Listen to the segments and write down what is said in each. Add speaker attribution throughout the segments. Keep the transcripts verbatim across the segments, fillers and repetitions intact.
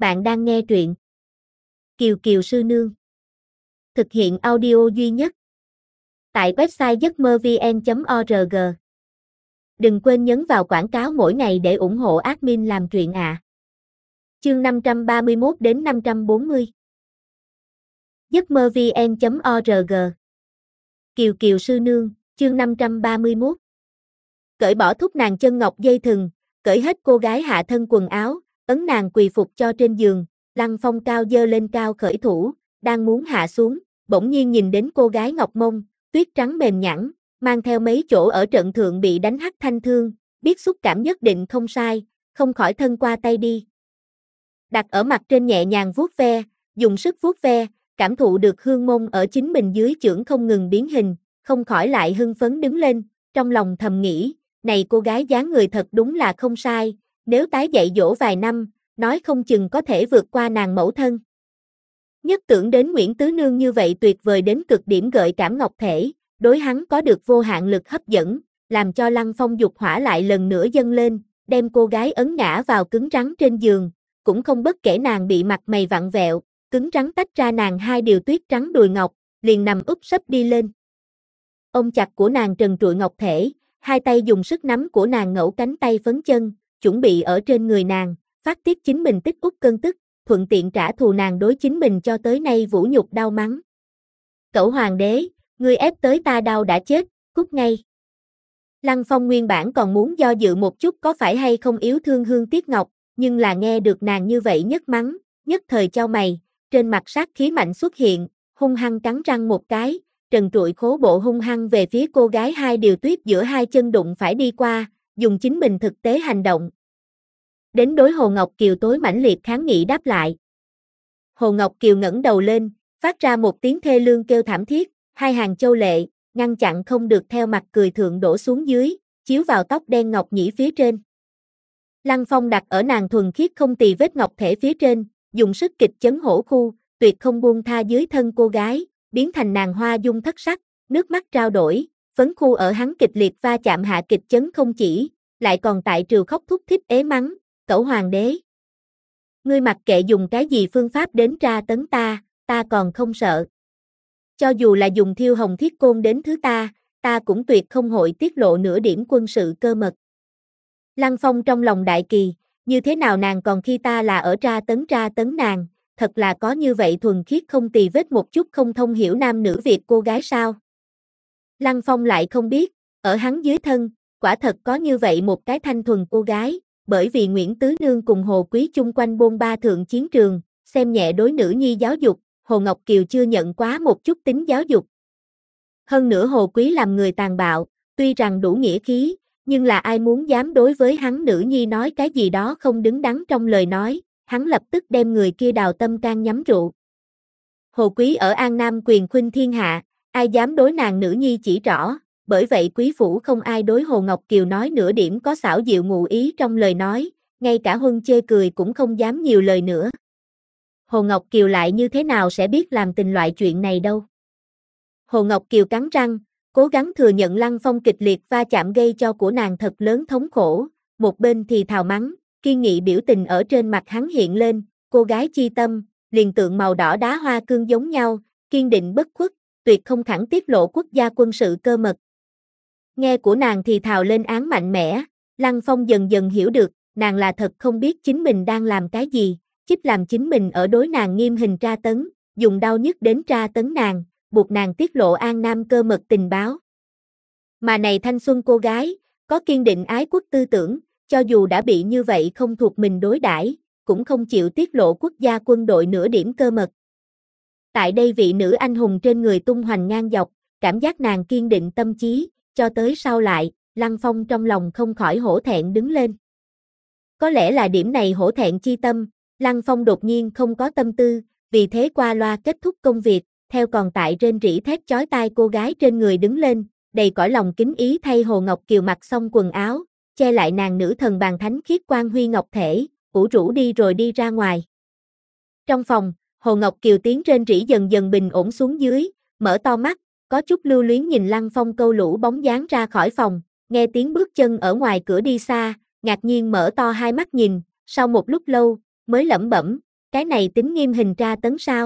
Speaker 1: Bạn đang nghe truyện Kiều Kiều Sư Nương. Thực hiện audio duy nhất tại website giấc mơ vn chấm org. Đừng quên nhấn vào quảng cáo mỗi ngày để ủng hộ admin làm truyện ạ. À. Chương năm trăm ba mươi mốt đến năm trăm bốn mươi. giấc mơ vn chấm org. Kiều Kiều Sư Nương, chương năm trăm ba mươi mốt. Cởi bỏ thúc nàng chân ngọc dây thừng, cởi hết cô gái hạ thân quần áo, ấn nàng quỳ phục cho trên giường. Lăng Phong cao giơ lên cao khởi thủ, đang muốn hạ xuống, bỗng nhiên nhìn đến cô gái ngọc mông, tuyết trắng mềm nhẵn, mang theo mấy chỗ ở trận thượng bị đánh hắt thanh thương, biết xúc cảm nhất định không sai, không khỏi thân qua tay đi. Đặt ở mặt trên nhẹ nhàng vuốt ve, dùng sức vuốt ve, cảm thụ được hương mông ở chính mình dưới chưởng không ngừng biến hình, không khỏi lại hưng phấn đứng lên, trong lòng thầm nghĩ, này cô gái dáng người thật đúng là không sai, nếu tái dạy dỗ vài năm, nói không chừng có thể vượt qua nàng mẫu thân. Nhất tưởng đến Nguyễn Tứ Nương như vậy tuyệt vời đến cực điểm gợi cảm ngọc thể, đối hắn có được vô hạn lực hấp dẫn, làm cho Lăng Phong dục hỏa lại lần nữa dâng lên, đem cô gái ấn ngã vào cứng rắn trên giường, cũng không bất kể nàng bị mặt mày vặn vẹo, cứng rắn tách ra nàng hai điều tuyết trắng đùi ngọc, liền nằm úp sấp đi lên. Ôm chặt của nàng trần trụi ngọc thể, hai tay dùng sức nắm của nàng ngẫu cánh tay phấn chân, chuẩn bị ở trên người nàng, phát tiết chính mình tích út cơn tức, thuận tiện trả thù nàng đối chính mình cho tới nay vũ nhục đau mắng. Cẩu hoàng đế, ngươi ép tới ta đau đã chết, cút ngay. Lăng Phong nguyên bản còn muốn do dự một chút có phải hay không yếu thương Hương Tiết Ngọc, nhưng là nghe được nàng như vậy nhất mắng, nhất thời chau mày, trên mặt sát khí mạnh xuất hiện, hung hăng cắn răng một cái, trần trụi khố bộ hung hăng về phía cô gái hai điều tuyết giữa hai chân đụng phải đi qua, dùng chính mình thực tế hành động. Đến đối Hồ Ngọc Kiều tối mãnh liệt kháng nghị đáp lại. Hồ Ngọc Kiều ngẩng đầu lên, phát ra một tiếng thê lương kêu thảm thiết, hai hàng châu lệ, ngăn chặn không được theo mặt cười thượng đổ xuống dưới, chiếu vào tóc đen ngọc nhĩ phía trên. Lăng Phong đặt ở nàng thuần khiết không tì vết ngọc thể phía trên, dùng sức kịch chấn hổ khu, tuyệt không buông tha dưới thân cô gái, biến thành nàng hoa dung thất sắc, nước mắt trao đổi, phấn khu ở hắn kịch liệt va chạm hạ kịch chấn không chỉ, lại còn tại trừ khóc thúc thích ế mắng. Cẩu hoàng đế, ngươi mặc kệ dùng cái gì phương pháp đến tra tấn ta, ta còn không sợ. Cho dù là dùng thiêu hồng thiết côn đến thứ ta, ta cũng tuyệt không hội tiết lộ nửa điểm quân sự cơ mật. Lăng Phong trong lòng đại kỳ, như thế nào nàng còn khi ta là ở tra tấn tra tấn nàng, thật là có như vậy thuần khiết không tì vết một chút không thông hiểu nam nữ việc cô gái sao. Lăng Phong lại không biết, ở hắn dưới thân, quả thật có như vậy một cái thanh thuần cô gái. Bởi vì Nguyễn Tứ Nương cùng Hồ Quý chung quanh bôn ba thượng chiến trường, xem nhẹ đối nữ nhi giáo dục, Hồ Ngọc Kiều chưa nhận quá một chút tính giáo dục. Hơn nữa Hồ Quý làm người tàn bạo, tuy rằng đủ nghĩa khí, nhưng là ai muốn dám đối với hắn nữ nhi nói cái gì đó không đứng đắn trong lời nói, hắn lập tức đem người kia đào tâm can nhắm rượu. Hồ Quý ở An Nam quyền khuynh thiên hạ, ai dám đối nàng nữ nhi chỉ trỏ. Bởi vậy quý phủ không ai đối Hồ Ngọc Kiều nói nửa điểm có xảo diệu ngụ ý trong lời nói, ngay cả Huân chê cười cũng không dám nhiều lời nữa. Hồ Ngọc Kiều lại như thế nào sẽ biết làm tình loại chuyện này đâu. Hồ Ngọc Kiều cắn răng, cố gắng thừa nhận Lăng Phong kịch liệt va chạm gây cho của nàng thật lớn thống khổ, một bên thì thào mắng, kiên nghị biểu tình ở trên mặt hắn hiện lên, cô gái chi tâm, liền tượng màu đỏ đá hoa cương giống nhau, kiên định bất khuất, tuyệt không khẳng tiết lộ quốc gia quân sự cơ mật. Nghe của nàng thì thào lên án mạnh mẽ, Lăng Phong dần dần hiểu được, nàng là thật không biết chính mình đang làm cái gì, chích làm chính mình ở đối nàng nghiêm hình tra tấn, dùng đau nhức đến tra tấn nàng, buộc nàng tiết lộ An Nam cơ mật tình báo. Mà này thanh xuân cô gái, có kiên định ái quốc tư tưởng, cho dù đã bị như vậy không thuộc mình đối đãi, cũng không chịu tiết lộ quốc gia quân đội nửa điểm cơ mật. Tại đây vị nữ anh hùng trên người tung hoành ngang dọc, cảm giác nàng kiên định tâm trí, cho tới sau lại, Lăng Phong trong lòng không khỏi hổ thẹn đứng lên. Có lẽ là điểm này hổ thẹn chi tâm, Lăng Phong đột nhiên không có tâm tư, vì thế qua loa kết thúc công việc, theo còn tại rên rỉ thét chói tai cô gái trên người đứng lên, đầy cõi lòng kính ý thay Hồ Ngọc Kiều mặc xong quần áo, che lại nàng nữ thần bàn thánh khiết quang huy ngọc thể, ủ rũ đi rồi đi ra ngoài. Trong phòng, Hồ Ngọc Kiều tiếng rên rỉ dần dần bình ổn xuống dưới, mở to mắt, có chút lưu luyến nhìn Lăng Phong câu lũ bóng dáng ra khỏi phòng, nghe tiếng bước chân ở ngoài cửa đi xa, ngạc nhiên mở to hai mắt nhìn, sau một lúc lâu, mới lẩm bẩm, Cái này tính nghiêm hình tra tấn sao?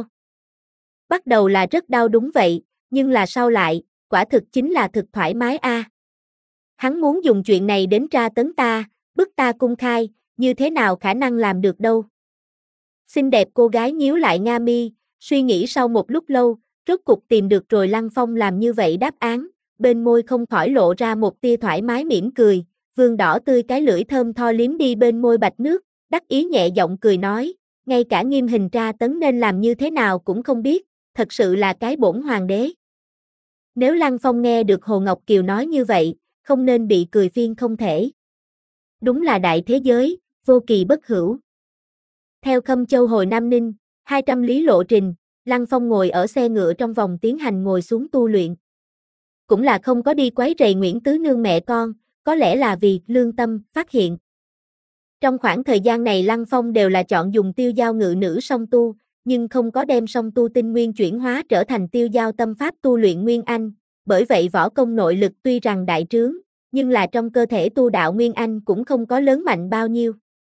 Speaker 1: Bắt đầu là rất đau đúng vậy, nhưng là sau lại, quả thực chính là thực thoải mái a. Hắn muốn dùng chuyện này đến tra tấn ta, bức ta cung khai, như thế nào khả năng làm được đâu. Xinh đẹp cô gái nhíu lại nga mi, suy nghĩ sau một lúc lâu, rốt cục tìm được rồi Lăng Phong làm như vậy đáp án, bên môi không khỏi lộ ra một tia thoải mái mỉm cười, vương đỏ tươi cái lưỡi thơm tho liếm đi bên môi bạch nước, đắc ý nhẹ giọng cười nói, ngay cả nghiêm hình tra tấn nên làm như thế nào cũng không biết, thật sự là cái bổn hoàng đế. Nếu Lăng Phong nghe được Hồ Ngọc Kiều nói như vậy, không nên bị cười phiên không thể. Đúng là đại thế giới, vô kỳ bất hữu. Theo Khâm Châu hồi Nam Ninh, hai trăm lý lộ trình, Lăng Phong ngồi ở xe ngựa trong vòng tiến hành ngồi xuống tu luyện. Cũng là không có đi quấy rầy Nguyễn Tứ Nương mẹ con, có lẽ là vì lương tâm phát hiện. Trong khoảng thời gian này Lăng Phong đều là chọn dùng tiêu giao ngự nữ song tu, nhưng không có đem song tu tinh nguyên chuyển hóa trở thành tiêu giao tâm pháp tu luyện Nguyên Anh, bởi vậy võ công nội lực tuy rằng đại trướng, nhưng là trong cơ thể tu đạo Nguyên Anh cũng không có lớn mạnh bao nhiêu.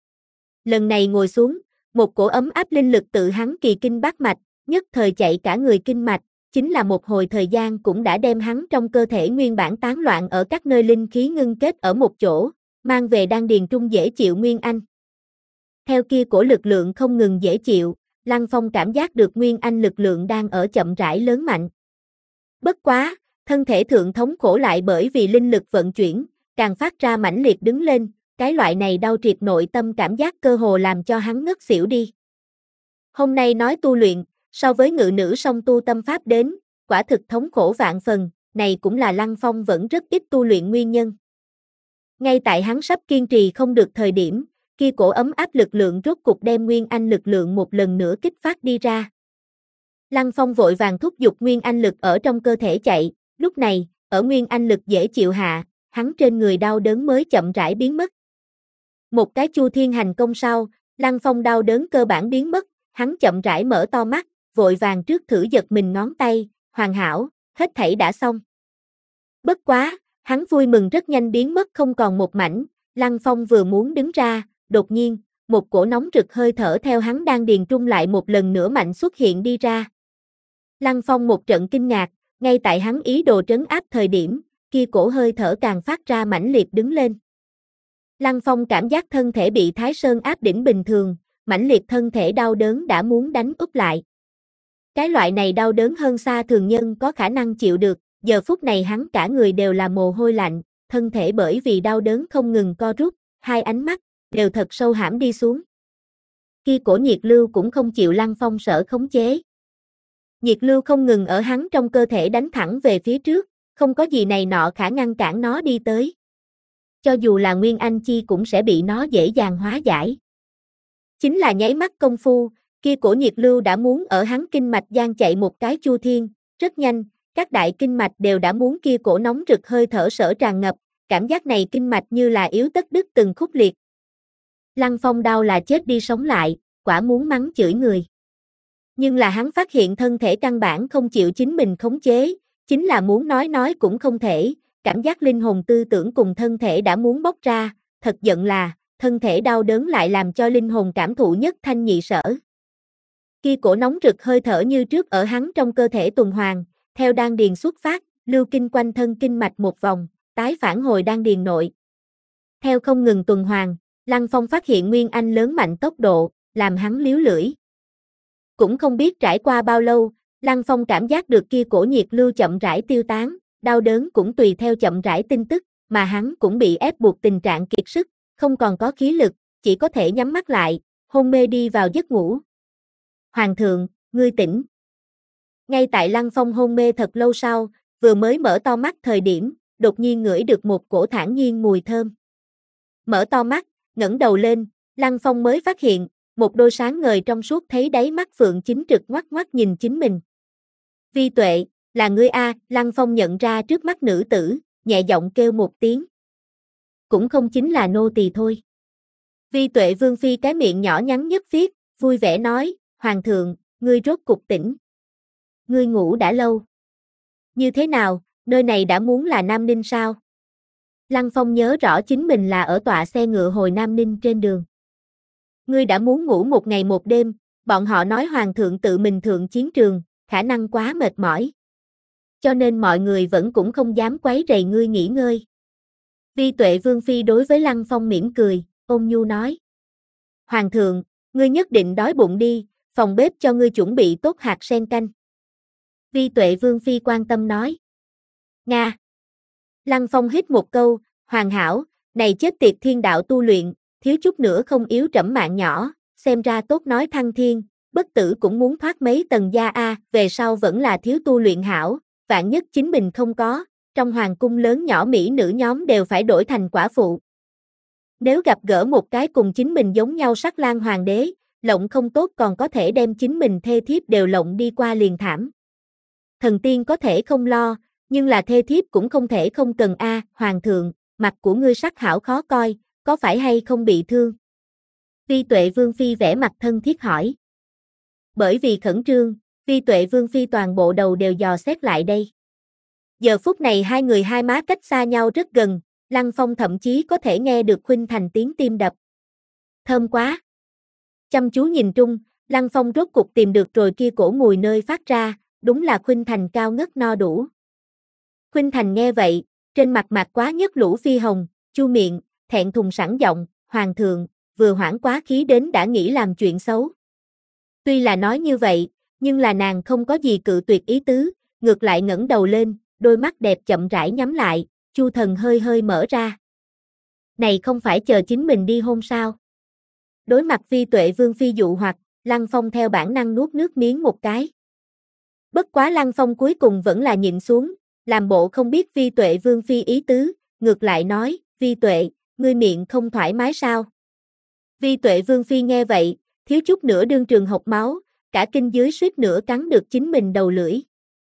Speaker 1: Lần này ngồi xuống, một cổ ấm áp linh lực tự hắn kỳ kinh bát mạch, nhất thời chạy cả người kinh mạch, chính là một hồi thời gian cũng đã đem hắn trong cơ thể nguyên bản tán loạn ở các nơi linh khí ngưng kết ở một chỗ, mang về đan điền trung dễ chịu Nguyên Anh. Theo kia cổ lực lượng không ngừng dễ chịu, Lăng Phong cảm giác được Nguyên Anh lực lượng đang ở chậm rãi lớn mạnh. Bất quá, thân thể thượng thống khổ lại bởi vì linh lực vận chuyển, càng phát ra mãnh liệt đứng lên, cái loại này đau triệt nội tâm cảm giác cơ hồ làm cho hắn ngất xỉu đi. Hôm nay nói tu luyện, so với ngự nữ song tu tâm pháp đến, quả thực thống khổ vạn phần, này cũng là Lăng Phong vẫn rất ít tu luyện nguyên nhân. Ngay tại hắn sắp kiên trì không được thời điểm, kia cổ ấm áp lực lượng rốt cục đem Nguyên Anh lực lượng một lần nữa kích phát đi ra. Lăng Phong vội vàng thúc giục Nguyên Anh lực ở trong cơ thể chạy, lúc này, ở Nguyên Anh lực dễ chịu hạ, hắn trên người đau đớn mới chậm rãi biến mất. Một cái chu thiên hành công sau, Lăng Phong đau đớn cơ bản biến mất, hắn chậm rãi mở to mắt, vội vàng trước thử giật mình ngón tay, hoàn hảo, hết thảy đã xong. Bất quá, hắn vui mừng rất nhanh biến mất không còn một mảnh, Lăng Phong vừa muốn đứng ra, đột nhiên, một cổ nóng rực hơi thở theo hắn đang điền trung lại một lần nữa mạnh xuất hiện đi ra. Lăng Phong một trận kinh ngạc, ngay tại hắn ý đồ trấn áp thời điểm, kia cổ hơi thở càng phát ra mãnh liệt đứng lên. Lăng Phong cảm giác thân thể bị Thái Sơn áp đỉnh bình thường, mãnh liệt thân thể đau đớn đã muốn đánh úp lại. Cái loại này đau đớn hơn xa thường nhân có khả năng chịu được, giờ phút này hắn cả người đều là mồ hôi lạnh, thân thể bởi vì đau đớn không ngừng co rút, hai ánh mắt đều thật sâu hãm đi xuống. Kia cổ nhiệt lưu cũng không chịu Lăng Phong sở khống chế. Nhiệt lưu không ngừng ở hắn trong cơ thể đánh thẳng về phía trước, không có gì này nọ khả ngăn cản nó đi tới. Cho dù là Nguyên Anh chi cũng sẽ bị nó dễ dàng hóa giải. Chính là nháy mắt công phu, kia cổ nhiệt lưu đã muốn ở hắn kinh mạch gian chạy một cái chu thiên, rất nhanh, các đại kinh mạch đều đã muốn kia cổ nóng rực hơi thở sở tràn ngập, cảm giác này kinh mạch như là yếu tất đứt từng khúc liệt. Lăng Phong đau là chết đi sống lại, quả muốn mắng chửi người. Nhưng là hắn phát hiện thân thể căn bản không chịu chính mình khống chế, chính là muốn nói nói cũng không thể, cảm giác linh hồn tư tưởng cùng thân thể đã muốn bốc ra, thật giận là, thân thể đau đớn lại làm cho linh hồn cảm thụ nhất thanh nhị sở. Kia cổ nóng rực hơi thở như trước ở hắn trong cơ thể tuần hoàn, theo đan điền xuất phát, lưu kinh quanh thân kinh mạch một vòng, tái phản hồi đan điền nội. Theo không ngừng tuần hoàn, Lăng Phong phát hiện Nguyên Anh lớn mạnh tốc độ, làm hắn liếu lưỡi. Cũng không biết trải qua bao lâu, Lăng Phong cảm giác được kia cổ nhiệt lưu chậm rãi tiêu tán, đau đớn cũng tùy theo chậm rãi tin tức, mà hắn cũng bị ép buộc tình trạng kiệt sức, không còn có khí lực, chỉ có thể nhắm mắt lại, hôn mê đi vào giấc ngủ. Hoàng thượng, ngươi tỉnh. Ngay tại Lăng Phong hôn mê thật lâu sau, vừa mới mở to mắt thời điểm, đột nhiên ngửi được một cổ thản nhiên mùi thơm. Mở to mắt, ngẩng đầu lên, Lăng Phong mới phát hiện, một đôi sáng ngời trong suốt thấy đáy mắt Phượng chính trực ngoắc ngoắc nhìn chính mình. Vi Tuệ, là ngươi a, Lăng Phong nhận ra trước mắt nữ tử, nhẹ giọng kêu một tiếng. Cũng không chính là nô tỳ thôi. Vi Tuệ Vương Phi cái miệng nhỏ nhắn nhất viết, vui vẻ nói, Hoàng thượng, ngươi rốt cục tỉnh. Ngươi ngủ đã lâu. Như thế nào, nơi này đã muốn là Nam Ninh sao? Lăng Phong nhớ rõ chính mình là ở tọa xe ngựa hồi Nam Ninh trên đường. Ngươi đã muốn ngủ một ngày một đêm, bọn họ nói hoàng thượng tự mình thượng chiến trường, khả năng quá mệt mỏi. Cho nên mọi người vẫn cũng không dám quấy rầy ngươi nghỉ ngơi. Vi Tuệ Vương Phi đối với Lăng Phong mỉm cười, ôn nhu nói. Hoàng thượng, ngươi nhất định đói bụng đi, phòng bếp cho ngươi chuẩn bị tốt hạt sen canh. Vi Tuệ Vương Phi quan tâm nói. Nga. Lăng Phong hít một câu, hoàn hảo, này chết tiệt thiên đạo tu luyện, thiếu chút nữa không yếu trẫm mạng nhỏ, xem ra tốt nói thăng thiên, bất tử cũng muốn thoát mấy tầng da a, về sau vẫn là thiếu tu luyện hảo, vạn nhất chính mình không có, trong hoàng cung lớn nhỏ mỹ nữ nhóm đều phải đổi thành quả phụ. Nếu gặp gỡ một cái cùng chính mình giống nhau sắc lang hoàng đế, lộng không tốt còn có thể đem chính mình thê thiếp đều lộng đi qua liền thảm. Thần tiên có thể không lo, nhưng là thê thiếp cũng không thể không cần a, hoàng thượng, mặt của ngươi sắc hảo khó coi, có phải hay không bị thương? Vi Tuệ Vương Phi vẽ mặt thân thiết hỏi. Bởi vì khẩn trương, Vi Tuệ Vương Phi toàn bộ đầu đều dò xét lại đây. Giờ phút này hai người hai má cách xa nhau rất gần, Lăng Phong thậm chí có thể nghe được Khuynh Thành tiếng tim đập. Thơm quá! Chăm chú nhìn trung, Lăng Phong rốt cục tìm được rồi kia cổ mùi nơi phát ra, đúng là Khuynh Thành cao ngất no đủ. Khuynh Thành nghe vậy, trên mặt mặt quá nhất lũ phi hồng, chu miệng, thẹn thùng sẵn giọng, hoàng thượng, vừa hoảng quá khí đến đã nghĩ làm chuyện xấu. Tuy là nói như vậy, nhưng là nàng không có gì cự tuyệt ý tứ, ngược lại ngẩng đầu lên, đôi mắt đẹp chậm rãi nhắm lại, chu thần hơi hơi mở ra. Này không phải chờ chính mình đi hôn sao? Đối mặt Vi Tuệ Vương Phi dụ hoặc, Lăng Phong theo bản năng nuốt nước miếng một cái. Bất quá Lăng Phong cuối cùng vẫn là nhịn xuống, làm bộ không biết Vi Tuệ Vương Phi ý tứ, ngược lại nói, Vi Tuệ, ngươi miệng không thoải mái sao? Vi Tuệ Vương Phi nghe vậy, thiếu chút nữa đương trường hộc máu, cả kinh dưới suýt nữa cắn được chính mình đầu lưỡi.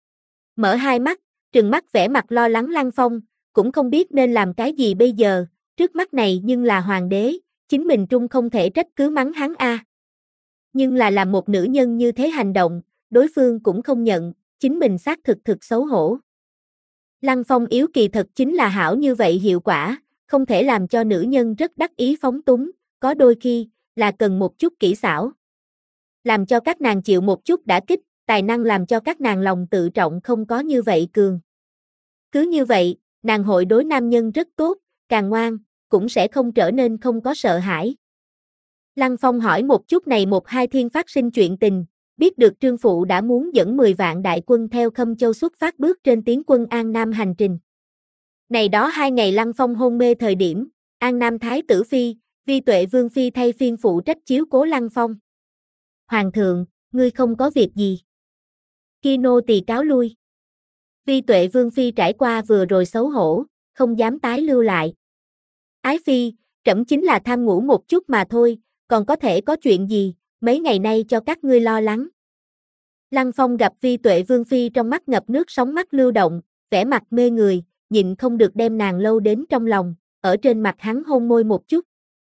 Speaker 1: Mở hai mắt, trừng mắt vẻ mặt lo lắng Lăng Phong, cũng không biết nên làm cái gì bây giờ, trước mắt này nhưng là hoàng đế, chính mình trung không thể trách cứ mắng hắn a. Nhưng là làm một nữ nhân như thế hành động, đối phương cũng không nhận, chính mình xác thực thực xấu hổ. Lăng Phong yếu kỳ thật chính là hảo như vậy hiệu quả, không thể làm cho nữ nhân rất đắc ý phóng túng, có đôi khi, là cần một chút kỹ xảo. Làm cho các nàng chịu một chút đả kích, tài năng làm cho các nàng lòng tự trọng không có như vậy cường. Cứ như vậy, nàng hội đối nam nhân rất tốt, càng ngoan, cũng sẽ không trở nên không có sợ hãi. Lăng Phong hỏi một chút này một hai thiên phát sinh chuyện tình, biết được Trương Phụ đã muốn dẫn mười vạn đại quân theo Khâm Châu xuất phát bước trên tiến quân An Nam hành trình. Này đó hai ngày Lăng Phong hôn mê thời điểm, An Nam Thái tử Phi, Vi Tuệ Vương Phi thay phiên phụ trách chiếu cố Lăng Phong. Hoàng thượng, ngươi không có việc gì. Kia nô tỳ cáo lui. Vi Tuệ Vương Phi trải qua vừa rồi xấu hổ, không dám tái lưu lại. Ái Phi, trẫm chính là tham ngủ một chút mà thôi, còn có thể có chuyện gì, mấy ngày nay cho các ngươi lo lắng. Lăng Phong gặp Vi Tuệ Vương Phi trong mắt ngập nước sóng mắt lưu động, vẻ mặt mê người, nhịn không được đem nàng lâu đến trong lòng, ở trên mặt hắn hôn môi một chút.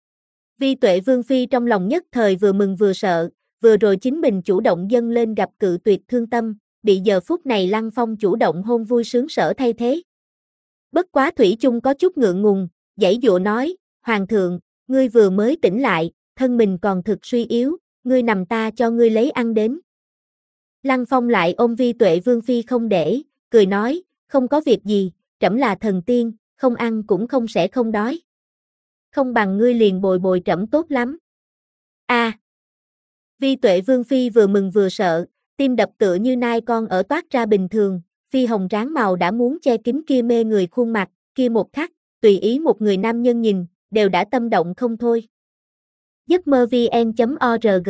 Speaker 1: Vi Tuệ Vương Phi trong lòng nhất thời vừa mừng vừa sợ, vừa rồi chính mình chủ động dâng lên gặp cự tuyệt thương tâm, bị giờ phút này Lăng Phong chủ động hôn vui sướng sở thay thế. Bất quá thủy chung có chút ngượng ngùng, giãy dụa nói, Hoàng thượng, ngươi vừa mới tỉnh lại, thân mình còn thực suy yếu, ngươi nằm ta cho ngươi lấy ăn đến. Lăng Phong lại ôm Vi Tuệ Vương Phi không để, cười nói, không có việc gì, trẫm là thần tiên, không ăn cũng không sẽ không đói. Không bằng ngươi liền bồi bồi trẫm tốt lắm. A. À, Vi Tuệ Vương Phi vừa mừng vừa sợ, tim đập tựa như nai con ở toát ra bình thường, Phi hồng ráng màu đã muốn che kín kia mê người khuôn mặt, kia một khắc, tùy ý một người nam nhân nhìn, đều đã tâm động không thôi. giấc mơ vn chấm org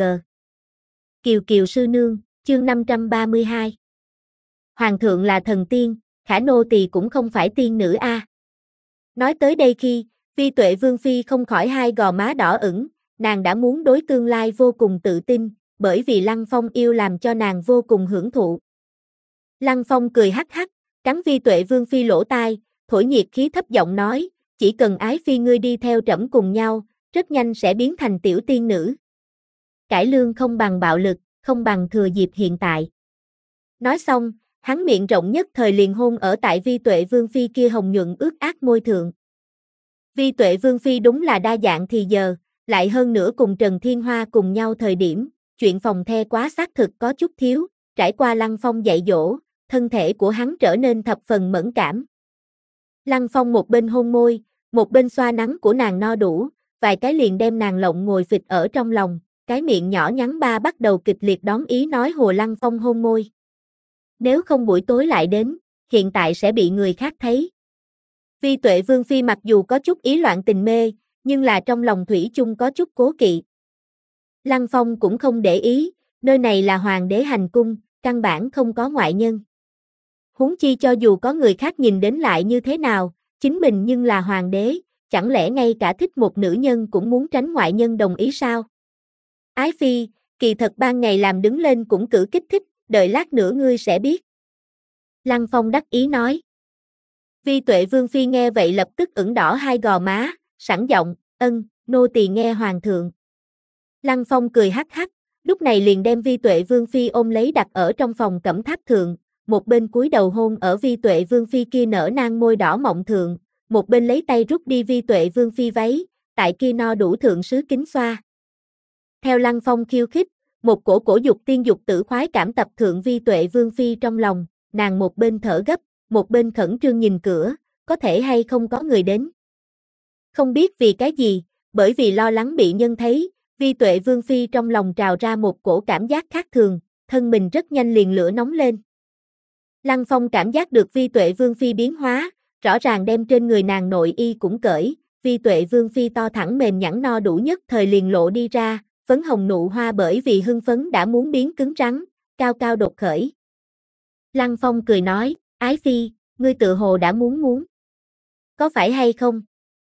Speaker 1: Kiều Kiều Sư Nương, chương năm trăm ba mươi hai. Hoàng thượng là thần tiên, khả nô tỳ cũng không phải tiên nữ a. À. Nói tới đây khi, Vi Tuệ Vương Phi không khỏi hai gò má đỏ ửng, nàng đã muốn đối tương lai vô cùng tự tin, bởi vì Lăng Phong yêu làm cho nàng vô cùng hưởng thụ. Lăng Phong cười hắc hắc, cắn Vi Tuệ Vương Phi lỗ tai, thổi nhiệt khí thấp giọng nói, chỉ cần Ái Phi ngươi đi theo trẫm cùng nhau, rất nhanh sẽ biến thành tiểu tiên nữ. Cải lương không bằng bạo lực, không bằng thừa dịp hiện tại. Nói xong, hắn miệng rộng nhất thời liền hôn ở tại Vi Tuệ Vương Phi kia hồng nhuận ướt át môi thượng. Vi Tuệ Vương Phi đúng là đa dạng thì giờ, lại hơn nữa cùng Trần Thiên Hoa cùng nhau thời điểm, chuyện phòng the quá xác thực có chút thiếu, trải qua Lăng Phong dạy dỗ, thân thể của hắn trở nên thập phần mẫn cảm. Lăng Phong một bên hôn môi, một bên xoa nắng của nàng no đủ, vài cái liền đem nàng lộng ngồi phịch ở trong lòng, cái miệng nhỏ nhắn ba bắt đầu kịch liệt đón ý nói hùa Lăng Phong hôn môi. Nếu không buổi tối lại đến, hiện tại sẽ bị người khác thấy. Vi Tuệ Vương Phi mặc dù có chút ý loạn tình mê, nhưng là trong lòng thủy chung có chút cố kỵ. Lăng Phong cũng không để ý, nơi này là hoàng đế hành cung, căn bản không có ngoại nhân. Huống chi cho dù có người khác nhìn đến lại như thế nào, chính mình nhưng là hoàng đế, chẳng lẽ ngay cả thích một nữ nhân cũng muốn tránh ngoại nhân đồng ý sao? Ái Phi, kỳ thật ban ngày làm đứng lên cũng cử kích thích, đợi lát nữa ngươi sẽ biết. Lăng Phong đắc ý nói. Vi Tuệ Vương Phi nghe vậy lập tức ửng đỏ hai gò má, sẵn giọng, ân, nô tỳ nghe hoàng thượng. Lăng Phong cười hắc hắc, lúc này liền đem Vi Tuệ Vương Phi ôm lấy đặt ở trong phòng cẩm tháp thượng, một bên cúi đầu hôn ở Vi Tuệ Vương Phi kia nở nang môi đỏ mọng thượng, một bên lấy tay rút đi Vi Tuệ Vương Phi váy, tại kia no đủ thượng sứ kính xoa. Theo Lăng Phong khiêu khích, một cổ cổ dục tiên dục tử khoái cảm tập thượng Vi Tuệ Vương Phi trong lòng, nàng một bên thở gấp, một bên khẩn trương nhìn cửa, có thể hay không có người đến. Không biết vì cái gì, bởi vì lo lắng bị nhân thấy, Vi Tuệ Vương Phi trong lòng trào ra một cổ cảm giác khác thường, thân mình rất nhanh liền lửa nóng lên. Lăng Phong cảm giác được Vi Tuệ Vương Phi biến hóa, rõ ràng đem trên người nàng nội y cũng cởi, Vi Tuệ Vương Phi to thẳng mềm nhẵn no đủ nhất thời liền lộ đi ra, phấn hồng nụ hoa bởi vì hưng phấn đã muốn biến cứng rắn, cao cao đột khởi. Lăng Phong cười nói, Ái Phi, ngươi tự hồ đã muốn muốn. Có phải hay không?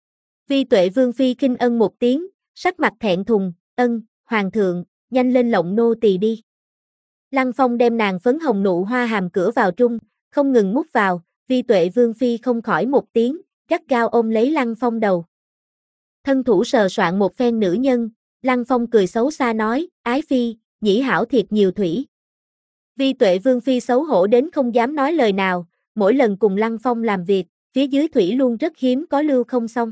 Speaker 1: Vi Tuệ Vương Phi khinh ân một tiếng, sắc mặt thẹn thùng, ân, hoàng thượng, nhanh lên lộng nô tỳ đi. Lăng Phong đem nàng phấn hồng nụ hoa hàm cửa vào trung, không ngừng mút vào, Vi Tuệ Vương Phi không khỏi một tiếng, gắt gao ôm lấy Lăng Phong đầu. Thân thủ sờ soạn một phen nữ nhân, Lăng Phong cười xấu xa nói, Ái Phi, nhĩ hảo thiệt nhiều thủy. Vi Tuệ Vương Phi xấu hổ đến không dám nói lời nào, mỗi lần cùng Lăng Phong làm việc, phía dưới thủy luôn rất hiếm có lưu không xong.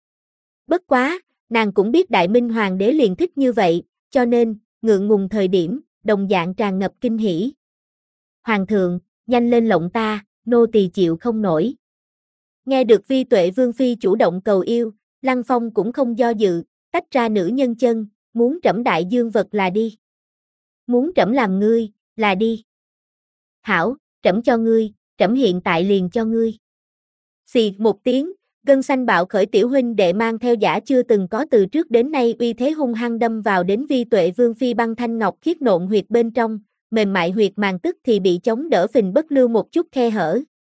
Speaker 1: Bất quá, nàng cũng biết Đại Minh Hoàng đế liền thích như vậy, cho nên, ngượng ngùng thời điểm, đồng dạng tràn ngập kinh hỉ. Hoàng thượng, nhanh lên lộng ta, nô tỳ chịu không nổi. Nghe được Vi Tuệ Vương Phi chủ động cầu yêu, Lăng Phong cũng không do dự, tách ra nữ nhân chân, muốn trẫm đại dương vật là đi. Muốn trẫm làm ngươi, là đi. Hảo, trẫm cho ngươi, trẫm hiện tại liền cho ngươi. Xì một tiếng, gân xanh bạo khởi tiểu huynh đệ mang theo giả chưa từng có từ trước đến nay uy thế hung hăng đâm vào đến Vi Tuệ Vương Phi băng thanh ngọc khiết nộn huyệt bên trong, mềm mại huyệt màng tức thì bị chống đỡ phình bất lưu một chút khe hở.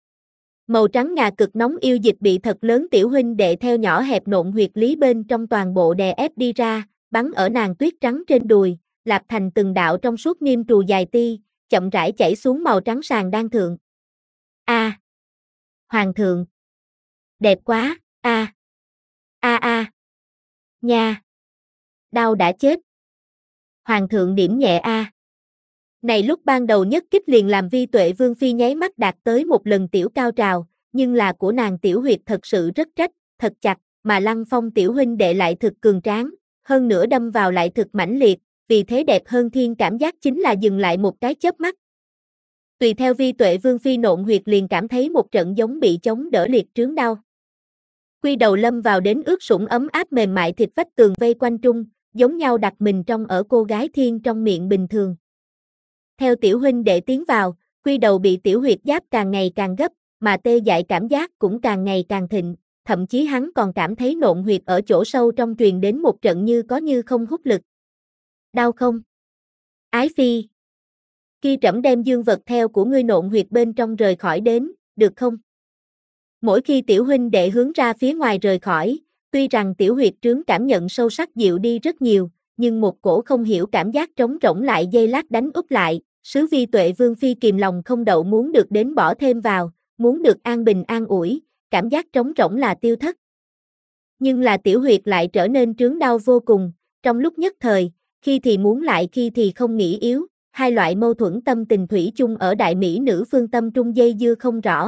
Speaker 1: Màu trắng ngà cực nóng yêu dịch bị thật lớn tiểu huynh đệ theo nhỏ hẹp nộn huyệt lý bên trong toàn bộ đè ép đi ra, bắn ở nàng tuyết trắng trên đùi, lạp thành từng đạo trong suốt niêm trù dài ti, chậm rãi chảy xuống màu trắng sàn đan thượng. A, Hoàng thượng, đẹp quá, a, a a, nha, đau đã chết. Hoàng thượng điểm nhẹ a. Này lúc ban đầu nhất kích liền làm Vi Tuệ Vương Phi nháy mắt đạt tới một lần tiểu cao trào, nhưng là của nàng tiểu huyệt thật sự rất trách, thật chặt, mà Lăng Phong tiểu huynh đệ lại thực cường tráng, hơn nữa đâm vào lại thực mãnh liệt, vì thế đẹp hơn thiên cảm giác chính là dừng lại một cái chớp mắt. Tùy theo Vi Tuệ Vương Phi nộn huyệt liền cảm thấy một trận giống bị chống đỡ liệt trướng đau. Quy đầu lâm vào đến ướt sũng ấm áp mềm mại thịt vách tường vây quanh trung, giống nhau đặt mình trong ở cô gái thiên trong miệng bình thường. Theo tiểu huynh đệ tiến vào, quy đầu bị tiểu huyệt giáp càng ngày càng gấp, mà tê dại cảm giác cũng càng ngày càng thịnh, thậm chí hắn còn cảm thấy nộn huyệt ở chỗ sâu trong truyền đến một trận như có như không hút lực. Đau không? Ái Phi. Khi trẫm đem dương vật theo của ngươi nộn huyệt bên trong rời khỏi đến, được không? Mỗi khi tiểu huynh đệ hướng ra phía ngoài rời khỏi, tuy rằng tiểu huyệt trướng cảm nhận sâu sắc dịu đi rất nhiều, nhưng một cổ không hiểu cảm giác trống rỗng lại dây lát đánh úp lại, sứ Vi Tuệ Vương Phi kìm lòng không đậu muốn được đến bỏ thêm vào, muốn được an bình an ủi, cảm giác trống rỗng là tiêu thất. Nhưng là tiểu huyệt lại trở nên trướng đau vô cùng, trong lúc nhất thời, khi thì muốn lại khi thì không nghĩ yếu, hai loại mâu thuẫn tâm tình thủy chung ở đại mỹ nữ phương tâm trung dây dưa không rõ.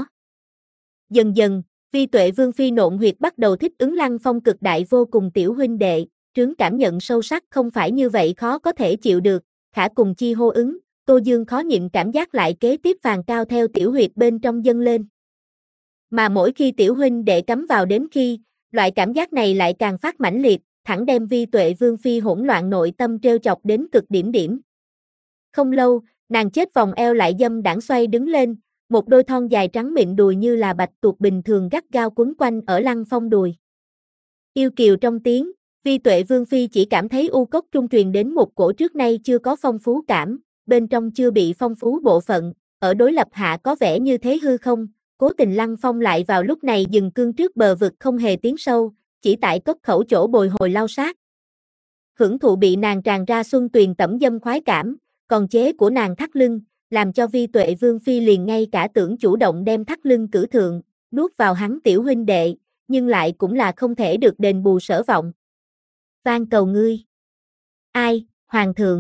Speaker 1: Dần dần, Vi Tuệ Vương Phi nộn huyệt bắt đầu thích ứng Lăng Phong cực đại vô cùng tiểu huynh đệ, trướng cảm nhận sâu sắc không phải như vậy khó có thể chịu được, khả cùng chi hô ứng, Tô Dương khó nhịn cảm giác lại kế tiếp phàn cao theo tiểu huyệt bên trong dâng lên. Mà mỗi khi tiểu huynh đệ cắm vào đến khi, loại cảm giác này lại càng phát mãnh liệt, thẳng đem Vi Tuệ Vương phi hỗn loạn nội tâm trêu chọc đến cực điểm điểm. Không lâu, nàng chết vòng eo lại dâm đãng xoay đứng lên, một đôi thon dài trắng mịn đùi như là bạch tuộc bình thường gắt gao quấn quanh ở Lăng Phong đùi. Yêu kiều trong tiếng, Vi Tuệ Vương phi chỉ cảm thấy u cốc trung truyền đến một cổ trước nay chưa có phong phú cảm, bên trong chưa bị phong phú bộ phận, ở đối lập hạ có vẻ như thế hư không, cố tình Lăng Phong lại vào lúc này dừng cương trước bờ vực không hề tiến sâu, chỉ tại cốc khẩu chỗ bồi hồi lao sát. Hưởng thụ bị nàng tràn ra xuân tuyền tẩm dâm khoái cảm, còn chế của nàng thắt lưng, làm cho Vi Tuệ Vương phi liền ngay cả tưởng chủ động đem thắt lưng cử thượng, nuốt vào hắn tiểu huynh đệ, nhưng lại cũng là không thể được đền bù sở vọng. Van cầu ngươi. Ai, hoàng thượng.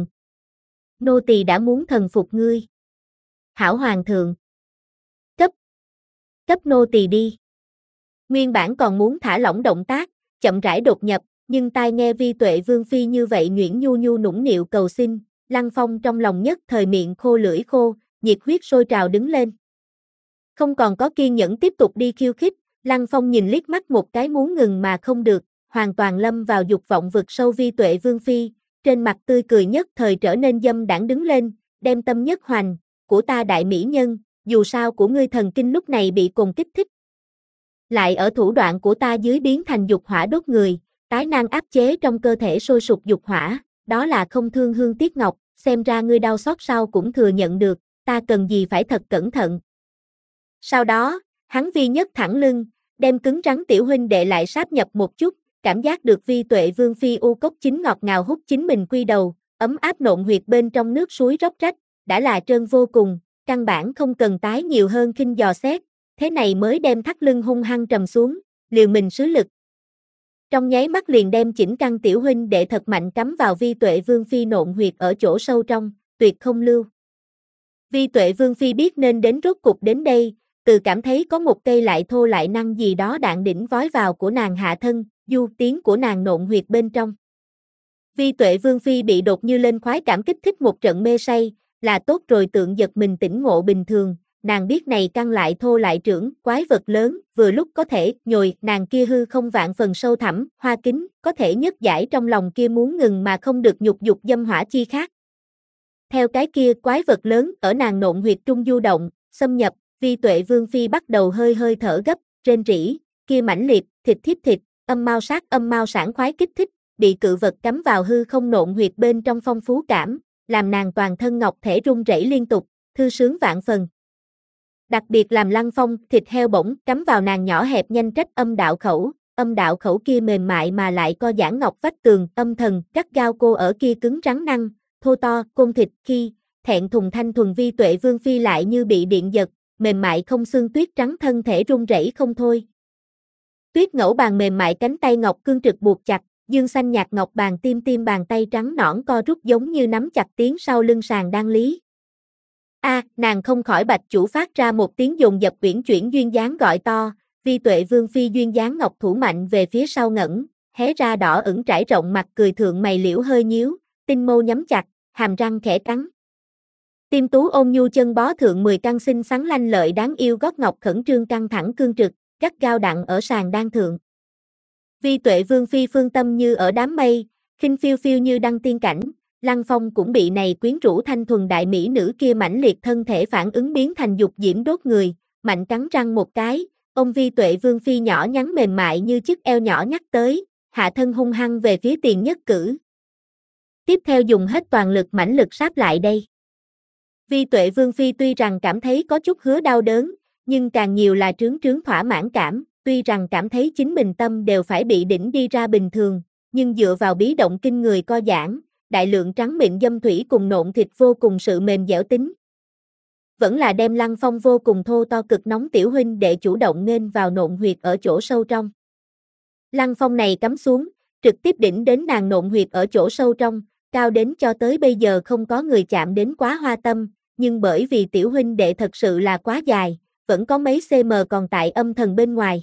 Speaker 1: Nô tỳ đã muốn thần phục ngươi. Hảo hoàng thượng. Cấp. Cấp nô tỳ đi. Nguyên bản còn muốn thả lỏng động tác, chậm rãi đột nhập, nhưng tai nghe Vi Tuệ Vương phi như vậy nhuyễn nhu nhu nũng nịu cầu xin, Lăng Phong trong lòng nhất thời miệng khô lưỡi khô, nhiệt huyết sôi trào đứng lên. Không còn có kiên nhẫn tiếp tục đi khiêu khích, Lăng Phong nhìn liếc mắt một cái muốn ngừng mà không được, hoàn toàn lâm vào dục vọng vực sâu Vi Tuệ Vương phi, trên mặt tươi cười nhất thời trở nên dâm đãng đứng lên, đem tâm nhất hoành, của ta đại mỹ nhân, dù sao của ngươi thần kinh lúc này bị cồn kích thích. Lại ở thủ đoạn của ta dưới biến thành dục hỏa đốt người, tái năng áp chế trong cơ thể sôi sục dục hỏa, đó là không thương hương tiếc ngọc, xem ra ngươi đau xót sau cũng thừa nhận được, ta cần gì phải thật cẩn thận. Sau đó, hắn vi nhất thẳng lưng, đem cứng rắn tiểu huynh đệ lại sáp nhập một chút, cảm giác được Vi Tuệ Vương phi u cốc chính ngọt ngào hút chính mình quy đầu, ấm áp nộn huyệt bên trong nước suối róc rách, đã là trơn vô cùng, căn bản không cần tái nhiều hơn khinh dò xét, thế này mới đem thắt lưng hung hăng trầm xuống, liều mình sứ lực. Trong nháy mắt liền đem chỉnh căn tiểu huynh đệ thật mạnh cắm vào Vi Tuệ Vương phi nộn huyệt ở chỗ sâu trong, tuyệt không lưu. Vi Tuệ Vương phi biết nên đến rốt cục đến đây, từ cảm thấy có một cây lại thô lại năng gì đó đạn đỉnh vói vào của nàng hạ thân, du tiếng của nàng nộn huyệt bên trong. Vi Tuệ Vương phi bị đột như lên khoái cảm kích thích một trận mê say, là tốt rồi tượng giật mình tỉnh ngộ bình thường, nàng biết này căn lại thô lại trưởng, quái vật lớn, vừa lúc có thể nhồi, nàng kia hư không vạn phần sâu thẳm, hoa kính, có thể nhất giải trong lòng kia muốn ngừng mà không được nhục dục dâm hỏa chi khác. Theo cái kia quái vật lớn ở nàng nộn huyệt trung du động, xâm nhập, Vi Tuệ Vương phi bắt đầu hơi hơi thở gấp, rên rỉ, kia mãnh liệt, thịt thiếp thịt, âm mau sát âm mau sảng khoái kích thích, bị cự vật cắm vào hư không nộn huyệt bên trong phong phú cảm, làm nàng toàn thân ngọc thể rung rẩy liên tục, thư sướng vạn phần. Đặc biệt làm Lăng Phong thịt heo bổng cắm vào nàng nhỏ hẹp nhanh trách âm đạo khẩu, âm đạo khẩu kia mềm mại mà lại co giãn ngọc vách tường, âm thần, gắt gao cô ở kia cứng rắn năng, thô to, côn thịt khi, thẹn thùng thanh thuần Vi Tuệ Vương phi lại như bị điện giật, mềm mại không xương tuyết trắng thân thể run rẩy không thôi. Tuyết ngẫu bàn mềm mại cánh tay ngọc cương trực buộc chặt, dương xanh nhạt ngọc bàn tim tim bàn tay trắng nõn co rút giống như nắm chặt tiếng sau lưng sàn đang lý. A, à, nàng không khỏi bạch chủ phát ra một tiếng dồn dập uyển chuyển duyên dáng gọi to, Vi Tuệ Vương phi duyên dáng ngọc thủ mạnh về phía sau ngẩng, hé ra đỏ ửng trải rộng mặt cười thượng mày liễu hơi nhíu, tinh mâu nhắm chặt, hàm răng khẽ cắn. Tim tú ôn nhu chân bó thượng mười căn xinh xắn lanh lợi đáng yêu gót ngọc khẩn trương căng thẳng cương trực, gắt gao đặng ở sàn đang thượng. Vi Tuệ Vương phi phương tâm như ở đám mây, khinh phiêu phiêu như đăng tiên cảnh, Lăng Phong cũng bị này quyến rũ thanh thuần đại mỹ nữ kia mãnh liệt thân thể phản ứng biến thành dục diễm đốt người, mạnh cắn răng một cái, ông Vi Tuệ Vương phi nhỏ nhắn mềm mại như chiếc eo nhỏ nhắc tới, hạ thân hung hăng về phía tiền nhất cử. Tiếp theo dùng hết toàn lực mãnh lực sáp lại đây. Vi Tuệ Vương phi tuy rằng cảm thấy có chút hứa đau đớn, nhưng càng nhiều là trướng trướng thỏa mãn cảm, tuy rằng cảm thấy chính mình tâm đều phải bị đỉnh đi ra bình thường, nhưng dựa vào bí động kinh người co giãn, đại lượng trắng mịn dâm thủy cùng nộn thịt vô cùng sự mềm dẻo tính. Vẫn là đem Lăng Phong vô cùng thô to cực nóng tiểu huynh để chủ động nên vào nộn huyệt ở chỗ sâu trong. Lăng Phong này cắm xuống, trực tiếp đỉnh đến nàng nộn huyệt ở chỗ sâu trong, cao đến cho tới bây giờ không có người chạm đến quá hoa tâm, nhưng bởi vì tiểu huynh đệ thật sự là quá dài, vẫn có mấy cm còn tại âm thần bên ngoài.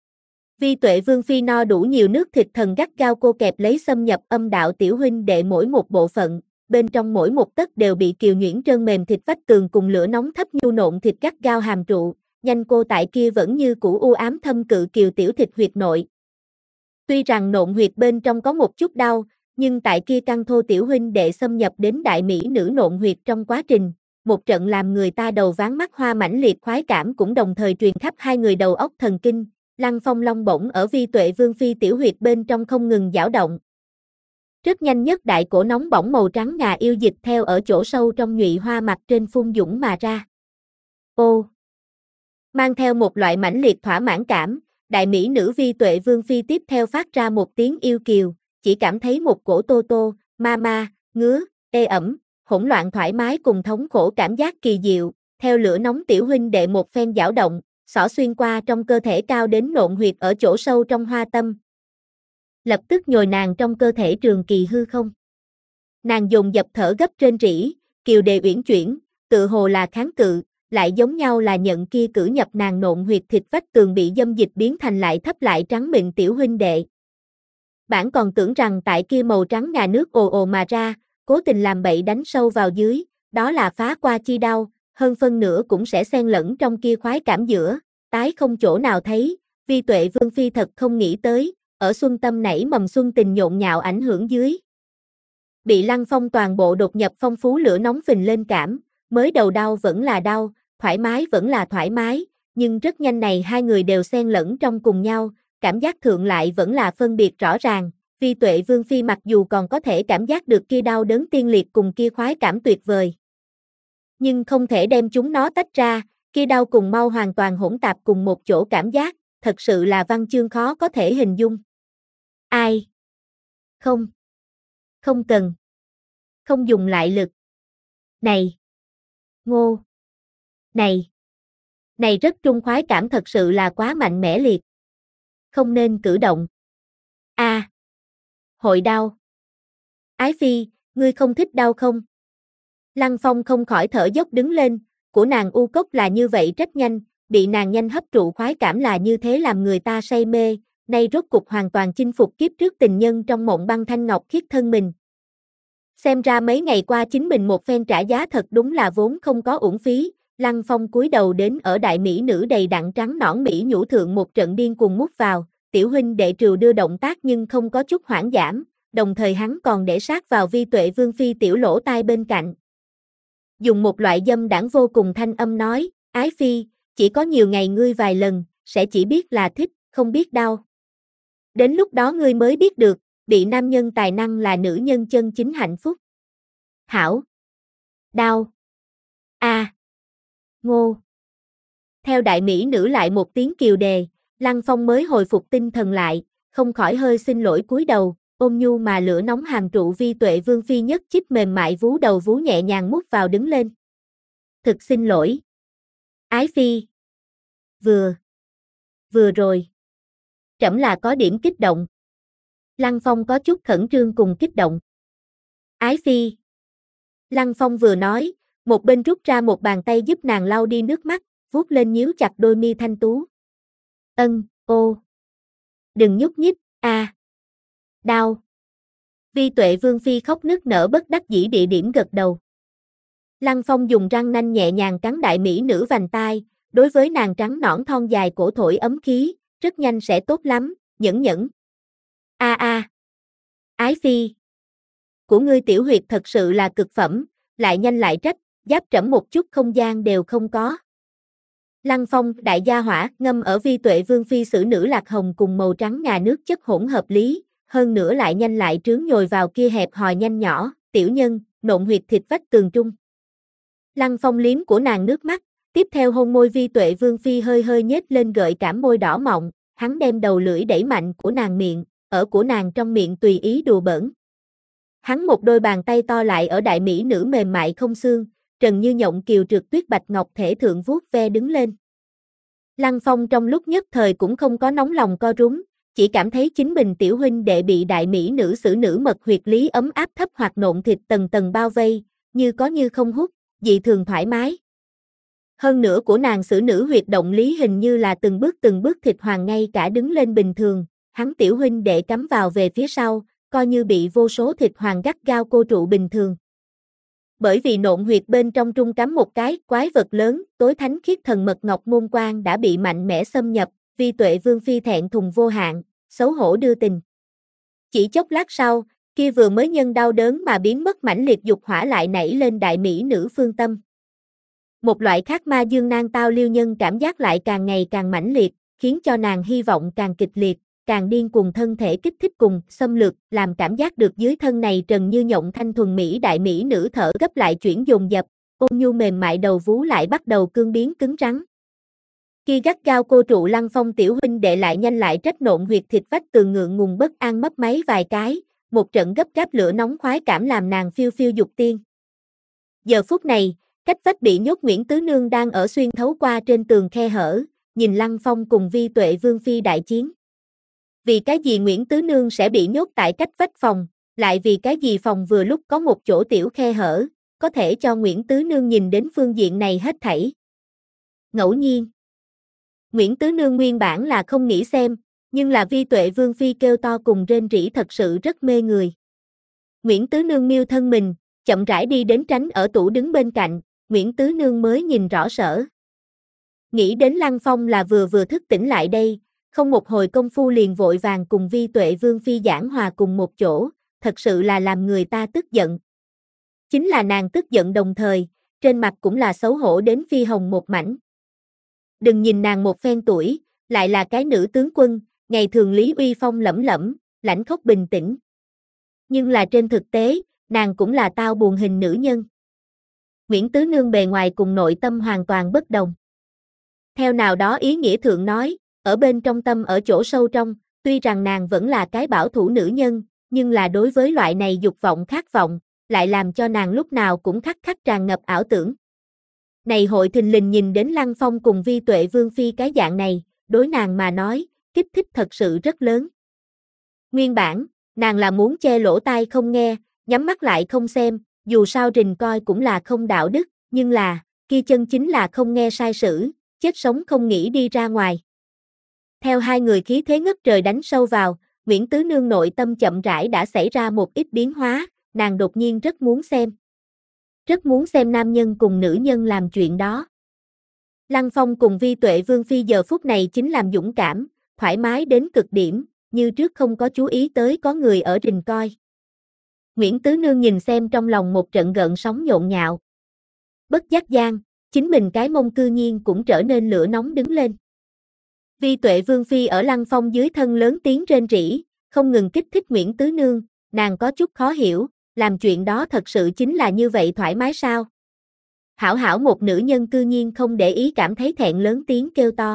Speaker 1: Vi Tuệ Vương phi no đủ nhiều nước thịt thần gắt gao cô kẹp lấy xâm nhập âm đạo tiểu huynh đệ mỗi một bộ phận, bên trong mỗi một tấc đều bị kiều nhuyễn trơn mềm thịt vách tường cùng lửa nóng thấp nhu nộn thịt gắt gao hàm trụ, nhanh cô tại kia vẫn như cũ u ám thâm cự kiều tiểu thịt huyệt nội. Tuy rằng nộn huyệt bên trong có một chút đau, nhưng tại kia căng thô tiểu huynh đệ xâm nhập đến đại mỹ nữ nộn huyệt trong quá trình, một trận làm người ta đầu váng mắt hoa mãnh liệt khoái cảm cũng đồng thời truyền khắp hai người đầu óc thần kinh, Lăng Phong long bổng ở Vi Tuệ Vương phi tiểu huyệt bên trong không ngừng dao động. Rất nhanh nhất đại cổ nóng bỏng màu trắng ngà yêu dịch theo ở chỗ sâu trong nhụy hoa mặt trên phun dũng mà ra. Ô! Mang theo một loại mãnh liệt thỏa mãn cảm, đại mỹ nữ Vi Tuệ Vương phi tiếp theo phát ra một tiếng yêu kiều, chỉ cảm thấy một cổ tô tô, ma ma, ngứa, ê ẩm, hỗn loạn thoải mái cùng thống khổ cảm giác kỳ diệu, theo lửa nóng tiểu huynh đệ một phen dao động, xỏ xuyên qua trong cơ thể cao đến nộn huyệt ở chỗ sâu trong hoa tâm. Lập tức nhồi nàng trong cơ thể trường kỳ hư không. Nàng dồn dập thở gấp trên rỉ, kiều đề uyển chuyển, tự hồ là kháng cự, lại giống nhau là nhận kia cử nhập nàng nộn huyệt thịt vách tường bị dâm dịch biến thành lại thấp lại trắng mịn tiểu huynh đệ. Bản còn tưởng rằng tại kia màu trắng ngà nước ồ ồ mà ra, cố tình làm bậy đánh sâu vào dưới, đó là phá qua chi đau, hơn phân nửa cũng sẽ xen lẫn trong kia khoái cảm giữa, tái không chỗ nào thấy, Vi Tuệ Vương phi thật không nghĩ tới, ở xuân tâm nảy mầm xuân tình nhộn nhạo ảnh hưởng dưới. Bị Lăng Phong toàn bộ đột nhập phong phú lửa nóng phình lên cảm, mới đầu đau vẫn là đau, thoải mái vẫn là thoải mái, nhưng rất nhanh này hai người đều xen lẫn trong cùng nhau, cảm giác thượng lại vẫn là phân biệt rõ ràng. Vi Tuệ Vương phi mặc dù còn có thể cảm giác được kia đau đớn tiên liệt cùng kia khoái cảm tuyệt vời, nhưng không thể đem chúng nó tách ra, kia đau cùng mau hoàn toàn hỗn tạp cùng một chỗ cảm giác, thật sự là văn chương khó có thể hình dung. Ai? Không. Không cần. Không dùng lại lực. Này. Ngô. Này. Này rất trung khoái cảm thật sự là quá mạnh mẽ liệt. Không nên cử động. A. À. Hội đau. Ái phi, ngươi không thích đau không? Lăng Phong không khỏi thở dốc đứng lên, của nàng u cốc là như vậy rất nhanh, bị nàng nhanh hấp trụ khoái cảm là như thế làm người ta say mê, nay rốt cục hoàn toàn chinh phục kiếp trước tình nhân trong mộng băng thanh ngọc khiết thân mình. Xem ra mấy ngày qua chính mình một phen trả giá thật đúng là vốn không có uổng phí, Lăng Phong cúi đầu đến ở đại mỹ nữ đầy đặn trắng nõn mỹ nhũ thượng một trận điên cuồng mút vào, tiểu huynh đệ trừ đưa động tác nhưng không có chút hoãn giảm, đồng thời hắn còn để sát vào Vi Tuệ Vương phi tiểu lỗ tai bên cạnh. Dùng một loại dâm đãng vô cùng thanh âm nói, ái phi, chỉ có nhiều ngày ngươi vài lần, sẽ chỉ biết là thích, không biết đau. Đến lúc đó ngươi mới biết được, bị nam nhân tài năng là nữ nhân chân chính hạnh phúc. Hảo. Đau. A. À. Ngô. Theo đại mỹ nữ lại một tiếng kiều đề, Lăng Phong mới hồi phục tinh thần lại, không khỏi hơi xin lỗi cúi đầu, ôm nhu mà lửa nóng hàm trụ Vi Tuệ Vương phi nhất chích mềm mại vú đầu vú nhẹ nhàng mút vào đứng lên. Thực xin lỗi. Ái phi. Vừa. Vừa rồi. Trẫm là có điểm kích động. Lăng Phong có chút khẩn trương cùng kích động. Ái phi. Lăng Phong vừa nói, một bên rút ra một bàn tay giúp nàng lau đi nước mắt, vuốt lên nhíu chặt đôi mi thanh tú. Ân, ô. Đừng nhúc nhích, a. À. Đau. Vi Tuệ Vương phi khóc nức nở bất đắc dĩ địa điểm gật đầu. Lăng Phong dùng răng nanh nhẹ nhàng cắn đại mỹ nữ vành tai, đối với nàng trắng nõn thon dài cổ thổi ấm khí, rất nhanh sẽ tốt lắm, nhẫn nhẫn. A a. Ái phi. Của ngươi tiểu huyệt thật sự là cực phẩm, lại nhanh lại trách, giáp trẫm một chút không gian đều không có. Lăng Phong, đại gia hỏa, ngâm ở Vi Tuệ Vương phi xử nữ lạc hồng cùng màu trắng ngà nước chất hỗn hợp lý, hơn nữa lại nhanh lại trướng nhồi vào kia hẹp hòi nhanh nhỏ, tiểu nhân, nộn huyệt thịt vách tường trung. Lăng Phong liếm của nàng nước mắt, tiếp theo hôn môi Vi Tuệ Vương phi hơi hơi nhếch lên gợi cảm môi đỏ mọng, hắn đem đầu lưỡi đẩy mạnh của nàng miệng, ở của nàng trong miệng tùy ý đùa bỡn. Hắn một đôi bàn tay to lại ở đại mỹ nữ mềm mại không xương, trần như nhộng kiều trượt tuyết bạch ngọc thể thượng vuốt ve đứng lên. Lăng Phong trong lúc nhất thời cũng không có nóng lòng co rúm, chỉ cảm thấy chính mình tiểu huynh đệ bị đại mỹ nữ xử nữ mật huyệt lý ấm áp thấp hoặc nộn thịt tầng tầng bao vây, như có như không hút, dị thường thoải mái. Hơn nữa của nàng xử nữ huyệt động lý hình như là từng bước từng bước thịt hoàng ngay cả đứng lên bình thường, hắn tiểu huynh đệ cắm vào về phía sau, coi như bị vô số thịt hoàng gắt gao cô trụ bình thường. bởi vì nộn huyệt bên trong trung cắm một cái quái vật lớn, tối thánh khiết thần mật ngọc môn quan đã bị mạnh mẽ xâm nhập, Vi Tuệ Vương phi thẹn thùng vô hạn, xấu hổ đưa tình. Chỉ chốc lát sau, kia vừa mới nhân đau đớn mà biến mất mãnh liệt dục hỏa lại nảy lên đại mỹ nữ phương tâm. Một loại khác ma dương nan tao liêu nhân cảm giác lại càng ngày càng mãnh liệt, khiến cho nàng hy vọng càng kịch liệt, càng điên cuồng thân thể kích thích cùng xâm lược, làm cảm giác được dưới thân này trần như nhộng thanh thuần mỹ đại mỹ nữ thở gấp lại chuyển dồn dập, ôn nhu mềm mại đầu vú lại bắt đầu cương biến cứng rắn. Khi gắt gao cô trụ Lăng Phong tiểu huynh đệ lại nhanh lại trách nộn huyệt thịt vách tường ngượng ngùng bất an mấp máy vài cái, một trận gấp gáp lửa nóng khoái cảm làm nàng phiêu phiêu dục tiên. Giờ phút này, cách vách bị nhốt Nguyễn Tứ Nương đang ở xuyên thấu qua trên tường khe hở, nhìn Lăng Phong cùng Vi Tuệ Vương phi đại chiến. Vì cái gì Nguyễn Tứ Nương sẽ bị nhốt tại cách vách phòng, lại vì cái gì phòng vừa lúc có một chỗ tiểu khe hở, có thể cho Nguyễn Tứ Nương nhìn đến phương diện này hết thảy. Ngẫu nhiên. Nguyễn Tứ Nương nguyên bản là không nghĩ xem, nhưng là Vi Tuệ Vương phi kêu to cùng rên rỉ thật sự rất mê người. Nguyễn Tứ Nương miêu thân mình, chậm rãi đi đến tránh ở tủ đứng bên cạnh, Nguyễn Tứ Nương mới nhìn rõ sở. Nghĩ đến Lăng Phong là vừa vừa thức tỉnh lại đây, không một hồi công phu liền vội vàng cùng Vi Tuệ Vương phi giảng hòa cùng một chỗ, thật sự là làm người ta tức giận. Chính là nàng tức giận đồng thời, trên mặt cũng là xấu hổ đến phi hồng một mảnh. Đừng nhìn nàng một phen tuổi, lại là cái nữ tướng quân, ngày thường lý uy phong lẫm lẫm, lãnh khốc bình tĩnh. Nhưng là trên thực tế, nàng cũng là tao buồn hình nữ nhân. Nguyễn Tứ Nương bề ngoài cùng nội tâm hoàn toàn bất đồng. Theo nào đó ý nghĩa thượng nói, ở bên trong tâm ở chỗ sâu trong, tuy rằng nàng vẫn là cái bảo thủ nữ nhân, nhưng là đối với loại này dục vọng khát vọng, lại làm cho nàng lúc nào cũng khắc khắc tràn ngập ảo tưởng. Này hội thình lình nhìn đến Lăng Phong cùng Vi Tuệ Vương phi cái dạng này, đối nàng mà nói, kích thích thật sự rất lớn. Nguyên bản, nàng là muốn che lỗ tai không nghe, nhắm mắt lại không xem, dù sao rình coi cũng là không đạo đức, nhưng là, kia chân chính là không nghe sai sử, chết sống không nghĩ đi ra ngoài. Theo hai người khí thế ngất trời đánh sâu vào, Nguyễn Tứ Nương nội tâm chậm rãi đã xảy ra một ít biến hóa, nàng đột nhiên rất muốn xem. Rất muốn xem nam nhân cùng nữ nhân làm chuyện đó. Lăng Phong cùng Vi Tuệ Vương phi giờ phút này chính làm dũng cảm, thoải mái đến cực điểm, như trước không có chú ý tới có người ở rình coi. Nguyễn Tứ Nương nhìn xem trong lòng một trận gợn sóng nhộn nhạo. Bất giác gian, chính mình cái mông cư nhiên cũng trở nên lửa nóng đứng lên. Vi Tuệ Vương phi ở Lăng Phong dưới thân lớn tiếng rên rỉ, không ngừng kích thích Nguyễn Tứ Nương, nàng có chút khó hiểu, làm chuyện đó thật sự chính là như vậy thoải mái sao? Hảo hảo một nữ nhân cư nhiên không để ý cảm thấy thẹn lớn tiếng kêu to.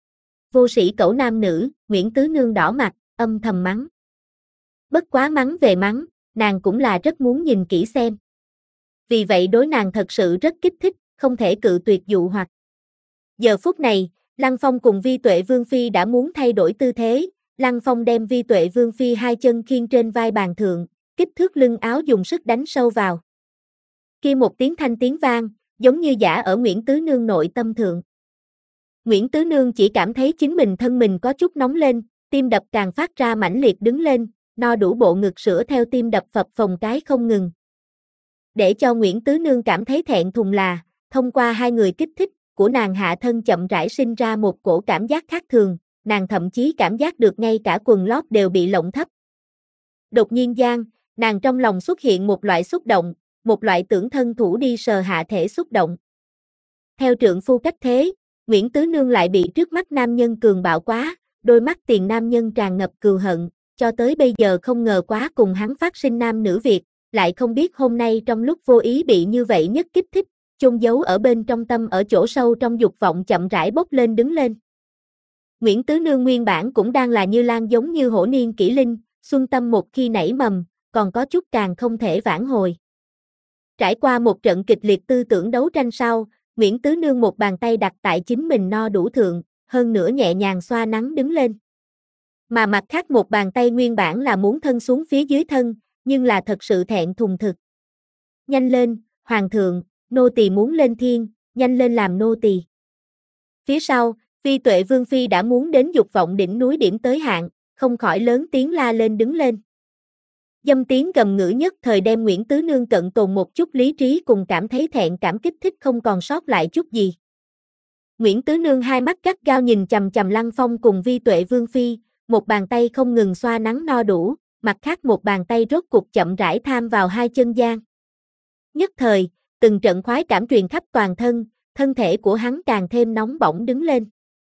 Speaker 1: Vô sĩ cẩu nam nữ, Nguyễn Tứ Nương đỏ mặt, âm thầm mắng. Bất quá mắng về mắng, nàng cũng là rất muốn nhìn kỹ xem. Vì vậy đối nàng thật sự rất kích thích, không thể cự tuyệt dụ hoặc. Giờ phút này, Lăng Phong cùng Vi Tuệ Vương phi đã muốn thay đổi tư thế, Lăng Phong đem Vi Tuệ Vương phi hai chân khiêng trên vai bàn thượng, kích thước lưng áo dùng sức đánh sâu vào. Kia một tiếng thanh tiếng vang, giống như giả ở Nguyễn Tứ Nương nội tâm thượng. Nguyễn Tứ Nương chỉ cảm thấy chính mình thân mình có chút nóng lên, tim đập càng phát ra mãnh liệt đứng lên, no đủ bộ ngực sữa theo tim đập phập phồng cái không ngừng. Để cho Nguyễn Tứ Nương cảm thấy thẹn thùng là, thông qua hai người kích thích, của nàng hạ thân chậm rãi sinh ra một cổ cảm giác khác thường, nàng thậm chí cảm giác được ngay cả quần lót đều bị lộng thấp. Đột nhiên gian, nàng trong lòng xuất hiện một loại xúc động, một loại tưởng thân thủ đi sờ hạ thể xúc động. Theo trượng phu cách thế, Nguyễn Tứ Nương lại bị trước mắt nam nhân cường bạo quá, đôi mắt tiền nam nhân tràn ngập cừu hận, cho tới bây giờ không ngờ quá cùng hắn phát sinh nam nữ việc, lại không biết hôm nay trong lúc vô ý bị như vậy nhất kích thích, chôn giấu ở bên trong tâm ở chỗ sâu trong dục vọng chậm rãi bốc lên đứng lên. Nguyễn Tứ Nương nguyên bản cũng đang là như lan giống như hổ niên kỷ linh, xuân tâm một khi nảy mầm, còn có chút càng không thể vãn hồi. Trải qua một trận kịch liệt tư tưởng đấu tranh sau, Nguyễn Tứ Nương một bàn tay đặt tại chính mình no đủ thượng, hơn nữa nhẹ nhàng xoa nắng đứng lên. Mà mặt khác một bàn tay nguyên bản là muốn thân xuống phía dưới thân, nhưng là thật sự thẹn thùng thực. Nhanh lên, hoàng thượng, nô tỳ muốn lên thiên, nhanh lên làm nô tỳ. Phía sau, Vi Tuệ Vương phi đã muốn đến dục vọng đỉnh núi điểm tới hạn, không khỏi lớn tiếng la lên đứng lên. dâm tiếng gầm ngữ nhất thời đem Nguyễn Tứ Nương cận tồn một chút lý trí cùng cảm thấy thẹn cảm kích thích không còn sót lại chút gì. Nguyễn Tứ Nương hai mắt gắt gao nhìn chằm chằm Lăng Phong cùng Vi Tuệ Vương Phi, một bàn tay không ngừng xoa nắng no đủ, mặt khác một bàn tay rốt cục chậm rãi tham vào hai chân gian. Nhất thời, từng trận khoái cảm truyền khắp toàn thân, thân thể của hắn càng thêm nóng bỏng đứng lên.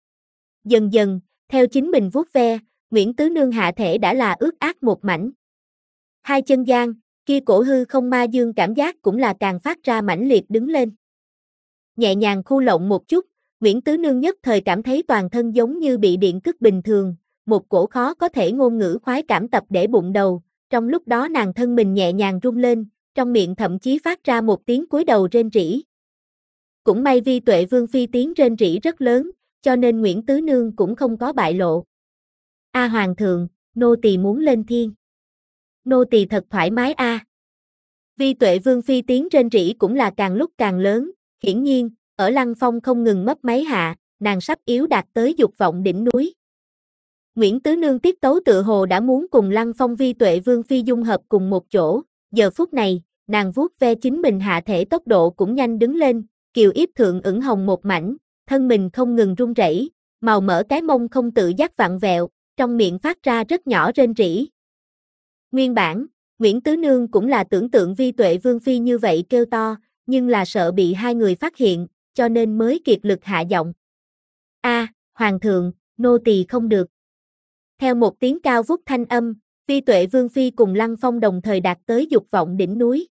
Speaker 1: Dần dần, theo chính mình vuốt ve, Nguyễn Tứ Nương hạ thể đã là ướt át một mảnh. Hai chân gian, kia cổ hư không ma dương cảm giác cũng là càng phát ra mãnh liệt đứng lên. Nhẹ nhàng khu lộng một chút, Nguyễn Tứ Nương nhất thời cảm thấy toàn thân giống như bị điện kích bình thường, một cổ khó có thể ngôn ngữ khoái cảm tập để bụng đầu, trong lúc đó nàng thân mình nhẹ nhàng rung lên, trong miệng thậm chí phát ra một tiếng cúi đầu rên rỉ. Cũng may Vi Tuệ Vương Phi tiếng rên rỉ rất lớn, cho nên Nguyễn Tứ Nương cũng không có bại lộ. A Hoàng thượng, nô tỳ muốn lên thiên. Nô tỳ thật thoải mái a. À. Vi Tuệ Vương Phi tiếng rên rỉ cũng là càng lúc càng lớn, hiển nhiên, ở Lăng Phong không ngừng mấp máy hạ, nàng sắp yếu đạt tới dục vọng đỉnh núi. Nguyễn Tứ Nương tiết tấu tự hồ đã muốn cùng Lăng Phong Vi Tuệ Vương Phi dung hợp cùng một chỗ, giờ phút này, nàng vuốt ve chính mình hạ thể tốc độ cũng nhanh đứng lên, kiều yếp thượng ửng hồng một mảnh, thân mình không ngừng run rẩy, màu mỡ cái mông không tự giác vặn vẹo, trong miệng phát ra rất nhỏ rên rỉ. Nguyên bản, Nguyễn Tứ Nương cũng là tưởng tượng Vi Tuệ Vương Phi như vậy kêu to, nhưng là sợ bị hai người phát hiện, cho nên mới kiệt lực hạ giọng. A, Hoàng thượng, nô tỳ không được. Theo một tiếng cao vút thanh âm, Vi Tuệ Vương Phi cùng Lăng Phong đồng thời đạt tới dục vọng đỉnh núi.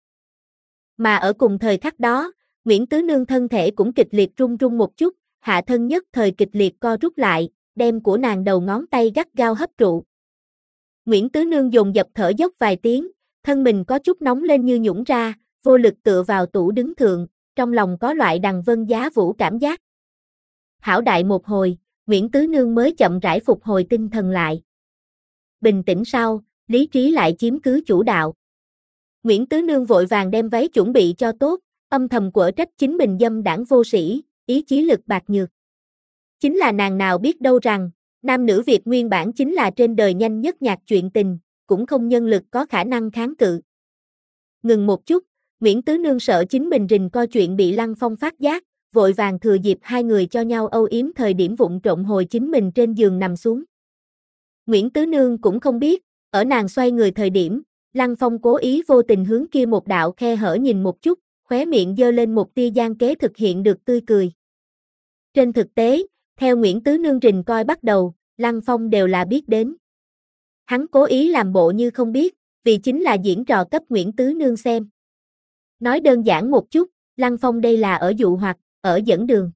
Speaker 1: Mà ở cùng thời khắc đó, Nguyễn Tứ Nương thân thể cũng kịch liệt rung rung một chút, hạ thân nhất thời kịch liệt co rút lại, đem của nàng đầu ngón tay gắt gao hấp trụ. Nguyễn Tứ Nương dồn dập thở dốc vài tiếng, thân mình có chút nóng lên như nhũn ra, vô lực tựa vào tủ đứng thượng, trong lòng có loại đằng vân giá vũ cảm giác. Hảo đại một hồi, Nguyễn Tứ Nương mới chậm rãi phục hồi tinh thần lại. Bình tĩnh sau, lý trí lại chiếm cứ chủ đạo. Nguyễn Tứ Nương vội vàng đem váy chuẩn bị cho tốt, âm thầm quở trách chính mình dâm đảng vô sĩ, ý chí lực bạc nhược. Chính là nàng nào biết đâu rằng, nam nữ Việt nguyên bản chính là trên đời nhanh nhất nhạc chuyện tình, cũng không nhân lực có khả năng kháng cự. Ngừng một chút, Nguyễn Tứ Nương sợ chính mình rình coi chuyện bị Lăng Phong phát giác, vội vàng thừa dịp hai người cho nhau âu yếm thời điểm vụng trộm hồi chính mình trên giường nằm xuống. Nguyễn Tứ Nương cũng không biết, ở nàng xoay người thời điểm, Lăng Phong cố ý vô tình hướng kia một đạo khe hở nhìn một chút, khóe miệng giơ lên một tia gian kế thực hiện được tươi cười. Trên thực tế, theo Nguyễn Tứ Nương rình coi bắt đầu, Lăng Phong đều là biết đến. Hắn cố ý làm bộ như không biết, vì chính là diễn trò cấp Nguyễn Tứ Nương xem. Nói đơn giản một chút, Lăng Phong đây là ở dụ hoặc, ở dẫn đường.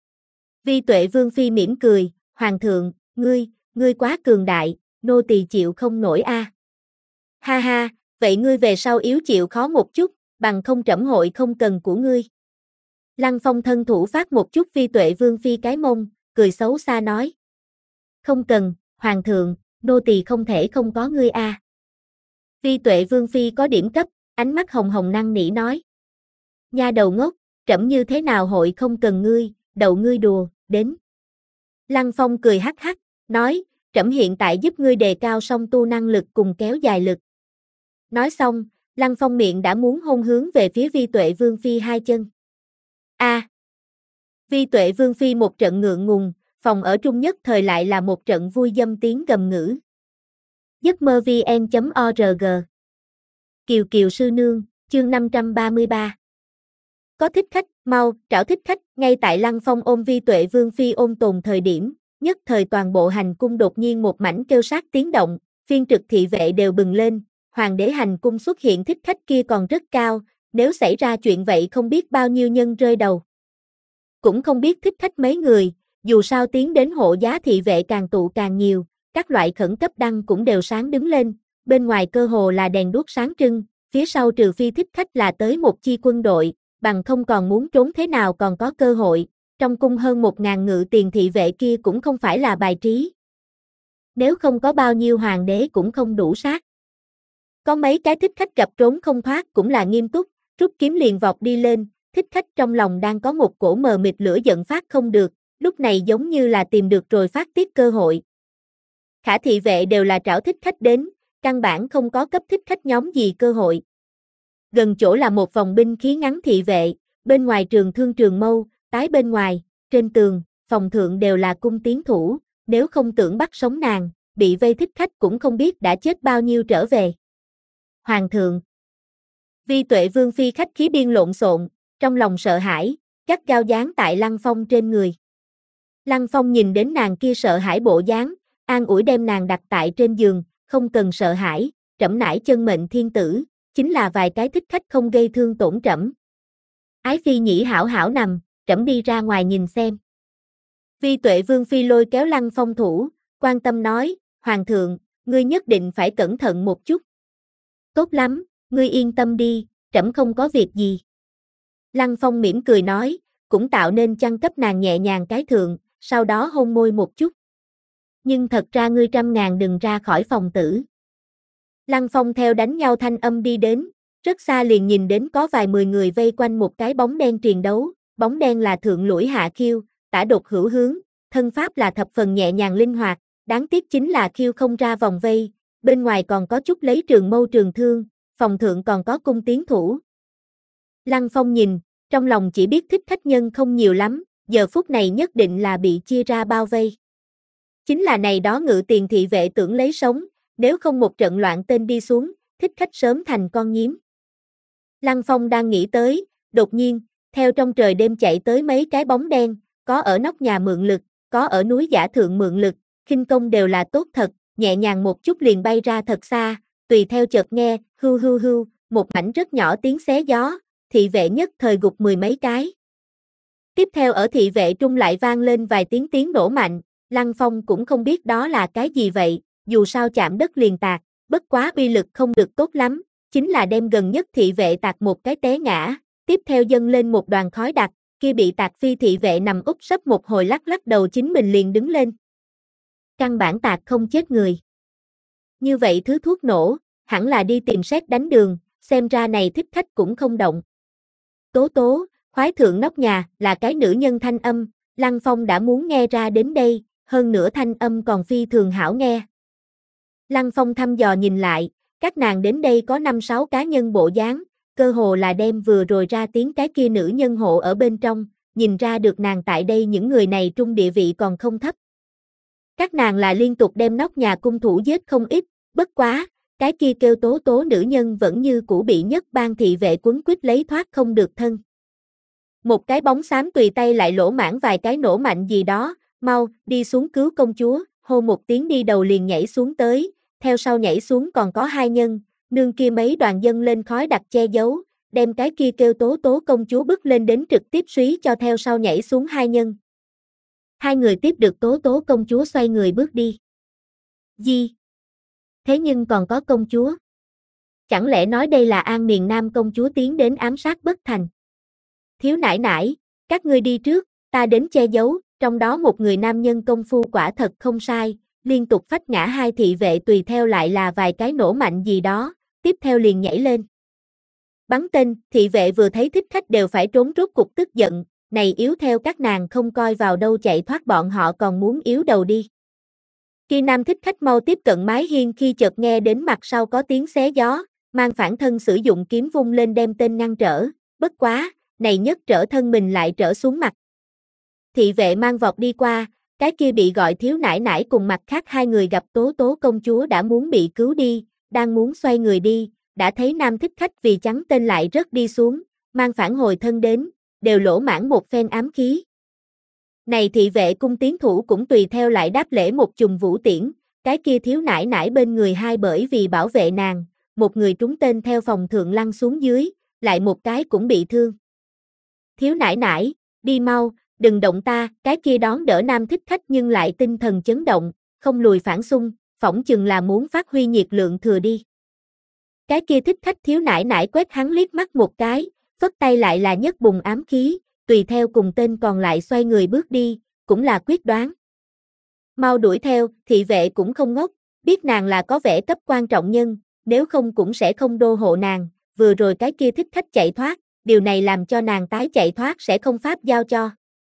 Speaker 1: Vi Tuệ Vương Phi mỉm cười, Hoàng thượng, ngươi, ngươi quá cường đại, nô tỳ chịu không nổi a. À. Ha ha, vậy ngươi về sau yếu chịu khó một chút, bằng không trẫm hội không cần của ngươi. Lăng Phong thân thủ phát một chút Vi Tuệ Vương Phi cái mông, cười xấu xa nói. Không cần, Hoàng thượng, nô tỳ không thể không có ngươi a. À. Vi Tuệ Vương Phi có điểm cấp, ánh mắt hồng hồng năn nỉ nói. Nha đầu ngốc, trẫm như thế nào hội không cần ngươi, đầu ngươi đùa, đến. Lăng Phong cười hắc hắc, nói, trẫm hiện tại giúp ngươi đề cao song tu năng lực cùng kéo dài lực. Nói xong, Lăng Phong miệng đã muốn hôn hướng về phía Vi Tuệ Vương Phi hai chân. A. À. Vi Tuệ Vương Phi một trận ngượng ngùng, phòng ở trung nhất thời lại là một trận vui dâm tiếng gầm ngữ. giấc mơ vn chấm org Kiều Kiều sư nương, chương năm trăm ba mươi ba. Có thích khách, mau, trảo thích khách, ngay tại Lăng Phong ôm Vi Tuệ Vương Phi ôm tồn thời điểm, nhất thời toàn bộ hành cung đột nhiên một mảnh kêu sát tiếng động, phiên trực thị vệ đều bừng lên, hoàng đế hành cung xuất hiện thích khách kia còn rất cao, nếu xảy ra chuyện vậy không biết bao nhiêu nhân rơi đầu. Cũng không biết thích khách mấy người, dù sao tiến đến hộ giá thị vệ càng tụ càng nhiều, các loại khẩn cấp đăng cũng đều sáng đứng lên, bên ngoài cơ hồ là đèn đuốc sáng trưng, phía sau trừ phi thích khách là tới một chi quân đội, bằng không còn muốn trốn thế nào còn có cơ hội, trong cung hơn một ngàn ngự tiền thị vệ kia cũng không phải là bài trí. Nếu không có bao nhiêu hoàng đế cũng không đủ sát. Có mấy cái thích khách gặp trốn không thoát cũng là nghiêm túc, rút kiếm liền vọt đi lên, thích khách trong lòng đang có một cổ mờ mịt lửa giận phát không được, lúc này giống như là tìm được rồi phát tiết cơ hội. Khả thị vệ đều là trảo thích khách đến, căn bản không có cấp thích khách nhóm gì cơ hội. Gần chỗ là một vòng binh khí ngắn thị vệ, bên ngoài trường thương trường mâu, tái bên ngoài, trên tường, phòng thượng đều là cung tiến thủ, nếu không tưởng bắt sống nàng, bị vây thích khách cũng không biết đã chết bao nhiêu trở về. Hoàng thượng. Vi Tuệ Vương phi khách khí biên lộn xộn, trong lòng sợ hãi, gắt gao dán tại Lăng Phong trên người. Lăng Phong nhìn đến nàng kia sợ hãi bộ dáng, an ủi đem nàng đặt tại trên giường, không cần sợ hãi, trẫm nải chân mệnh thiên tử, chính là vài cái thích khách không gây thương tổn trẫm. Ái phi nhĩ hảo hảo nằm, trẫm đi ra ngoài nhìn xem. Vi Tuệ Vương phi lôi kéo Lăng Phong thủ, quan tâm nói, Hoàng thượng, ngươi nhất định phải cẩn thận một chút. Tốt lắm, ngươi yên tâm đi, trẫm không có việc gì. Lăng Phong mỉm cười nói, cũng tạo nên chăn cấp nàng nhẹ nhàng cái thượng, sau đó hôn môi một chút. Nhưng thật ra ngươi trăm ngàn đừng ra khỏi phòng tử. Lăng Phong theo đánh nhau thanh âm đi đến, rất xa liền nhìn đến có vài mười người vây quanh một cái bóng đen triền đấu, bóng đen là thượng lũi hạ khiêu, tả đột hữu hướng, thân pháp là thập phần nhẹ nhàng linh hoạt, đáng tiếc chính là khiêu không ra vòng vây, bên ngoài còn có chút lấy trường mâu trường thương, phòng thượng còn có cung tiến thủ. Lăng Phong nhìn, trong lòng chỉ biết thích khách nhân không nhiều lắm, giờ phút này nhất định là bị chia ra bao vây. Chính là này đó ngự tiền thị vệ tưởng lấy sống, nếu không một trận loạn tên đi xuống, thích khách sớm thành con nhím. Lăng Phong đang nghĩ tới, đột nhiên, theo trong trời đêm chạy tới mấy cái bóng đen, có ở nóc nhà mượn lực, có ở núi giả thượng mượn lực, khinh công đều là tốt thật, nhẹ nhàng một chút liền bay ra thật xa, tùy theo chợt nghe, hưu hưu hưu, một mảnh rất nhỏ tiếng xé gió, thị vệ nhất thời gục mười mấy cái. Tiếp theo ở thị vệ trung lại vang lên vài tiếng tiếng nổ mạnh, Lăng Phong cũng không biết đó là cái gì vậy, dù sao chạm đất liền tạc, bất quá uy lực không được tốt lắm, chính là đem gần nhất thị vệ tạc một cái té ngã, tiếp theo dâng lên một đoàn khói đặc, kia bị tạc phi thị vệ nằm úp sấp một hồi lắc lắc đầu chính mình liền đứng lên. Căn bản tạc không chết người. Như vậy thứ thuốc nổ, hẳn là đi tìm sét đánh đường, xem ra này thích khách cũng không động. Tố tố, khoái thượng nóc nhà, là cái nữ nhân thanh âm, Lăng Phong đã muốn nghe ra đến đây, hơn nữa thanh âm còn phi thường hảo nghe. Lăng Phong thăm dò nhìn lại, các nàng đến đây có năm sáu cá nhân bộ dáng, cơ hồ là đem vừa rồi ra tiếng cái kia nữ nhân hộ ở bên trong, nhìn ra được nàng tại đây những người này trung địa vị còn không thấp. Các nàng là liên tục đem nóc nhà cung thủ giết không ít, bất quá, cái kia kêu tố tố nữ nhân vẫn như cũ bị nhất ban thị vệ quấn quýt lấy thoát không được thân. Một cái bóng xám tùy tay lại lỗ mãn vài cái nổ mạnh gì đó, mau, đi xuống cứu công chúa, hô một tiếng đi đầu liền nhảy xuống tới, theo sau nhảy xuống còn có hai nhân, nương kia mấy đoàn dân lên khói đặc che giấu, đem cái kia kêu tố tố công chúa bước lên đến trực tiếp suý cho theo sau nhảy xuống hai nhân. Hai người tiếp được tố tố công chúa xoay người bước đi. Gì? Thế nhưng còn có công chúa? Chẳng lẽ nói đây là An miền Nam công chúa tiến đến ám sát bất thành? Thiếu nãi nãi, các ngươi đi trước, ta đến che giấu, trong đó một người nam nhân công phu quả thật không sai, liên tục phách ngã hai thị vệ tùy theo lại là vài cái nổ mạnh gì đó, tiếp theo liền nhảy lên. Bắn tên, thị vệ vừa thấy thích khách đều phải trốn rốt cục tức giận, này yếu theo các nàng không coi vào đâu chạy thoát bọn họ còn muốn yếu đầu đi. Khi nam thích khách mau tiếp cận mái hiên khi chợt nghe đến mặt sau có tiếng xé gió, mang phản thân sử dụng kiếm vung lên đem tên ngăn trở, bất quá, này nhất trở thân mình lại trở xuống mặt. Thị vệ mang vọt đi qua, cái kia bị gọi thiếu nãi nãi cùng mặt khác hai người gặp tố tố công chúa đã muốn bị cứu đi, đang muốn xoay người đi, đã thấy nam thích khách vì trắng tên lại rớt đi xuống, mang phản hồi thân đến, đều lỗ mãn một phen ám khí. Này thị vệ cung tiến thủ cũng tùy theo lại đáp lễ một chùm vũ tiễn, cái kia thiếu nãi nãi bên người hai bởi vì bảo vệ nàng, một người trúng tên theo phòng thượng lăn xuống dưới, lại một cái cũng bị thương. Thiếu nãi nãi, đi mau, đừng động ta, cái kia đón đỡ nam thích khách nhưng lại tinh thần chấn động, không lùi phản xung, phỏng chừng là muốn phát huy nhiệt lượng thừa đi. Cái kia thích khách thiếu nãi nãi quét hắn liếc mắt một cái, phất tay lại là nhất bùng ám khí, tùy theo cùng tên còn lại xoay người bước đi, cũng là quyết đoán. Mau đuổi theo, thị vệ cũng không ngốc, biết nàng là có vẻ cấp quan trọng nhân, nếu không cũng sẽ không đô hộ nàng, vừa rồi cái kia thích khách chạy thoát, điều này làm cho nàng tái chạy thoát sẽ không pháp giao cho.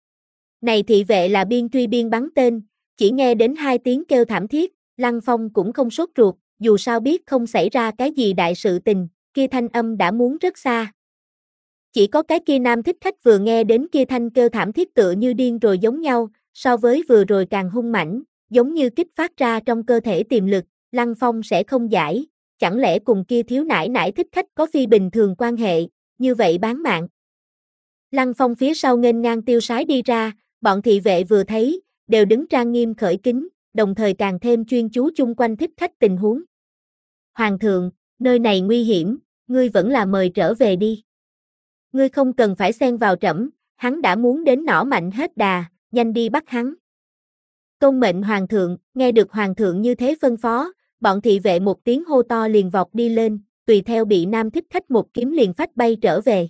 Speaker 1: Này thị vệ là biên truy biên bắn tên, chỉ nghe đến hai tiếng kêu thảm thiết, Lăng Phong cũng không sốt ruột, dù sao biết không xảy ra cái gì đại sự tình, kia thanh âm đã muốn rất xa. Chỉ có cái kia nam thích khách vừa nghe đến kia thanh kêu thảm thiết tựa như điên rồi giống nhau, so với vừa rồi càng hung mãnh, giống như kích phát ra trong cơ thể tiềm lực, Lăng Phong sẽ không giải, chẳng lẽ cùng kia thiếu nải nải thích khách có phi bình thường quan hệ, như vậy bán mạng. Lăng Phong phía sau nghênh ngang tiêu sái đi ra, bọn thị vệ vừa thấy, đều đứng trang nghiêm khởi kính, đồng thời càng thêm chuyên chú chung quanh thích khách tình huống. Hoàng thượng, nơi này nguy hiểm, ngươi vẫn là mời trở về đi. Ngươi không cần phải xen vào trẫm, hắn đã muốn đến nỏ mạnh hết đà, nhanh đi bắt hắn. Công mệnh hoàng thượng, nghe được hoàng thượng như thế phân phó, bọn thị vệ một tiếng hô to liền vọt đi lên, tùy theo bị nam thích khách một kiếm liền phách bay trở về.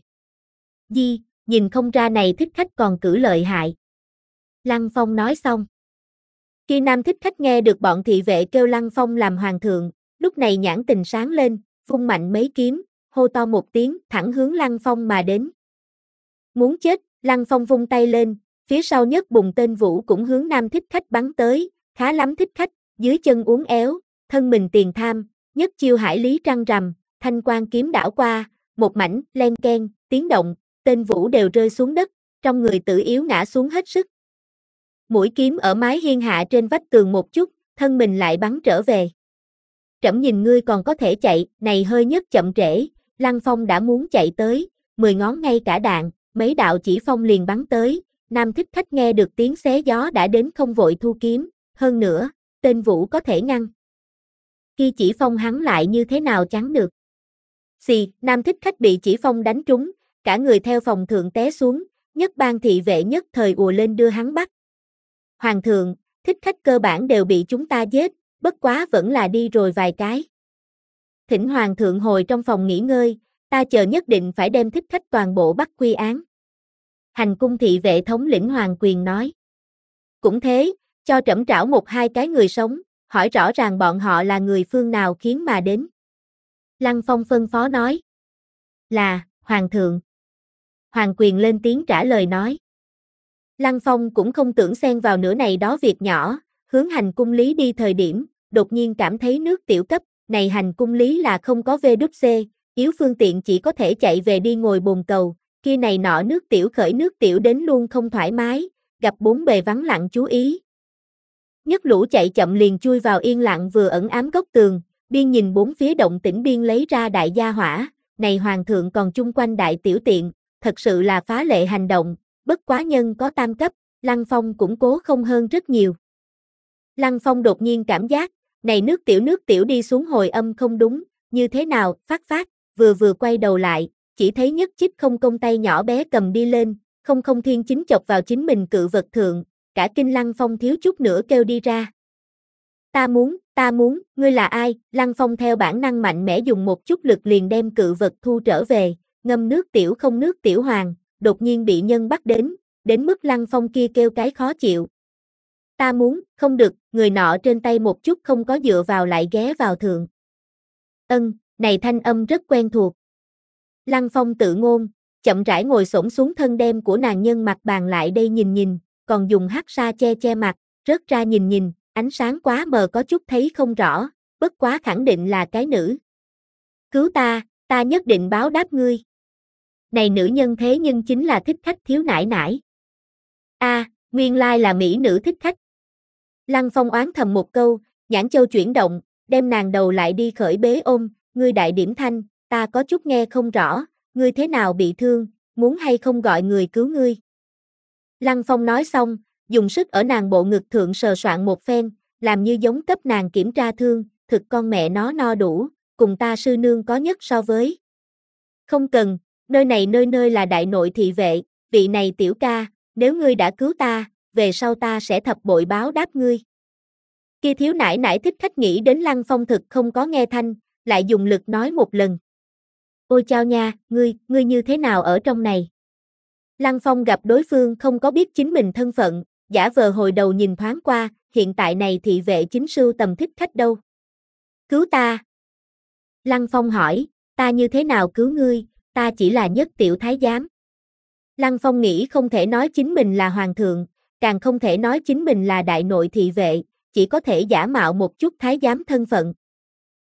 Speaker 1: Di, nhìn không ra này thích khách còn cử lợi hại. Lăng Phong nói xong. Khi nam thích khách nghe được bọn thị vệ kêu Lăng Phong làm hoàng thượng, lúc này nhãn tình sáng lên, vung mạnh mấy kiếm, hô to một tiếng, thẳng hướng Lăng Phong mà đến. Muốn chết, Lăng Phong vung tay lên, phía sau nhất bùng tên vũ cũng hướng nam thích khách bắn tới, khá lắm thích khách, dưới chân uốn éo, thân mình tiền tham, nhất chiêu hải lý trăng rằm, thanh quang kiếm đảo qua, một mảnh, len ken, tiếng động, tên vũ đều rơi xuống đất, trong người tự yếu ngã xuống hết sức. Mũi kiếm ở mái hiên hạ trên vách tường một chút, thân mình lại bắn trở về. Trẫm nhìn ngươi còn có thể chạy, này hơi nhất chậm trễ, Lăng Phong đã muốn chạy tới, mười ngón ngay cả đạn, mấy đạo chỉ phong liền bắn tới, nam thích khách nghe được tiếng xé gió đã đến không vội thu kiếm, hơn nữa, tên vũ có thể ngăn. Khi chỉ phong hắn lại như thế nào chắn được. Xì, nam thích khách bị chỉ phong đánh trúng, cả người theo phòng thượng té xuống, nhất ban thị vệ nhất thời ùa lên đưa hắn bắt. Hoàng thượng, thích khách cơ bản đều bị chúng ta giết, bất quá vẫn là đi rồi vài cái. Thỉnh hoàng thượng hồi trong phòng nghỉ ngơi, ta chờ nhất định phải đem thích khách toàn bộ bắt quy án. Hành cung thị vệ thống lĩnh Hoàng Quyền nói. Cũng thế, cho trẫm trảo một hai cái người sống, hỏi rõ ràng bọn họ là người phương nào khiến mà đến. Lăng Phong phân phó nói. Là, Hoàng thượng. Hoàng Quyền lên tiếng trả lời nói. Lăng Phong cũng không tưởng xen vào nửa này đó việc nhỏ, hướng hành cung lý đi thời điểm, đột nhiên cảm thấy nước tiểu cấp, này hành cung lý là không có vê đút xê, yếu phương tiện chỉ có thể chạy về đi ngồi bồn cầu, kia này nọ nước tiểu khởi nước tiểu đến luôn không thoải mái, gặp bốn bề vắng lặng chú ý. Nhất lũ chạy chậm liền chui vào yên lặng vừa ẩn ám góc tường, biên nhìn bốn phía động tĩnh biên lấy ra đại gia hỏa, này hoàng thượng còn chung quanh đại tiểu tiện, thật sự là phá lệ hành động, bất quá nhân có tam cấp, Lăng Phong cũng cố không hơn rất nhiều. Lăng Phong đột nhiên cảm giác, này nước tiểu nước tiểu đi xuống hồi âm không đúng, như thế nào, phát phát, vừa vừa quay đầu lại, chỉ thấy nhất chích không công tay nhỏ bé cầm đi lên, không không thiên chính chọc vào chính mình cự vật thượng, cả kinh Lăng Phong thiếu chút nữa kêu đi ra. Ta muốn, ta muốn, ngươi là ai? Lăng Phong theo bản năng mạnh mẽ dùng một chút lực liền đem cự vật thu trở về, ngâm nước tiểu không nước tiểu hoàng, đột nhiên bị nhân bắt đến, đến mức Lăng Phong kia kêu cái khó chịu. Ta muốn, không được, người nọ trên tay một chút không có dựa vào lại ghé vào thượng. Ân, này thanh âm rất quen thuộc. Lăng Phong tự ngôn, chậm rãi ngồi xổm xuống thân đem của nàng nhân mặt bàn lại đây nhìn nhìn, còn dùng hắc sa che che mặt, rớt ra nhìn nhìn, ánh sáng quá mờ có chút thấy không rõ, bất quá khẳng định là cái nữ. Cứu ta, ta nhất định báo đáp ngươi. Này nữ nhân thế nhưng chính là thích khách thiếu nải nải. A, à, nguyên lai là mỹ nữ thích khách. Lăng Phong oán thầm một câu, nhãn châu chuyển động, đem nàng đầu lại đi khởi bế ôm, ngươi đại điểm thanh, ta có chút nghe không rõ, ngươi thế nào bị thương, muốn hay không gọi người cứu ngươi. Lăng Phong nói xong, dùng sức ở nàng bộ ngực thượng sờ soạn một phen, làm như giống cấp nàng kiểm tra thương, thực con mẹ nó no đủ, cùng ta sư nương có nhất so với. Không cần, nơi này nơi nơi là đại nội thị vệ, vị này tiểu ca, nếu ngươi đã cứu ta, về sau ta sẽ thập bội báo đáp ngươi. Kia thiếu nải nải thích khách nghĩ đến Lăng Phong thực không có nghe thanh, lại dùng lực nói một lần. Ôi chao nha, ngươi, ngươi như thế nào ở trong này? Lăng Phong gặp đối phương không có biết chính mình thân phận, giả vờ hồi đầu nhìn thoáng qua, hiện tại này thị vệ chính sưu tầm thích khách đâu. Cứu ta. Lăng Phong hỏi, ta như thế nào cứu ngươi, ta chỉ là nhất tiểu thái giám. Lăng Phong nghĩ không thể nói chính mình là hoàng thượng, càng không thể nói chính mình là đại nội thị vệ, chỉ có thể giả mạo một chút thái giám thân phận.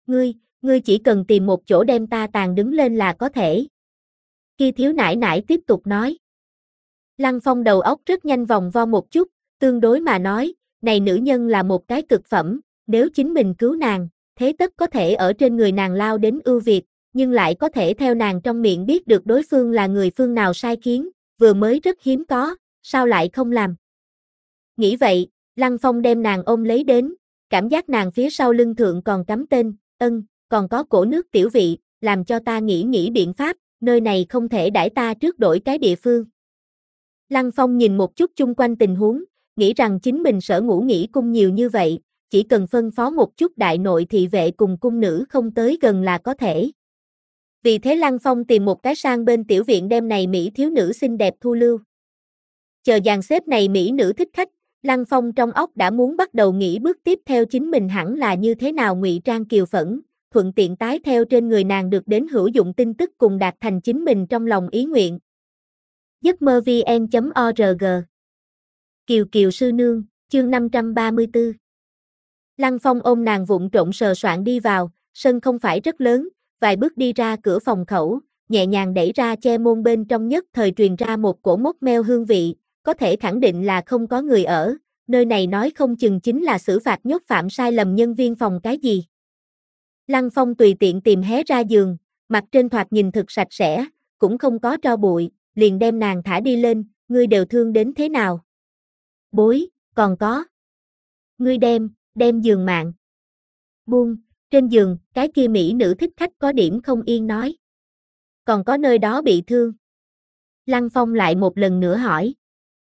Speaker 1: Ngươi, ngươi chỉ cần tìm một chỗ đem ta tàn đứng lên là có thể. Kia thiếu nải nải tiếp tục nói. Lăng Phong đầu óc rất nhanh vòng vo một chút, tương đối mà nói, này nữ nhân là một cái cực phẩm, nếu chính mình cứu nàng, thế tất có thể ở trên người nàng lao đến ưu việt, nhưng lại có thể theo nàng trong miệng biết được đối phương là người phương nào sai khiến, vừa mới rất hiếm có, sao lại không làm. Nghĩ vậy, Lăng Phong đem nàng ôm lấy đến, cảm giác nàng phía sau lưng thượng còn cắm tên, ân, còn có cổ nước tiểu vị, làm cho ta nghĩ nghĩ biện pháp, nơi này không thể đãi ta trước đổi cái địa phương. Lăng Phong nhìn một chút chung quanh tình huống, nghĩ rằng chính mình sở ngủ nghỉ cung nhiều như vậy, chỉ cần phân phó một chút đại nội thị vệ cùng cung nữ không tới gần là có thể. Vì thế Lăng Phong tìm một cái sang bên tiểu viện đem này mỹ thiếu nữ xinh đẹp thu lưu. Chờ dàn xếp này mỹ nữ thích khách, Lăng Phong trong óc đã muốn bắt đầu nghĩ bước tiếp theo chính mình hẳn là như thế nào ngụy trang kiều phẫn, thuận tiện tái theo trên người nàng được đến hữu dụng tin tức cùng đạt thành chính mình trong lòng ý nguyện. giấc mơ vn chấm org Kiều Kiều sư nương, chương năm trăm ba mươi tư. Lăng Phong ôm nàng vụng trộn sờ soạn đi vào, sân không phải rất lớn, vài bước đi ra cửa phòng khẩu, nhẹ nhàng đẩy ra che môn bên trong nhất thời truyền ra một cổ mốc meo hương vị, có thể khẳng định là không có người ở, nơi này nói không chừng chính là xử phạt nhốt phạm sai lầm nhân viên phòng cái gì. Lăng Phong tùy tiện tìm hé ra giường, mặt trên thoạt nhìn thực sạch sẽ, cũng không có tro bụi, liền đem nàng thả đi lên, ngươi đều thương đến thế nào? Bối, còn có. Ngươi đem, đem giường mạng. Buông, trên giường, cái kia mỹ nữ thích khách có điểm không yên nói. Còn có nơi đó bị thương. Lăng Phong lại một lần nữa hỏi.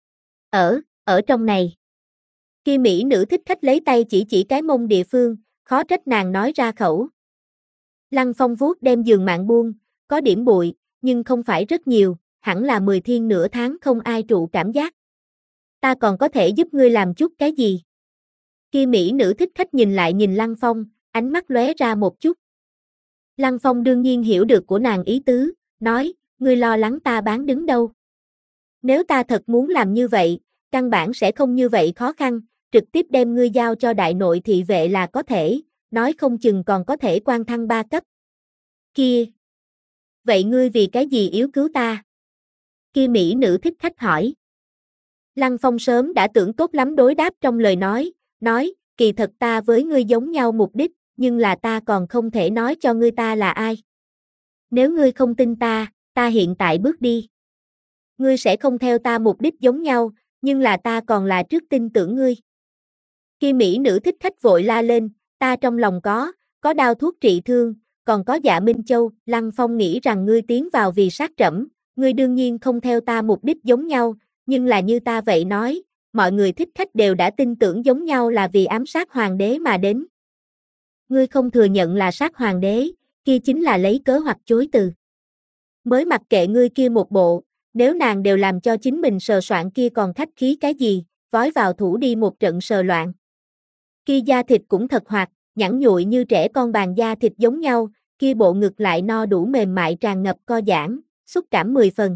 Speaker 1: Ở, ở trong này. Kia mỹ nữ thích khách lấy tay chỉ chỉ cái mông địa phương, khó trách nàng nói ra khẩu. Lăng Phong vuốt đem giường mạng buông, có điểm bụi, nhưng không phải rất nhiều, hẳn là mười thiên nửa tháng không ai trụ cảm giác. Ta còn có thể giúp ngươi làm chút cái gì? Kia mỹ nữ thích khách nhìn lại nhìn Lăng Phong, ánh mắt lóe ra một chút. Lăng Phong đương nhiên hiểu được của nàng ý tứ, nói, ngươi lo lắng ta bán đứng đâu. Nếu ta thật muốn làm như vậy, căn bản sẽ không như vậy khó khăn, trực tiếp đem ngươi giao cho đại nội thị vệ là có thể, nói không chừng còn có thể quan thăng ba cấp. Kia! Vậy ngươi vì cái gì yếu cứu ta? Kia mỹ nữ thích khách hỏi. Lăng Phong sớm đã tưởng tốt lắm đối đáp trong lời nói, nói, kỳ thật ta với ngươi giống nhau mục đích, nhưng là ta còn không thể nói cho ngươi ta là ai. Nếu ngươi không tin ta, ta hiện tại bước đi. Ngươi sẽ không theo ta mục đích giống nhau, nhưng là ta còn là trước tin tưởng ngươi. Kia mỹ nữ thích khách vội la lên, ta trong lòng có, có đao thuốc trị thương, còn có Dạ Minh Châu. Lăng Phong nghĩ rằng ngươi tiến vào vì sát trẫm, ngươi đương nhiên không theo ta mục đích giống nhau, nhưng là như ta vậy nói, mọi người thích khách đều đã tin tưởng giống nhau là vì ám sát hoàng đế mà đến. Ngươi không thừa nhận là sát hoàng đế, kia chính là lấy cớ hoặc chối từ. Mới mặc kệ ngươi kia một bộ, nếu nàng đều làm cho chính mình sờ soạn kia còn khách khí cái gì, vói vào thủ đi một trận sờ loạn. Kia da thịt cũng thật hoạt, nhẵn nhụi như trẻ con bàn da thịt giống nhau, kia bộ ngực lại no đủ mềm mại tràn ngập co giãn, xúc cảm mười phần.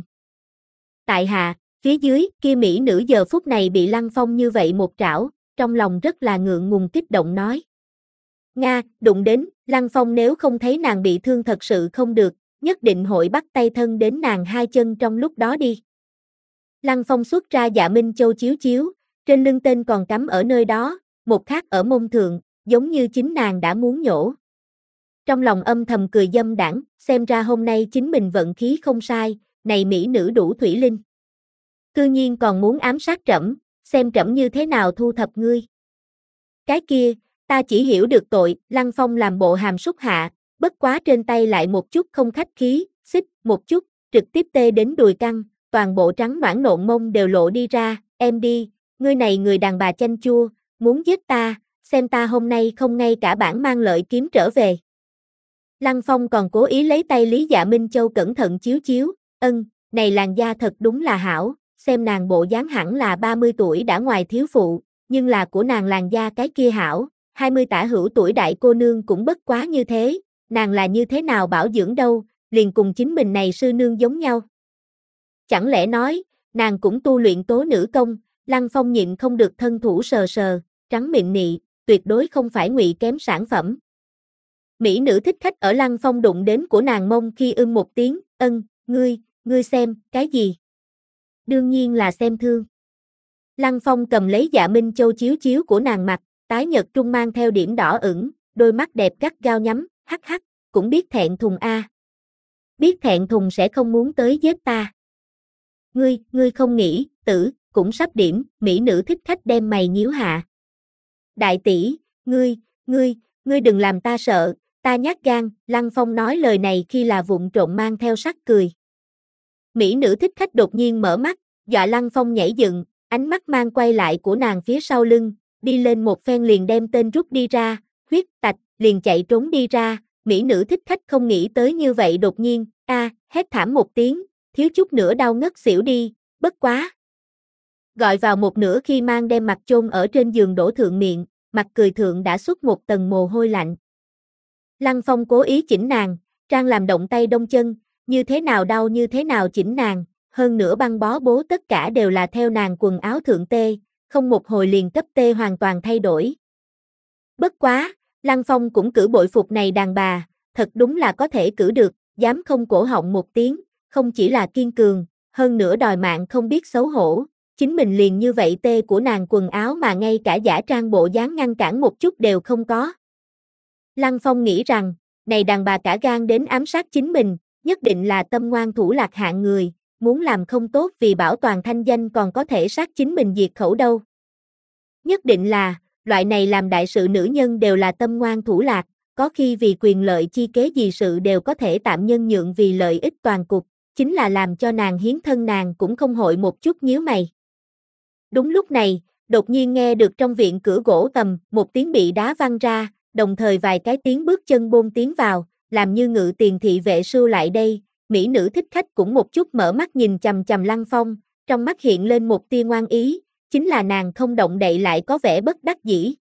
Speaker 1: Tại hạ, phía dưới, kia mỹ nữ giờ phút này bị Lăng Phong như vậy một trảo, trong lòng rất là ngượng ngùng kích động nói. Nga, đụng đến, Lăng Phong nếu không thấy nàng bị thương thật sự không được, nhất định hội bắt tay thân đến nàng hai chân trong lúc đó đi. Lăng Phong xuất ra Dạ Minh Châu chiếu chiếu, trên lưng tên còn cắm ở nơi đó, một khác ở mông thượng, giống như chính nàng đã muốn nhổ. Trong lòng âm thầm cười dâm đãng, xem ra hôm nay chính mình vận khí không sai, này mỹ nữ đủ thủy linh. Cư nhiên còn muốn ám sát trẫm, xem trẫm như thế nào thu thập ngươi. Cái kia, ta chỉ hiểu được tội, Lăng Phong làm bộ hàm súc hạ, bất quá trên tay lại một chút không khách khí, xích, một chút, trực tiếp tê đến đùi căng, toàn bộ trắng noãn nộn mông đều lộ đi ra, em đi, ngươi này người đàn bà chanh chua, muốn giết ta, xem ta hôm nay không ngay cả bản mang lợi kiếm trở về. Lăng Phong còn cố ý lấy tay Lý Dạ Minh Châu cẩn thận chiếu chiếu, ân, này làn da thật đúng là hảo, xem nàng bộ dáng hẳn là ba mươi tuổi đã ngoài thiếu phụ, nhưng là của nàng làn da cái kia hảo, hai mươi tả hữu tuổi đại cô nương cũng bất quá như thế, nàng là như thế nào bảo dưỡng đâu, liền cùng chính mình này sư nương giống nhau. Chẳng lẽ nói, nàng cũng tu luyện tố nữ công, Lăng Phong nhịn không được thân thủ sờ sờ, trắng miệng nị, tuyệt đối không phải ngụy kém sản phẩm. Mỹ nữ thích khách ở Lăng Phong đụng đến của nàng mông khi ưng một tiếng, ân, ngươi, ngươi xem, cái gì? Đương nhiên là xem thương. Lăng Phong cầm lấy Dạ Minh Châu chiếu chiếu của nàng mặt, tái nhợt trung mang theo điểm đỏ ửng, đôi mắt đẹp gắt gao nhắm, hắc hắc, cũng biết thẹn thùng a. À. Biết thẹn thùng sẽ không muốn tới giết ta. Ngươi, ngươi không nghĩ, tử, cũng sắp điểm, mỹ nữ thích khách đem mày nhíu hạ. Đại tỷ, ngươi, ngươi, ngươi đừng làm ta sợ, ta nhát gan, Lăng Phong nói lời này khi là vụng trộm mang theo sắc cười. Mỹ nữ thích khách đột nhiên mở mắt, dọa Lăng Phong nhảy dựng, ánh mắt mang quay lại của nàng phía sau lưng, đi lên một phen liền đem tên rút đi ra, huyết tạch, liền chạy trốn đi ra, mỹ nữ thích khách không nghĩ tới như vậy đột nhiên, a, hét thảm một tiếng, thiếu chút nữa đau ngất xỉu đi, bất quá. Gọi vào một nửa khi mang đem mặt chôn ở trên giường đổ thượng miệng, mặt cười thượng đã xuất một tầng mồ hôi lạnh. Lăng Phong cố ý chỉnh nàng, trang làm động tay đông chân, như thế nào đau như thế nào chỉnh nàng, hơn nữa băng bó bố tất cả đều là theo nàng quần áo thượng tê, không một hồi liền cấp tê hoàn toàn thay đổi. Bất quá, Lăng Phong cũng cử bội phục này đàn bà, thật đúng là có thể cử được, dám không cổ họng một tiếng, không chỉ là kiên cường, hơn nữa đòi mạng không biết xấu hổ, chính mình liền như vậy tê của nàng quần áo mà ngay cả giả trang bộ dáng ngăn cản một chút đều không có. Lăng Phong nghĩ rằng, này đàn bà cả gan đến ám sát chính mình, nhất định là tâm ngoan thủ lạc hạng người, muốn làm không tốt vì bảo toàn thanh danh còn có thể sát chính mình diệt khẩu đâu. Nhất định là, loại này làm đại sự nữ nhân đều là tâm ngoan thủ lạc, có khi vì quyền lợi chi kế gì sự đều có thể tạm nhân nhượng vì lợi ích toàn cục, chính là làm cho nàng hiến thân nàng cũng không hội một chút nhíu mày. Đúng lúc này, đột nhiên nghe được trong viện cửa gỗ tầm, một tiếng bị đá văng ra, đồng thời vài cái tiếng bước chân bôn tiến vào, làm như ngự tiền thị vệ sưu lại đây, mỹ nữ thích khách cũng một chút mở mắt nhìn chằm chằm Lăng Phong, trong mắt hiện lên một tia ngoan ý, chính là nàng không động đậy lại có vẻ bất đắc dĩ.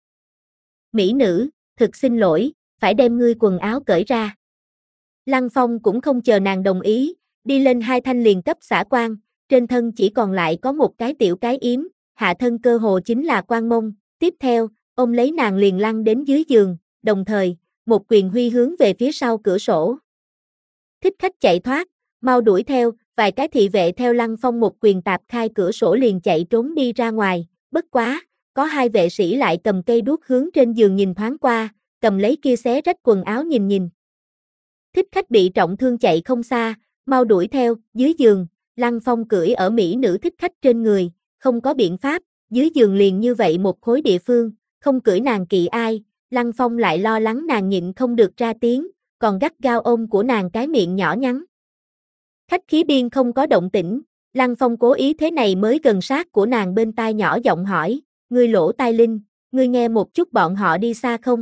Speaker 1: Mỹ nữ, thực xin lỗi, phải đem ngươi quần áo cởi ra. Lăng Phong cũng không chờ nàng đồng ý, đi lên hai thanh liền cấp xả quan, trên thân chỉ còn lại có một cái tiểu cái yếm, hạ thân cơ hồ chính là quan mông, tiếp theo, ôm lấy nàng liền lăn đến dưới giường, đồng thời, một quyền huy hướng về phía sau cửa sổ. Thích khách chạy thoát, mau đuổi theo, vài cái thị vệ theo Lăng Phong một quyền tạp khai cửa sổ liền chạy trốn đi ra ngoài, bất quá, có hai vệ sĩ lại cầm cây đuốc hướng trên giường nhìn thoáng qua, cầm lấy kia xé rách quần áo nhìn nhìn. Thích khách bị trọng thương chạy không xa, mau đuổi theo, dưới giường, Lăng Phong cưỡi ở mỹ nữ thích khách trên người, không có biện pháp, dưới giường liền như vậy một khối địa phương, không cưỡi nàng kỵ ai, Lăng Phong lại lo lắng nàng nhịn không được ra tiếng, còn gắt gao ôm của nàng cái miệng nhỏ nhắn. Khách khí biên không có động tĩnh, Lăng Phong cố ý thế này mới gần sát của nàng bên tai nhỏ giọng hỏi, ngươi lỗ tai linh, ngươi nghe một chút bọn họ đi xa không?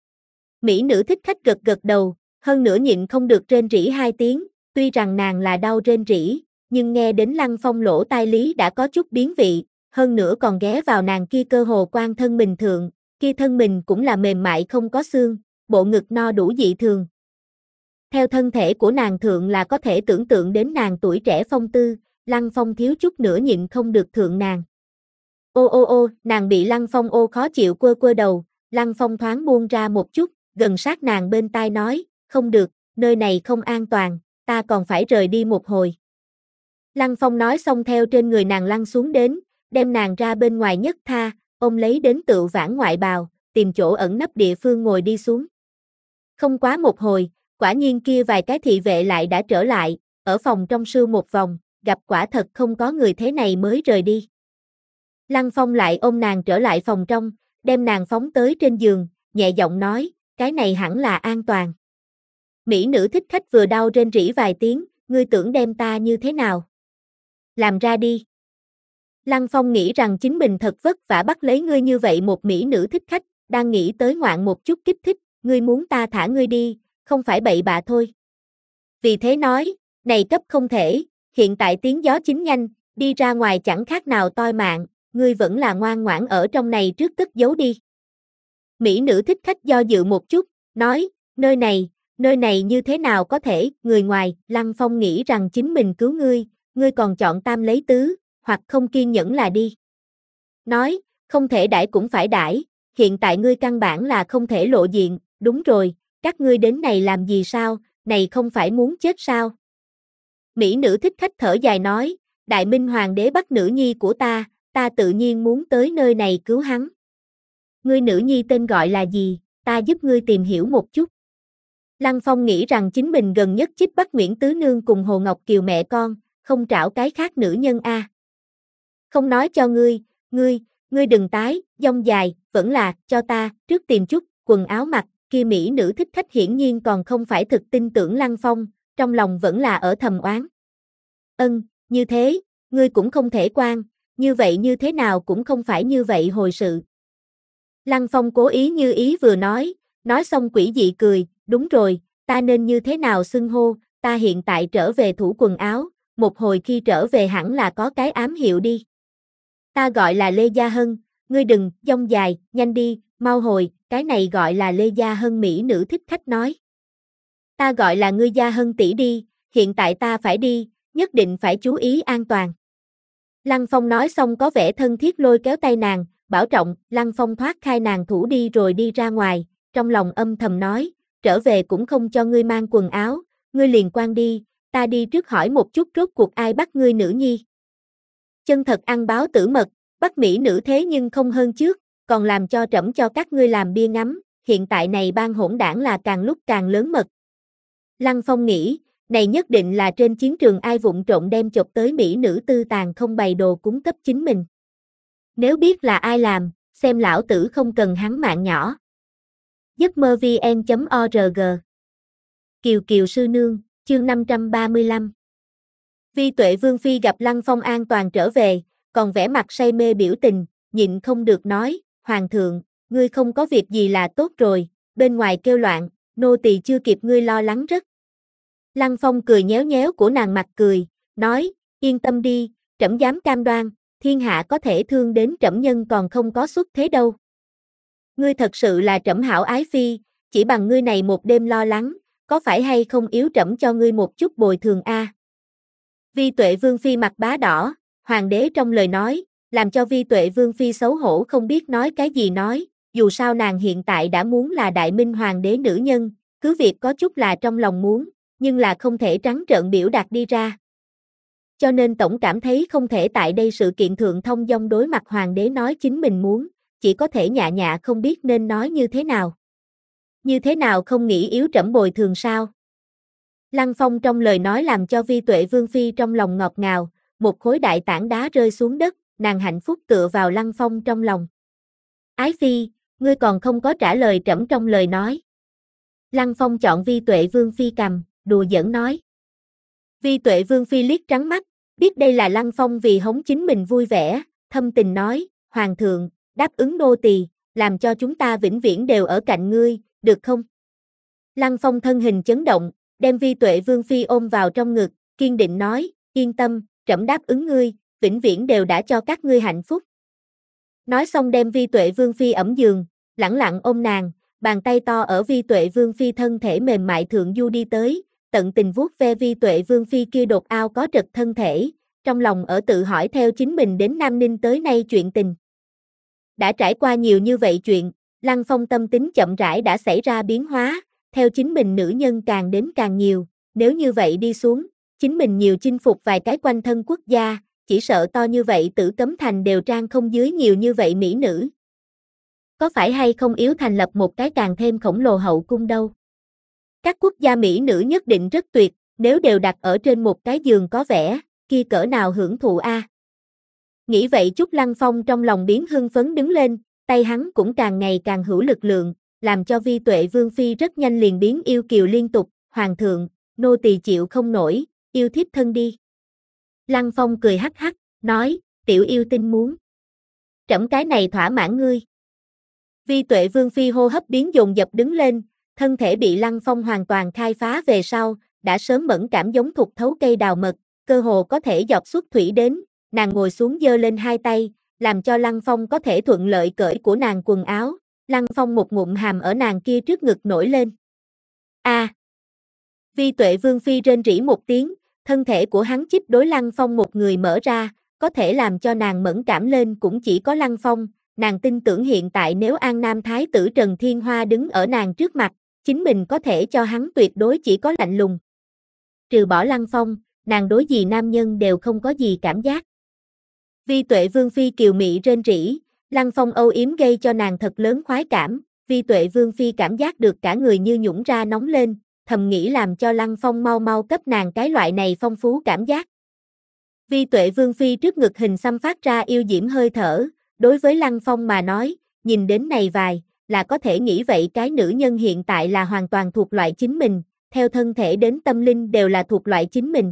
Speaker 1: Mỹ nữ thích khách gật gật đầu, hơn nữa nhịn không được rên rỉ hai tiếng, tuy rằng nàng là đau rên rỉ, nhưng nghe đến Lăng Phong lỗ tai lý đã có chút biến vị, hơn nữa còn ghé vào nàng kia cơ hồ quan thân mình thượng, kia thân mình cũng là mềm mại không có xương, bộ ngực no đủ dị thường. Theo thân thể của nàng thượng là có thể tưởng tượng đến nàng tuổi trẻ phong tư, Lăng Phong thiếu chút nữa nhịn không được thượng nàng. Ô ô ô, nàng bị Lăng Phong ô khó chịu quơ quơ đầu, Lăng Phong thoáng buông ra một chút, gần sát nàng bên tai nói, không được, nơi này không an toàn, ta còn phải rời đi một hồi. Lăng Phong nói xong theo trên người nàng lăn xuống đến, đem nàng ra bên ngoài nhất tha, ôm lấy đến tựu vãn ngoại bào, tìm chỗ ẩn nấp địa phương ngồi đi xuống. Không quá một hồi, quả nhiên kia vài cái thị vệ lại đã trở lại, ở phòng trong sưu một vòng, gặp quả thật không có người thế này mới rời đi. Lăng Phong lại ôm nàng trở lại phòng trong, đem nàng phóng tới trên giường, nhẹ giọng nói, cái này hẳn là an toàn. Mỹ nữ thích khách vừa đau rên rỉ vài tiếng, ngươi tưởng đem ta như thế nào? Làm ra đi. Lăng Phong nghĩ rằng chính mình thật vất vả bắt lấy ngươi như vậy một mỹ nữ thích khách, đang nghĩ tới ngoạn một chút kích thích, ngươi muốn ta thả ngươi đi, không phải bậy bạ thôi. Vì thế nói, này cấp không thể, hiện tại tiếng gió chính nhanh, đi ra ngoài chẳng khác nào toi mạng, ngươi vẫn là ngoan ngoãn ở trong này trước cất giấu đi. Mỹ nữ thích khách do dự một chút, nói, nơi này, nơi này như thế nào có thể, người ngoài, Lăng Phong nghĩ rằng chính mình cứu ngươi, ngươi còn chọn tam lấy tứ, hoặc không kiên nhẫn là đi. Nói, không thể đãi cũng phải đãi, hiện tại ngươi căn bản là không thể lộ diện, đúng rồi, các ngươi đến này làm gì sao, này không phải muốn chết sao? Mỹ nữ thích khách thở dài nói, Đại Minh Hoàng đế bắt nữ nhi của ta, ta tự nhiên muốn tới nơi này cứu hắn. Ngươi nữ nhi tên gọi là gì, ta giúp ngươi tìm hiểu một chút. Lăng Phong nghĩ rằng chính mình gần nhất chích bắt Nguyễn Tứ Nương cùng Hồ Ngọc Kiều mẹ con, không trảo cái khác nữ nhân a. À. Không nói cho ngươi, ngươi, ngươi đừng tái, dông dài, vẫn là, cho ta, trước tìm chút, quần áo mặc, kia Mỹ nữ thích khách hiển nhiên còn không phải thực tin tưởng Lăng Phong, trong lòng vẫn là ở thầm oán. Ân, như thế, ngươi cũng không thể quan, như vậy như thế nào cũng không phải như vậy hồi sự. Lăng Phong cố ý như ý vừa nói, nói xong quỷ dị cười, đúng rồi, ta nên như thế nào xưng hô, ta hiện tại trở về thủ quần áo, một hồi khi trở về hẳn là có cái ám hiệu đi. Ta gọi là Lê Gia Hân, ngươi đừng, dông dài, nhanh đi, mau hồi, cái này gọi là Lê Gia Hân Mỹ nữ thích khách nói. Ta gọi là ngươi Gia Hân tỷ đi, hiện tại ta phải đi, nhất định phải chú ý an toàn. Lăng Phong nói xong có vẻ thân thiết lôi kéo tay nàng, bảo trọng, Lăng Phong thoát khai nàng thủ đi rồi đi ra ngoài, trong lòng âm thầm nói, trở về cũng không cho ngươi mang quần áo, ngươi liền quan đi, ta đi trước hỏi một chút rốt cuộc ai bắt ngươi nữ nhi. Chân thật ăn báo tử mật, bắt Mỹ nữ thế nhưng không hơn trước, còn làm cho trẫm cho các ngươi làm bia ngắm, hiện tại này ban hỗn đảng là càng lúc càng lớn mật. Lăng Phong nghĩ, này nhất định là trên chiến trường ai vụng trộn đem chộp tới Mỹ nữ tư tàn không bày đồ cúng cấp chính mình. Nếu biết là ai làm, xem lão tử không cần hắn mạng nhỏ. giấc mơ vn chấm org Kiều Kiều sư nương, chương năm trăm ba mươi lăm. Vi Tuệ Vương Phi gặp Lăng Phong an toàn trở về, còn vẻ mặt say mê biểu tình, nhịn không được nói, Hoàng thượng, ngươi không có việc gì là tốt rồi, bên ngoài kêu loạn, nô tỳ chưa kịp ngươi lo lắng rất. Lăng Phong cười nhéo nhéo của nàng mặt cười, nói, yên tâm đi, trẫm dám cam đoan, thiên hạ có thể thương đến trẫm nhân còn không có xuất thế đâu. Ngươi thật sự là trẫm hảo ái phi, chỉ bằng ngươi này một đêm lo lắng, có phải hay không yếu trẫm cho ngươi một chút bồi thường a? À? Vi Tuệ Vương Phi mặt bá đỏ, hoàng đế trong lời nói, làm cho Vi Tuệ Vương Phi xấu hổ không biết nói cái gì nói, dù sao nàng hiện tại đã muốn là Đại Minh Hoàng đế nữ nhân, cứ việc có chút là trong lòng muốn, nhưng là không thể trắng trợn biểu đạt đi ra. Cho nên tổng cảm thấy không thể tại đây sự kiện thượng thông dong đối mặt hoàng đế nói chính mình muốn, chỉ có thể nhạ nhạ không biết nên nói như thế nào. Như thế nào không nghĩ yếu trẫm bồi thường sao? Lăng Phong trong lời nói làm cho Vi Tuệ Vương Phi trong lòng ngọt ngào, một khối đại tảng đá rơi xuống đất, nàng hạnh phúc tựa vào Lăng Phong trong lòng. Ái Phi, ngươi còn không có trả lời trẫm trong lời nói. Lăng Phong chọn Vi Tuệ Vương Phi cầm, đùa giỡn nói. Vi Tuệ Vương Phi liếc trắng mắt, biết đây là Lăng Phong vì hống chính mình vui vẻ, thâm tình nói, Hoàng thượng, đáp ứng nô tỳ, làm cho chúng ta vĩnh viễn đều ở cạnh ngươi, được không? Lăng Phong thân hình chấn động, đem Vi Tuệ Vương Phi ôm vào trong ngực, kiên định nói, yên tâm, trẫm đáp ứng ngươi, vĩnh viễn đều đã cho các ngươi hạnh phúc. Nói xong đem Vi Tuệ Vương Phi ẩm giường, lẳng lặng ôm nàng, bàn tay to ở Vi Tuệ Vương Phi thân thể mềm mại thượng du đi tới, tận tình vuốt ve Vi Tuệ Vương Phi kia đột ao có trật thân thể, trong lòng ở tự hỏi theo chính mình đến Nam Ninh tới nay chuyện tình. Đã trải qua nhiều như vậy chuyện, Lăng Phong tâm tính chậm rãi đã xảy ra biến hóa, theo chính mình nữ nhân càng đến càng nhiều, nếu như vậy đi xuống, chính mình nhiều chinh phục vài cái quanh thân quốc gia, chỉ sợ to như vậy Tử Cấm Thành đều trang không dưới nhiều như vậy mỹ nữ. Có phải hay không yếu thành lập một cái càng thêm khổng lồ hậu cung đâu? Các quốc gia mỹ nữ nhất định rất tuyệt, nếu đều đặt ở trên một cái giường có vẻ, kia cỡ nào hưởng thụ a. À? Nghĩ vậy chút Lăng Phong trong lòng biến hưng phấn đứng lên, tay hắn cũng càng ngày càng hữu lực lượng, làm cho Vi Tuệ Vương Phi rất nhanh liền biến yêu kiều liên tục, Hoàng thượng, nô tỳ chịu không nổi, yêu thiếp thân đi. Lăng Phong cười hắc hắc, nói, tiểu yêu tinh muốn. Trẫm cái này thỏa mãn ngươi. Vi Tuệ Vương Phi hô hấp biến dồn dập đứng lên, thân thể bị Lăng Phong hoàn toàn khai phá về sau, đã sớm mẫn cảm giống thục thấu cây đào mật, cơ hồ có thể dọc xuất thủy đến, nàng ngồi xuống giơ lên hai tay, làm cho Lăng Phong có thể thuận lợi cởi của nàng quần áo, Lăng Phong một ngụm hàm ở nàng kia trước ngực nổi lên. A! À. Vi Tuệ Vương Phi rên rỉ một tiếng, thân thể của hắn chích đối Lăng Phong một người mở ra, có thể làm cho nàng mẫn cảm lên cũng chỉ có Lăng Phong, nàng tin tưởng hiện tại nếu An Nam Thái tử Trần Thiên Hoa đứng ở nàng trước mặt, chính mình có thể cho hắn tuyệt đối chỉ có lạnh lùng. Trừ bỏ Lăng Phong, nàng đối gì nam nhân đều không có gì cảm giác. Vi Tuệ Vương Phi kiều mị rên rỉ, Lăng Phong âu yếm gây cho nàng thật lớn khoái cảm, Vi Tuệ Vương Phi cảm giác được cả người như nhũng ra nóng lên, thầm nghĩ làm cho Lăng Phong mau mau cấp nàng cái loại này phong phú cảm giác. Vi Tuệ Vương Phi trước ngực hình xăm phát ra yêu diễm hơi thở, đối với Lăng Phong mà nói, nhìn đến này vài, là có thể nghĩ vậy cái nữ nhân hiện tại là hoàn toàn thuộc loại chính mình, theo thân thể đến tâm linh đều là thuộc loại chính mình.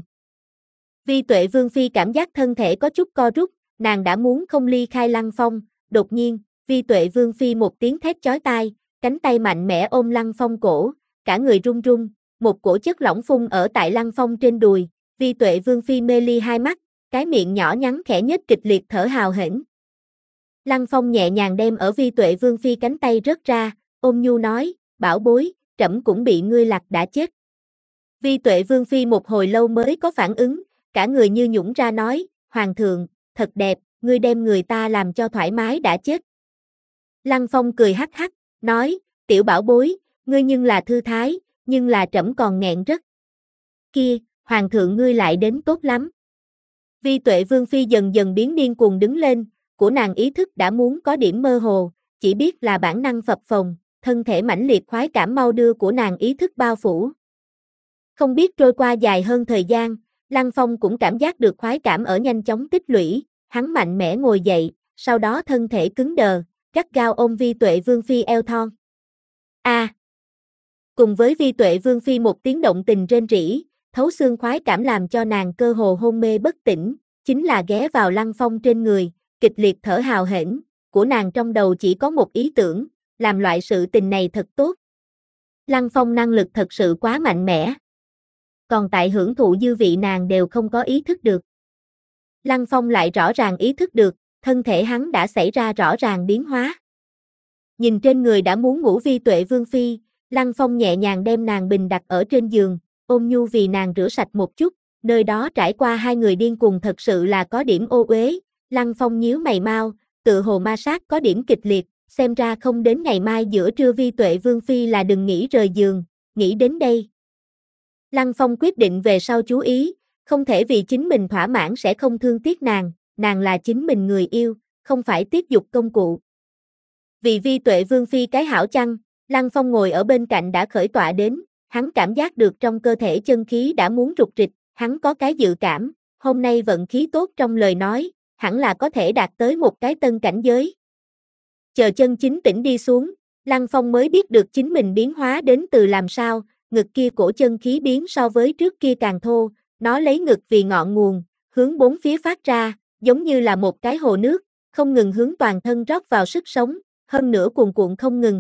Speaker 1: Vi Tuệ Vương Phi cảm giác thân thể có chút co rút, nàng đã muốn không ly khai Lăng Phong, đột nhiên, Vi Tuệ Vương Phi một tiếng thét chói tai, cánh tay mạnh mẽ ôm Lăng Phong cổ, cả người run run, một cổ chất lỏng phun ở tại Lăng Phong trên đùi, Vi Tuệ Vương Phi mê ly hai mắt, cái miệng nhỏ nhắn khẽ nhếch kịch liệt thở hào hển. Lăng Phong nhẹ nhàng đem ở Vi Tuệ Vương Phi cánh tay rớt ra, ôm nhu nói, bảo bối, trẫm cũng bị ngươi lặc đã chết. Vi Tuệ Vương Phi một hồi lâu mới có phản ứng, cả người như nhũng ra nói, Hoàng thượng, thật đẹp, ngươi đem người ta làm cho thoải mái đã chết. Lăng Phong cười hắc hắc, nói, tiểu bảo bối, ngươi nhưng là thư thái, nhưng là trẫm còn nghẹn rất. Kia, Hoàng thượng ngươi lại đến tốt lắm. Vi Tuệ Vương Phi dần dần biến điên cuồng đứng lên, của nàng ý thức đã muốn có điểm mơ hồ, chỉ biết là bản năng phập phồng, thân thể mãnh liệt khoái cảm mau đưa của nàng ý thức bao phủ. Không biết trôi qua dài hơn thời gian, Lăng Phong cũng cảm giác được khoái cảm ở nhanh chóng tích lũy, hắn mạnh mẽ ngồi dậy, sau đó thân thể cứng đờ, gắt gao ôm Vi Tuệ Vương Phi eo thon. A. À. Cùng với Vi Tuệ Vương Phi một tiếng động tình rên rỉ, thấu xương khoái cảm làm cho nàng cơ hồ hôn mê bất tỉnh, chính là ghé vào Lăng Phong trên người, kịch liệt thở hào hển, của nàng trong đầu chỉ có một ý tưởng, làm loại sự tình này thật tốt. Lăng Phong năng lực thật sự quá mạnh mẽ. Còn tại hưởng thụ dư vị nàng đều không có ý thức được. Lăng Phong lại rõ ràng ý thức được, thân thể hắn đã xảy ra rõ ràng biến hóa. Nhìn trên người đã muốn ngủ Vi Tuệ Vương Phi, Lăng Phong nhẹ nhàng đem nàng bình đặt ở trên giường, ôm nhu vì nàng rửa sạch một chút, nơi đó trải qua hai người điên cuồng thật sự là có điểm ô uế. Lăng Phong nhíu mày mau, tự hồ ma sát có điểm kịch liệt, xem ra không đến ngày mai giữa trưa Vi Tuệ Vương Phi là đừng nghĩ rời giường, nghĩ đến đây. Lăng Phong quyết định về sau chú ý, không thể vì chính mình thỏa mãn sẽ không thương tiếc nàng, nàng là chính mình người yêu, không phải tiếp dục công cụ. Vì Vi Tuệ Vương Phi cái hảo chăng, Lăng Phong ngồi ở bên cạnh đã khởi tọa đến, hắn cảm giác được trong cơ thể chân khí đã muốn rục rịch, hắn có cái dự cảm, hôm nay vận khí tốt trong lời nói, hẳn là có thể đạt tới một cái tân cảnh giới. Chờ chân chính tỉnh đi xuống, Lăng Phong mới biết được chính mình biến hóa đến từ làm sao, ngực kia cổ chân khí biến so với trước kia càng thô, nó lấy ngực vì ngọn nguồn, hướng bốn phía phát ra, giống như là một cái hồ nước, không ngừng hướng toàn thân rót vào sức sống, hơn nữa cuồn cuộn không ngừng.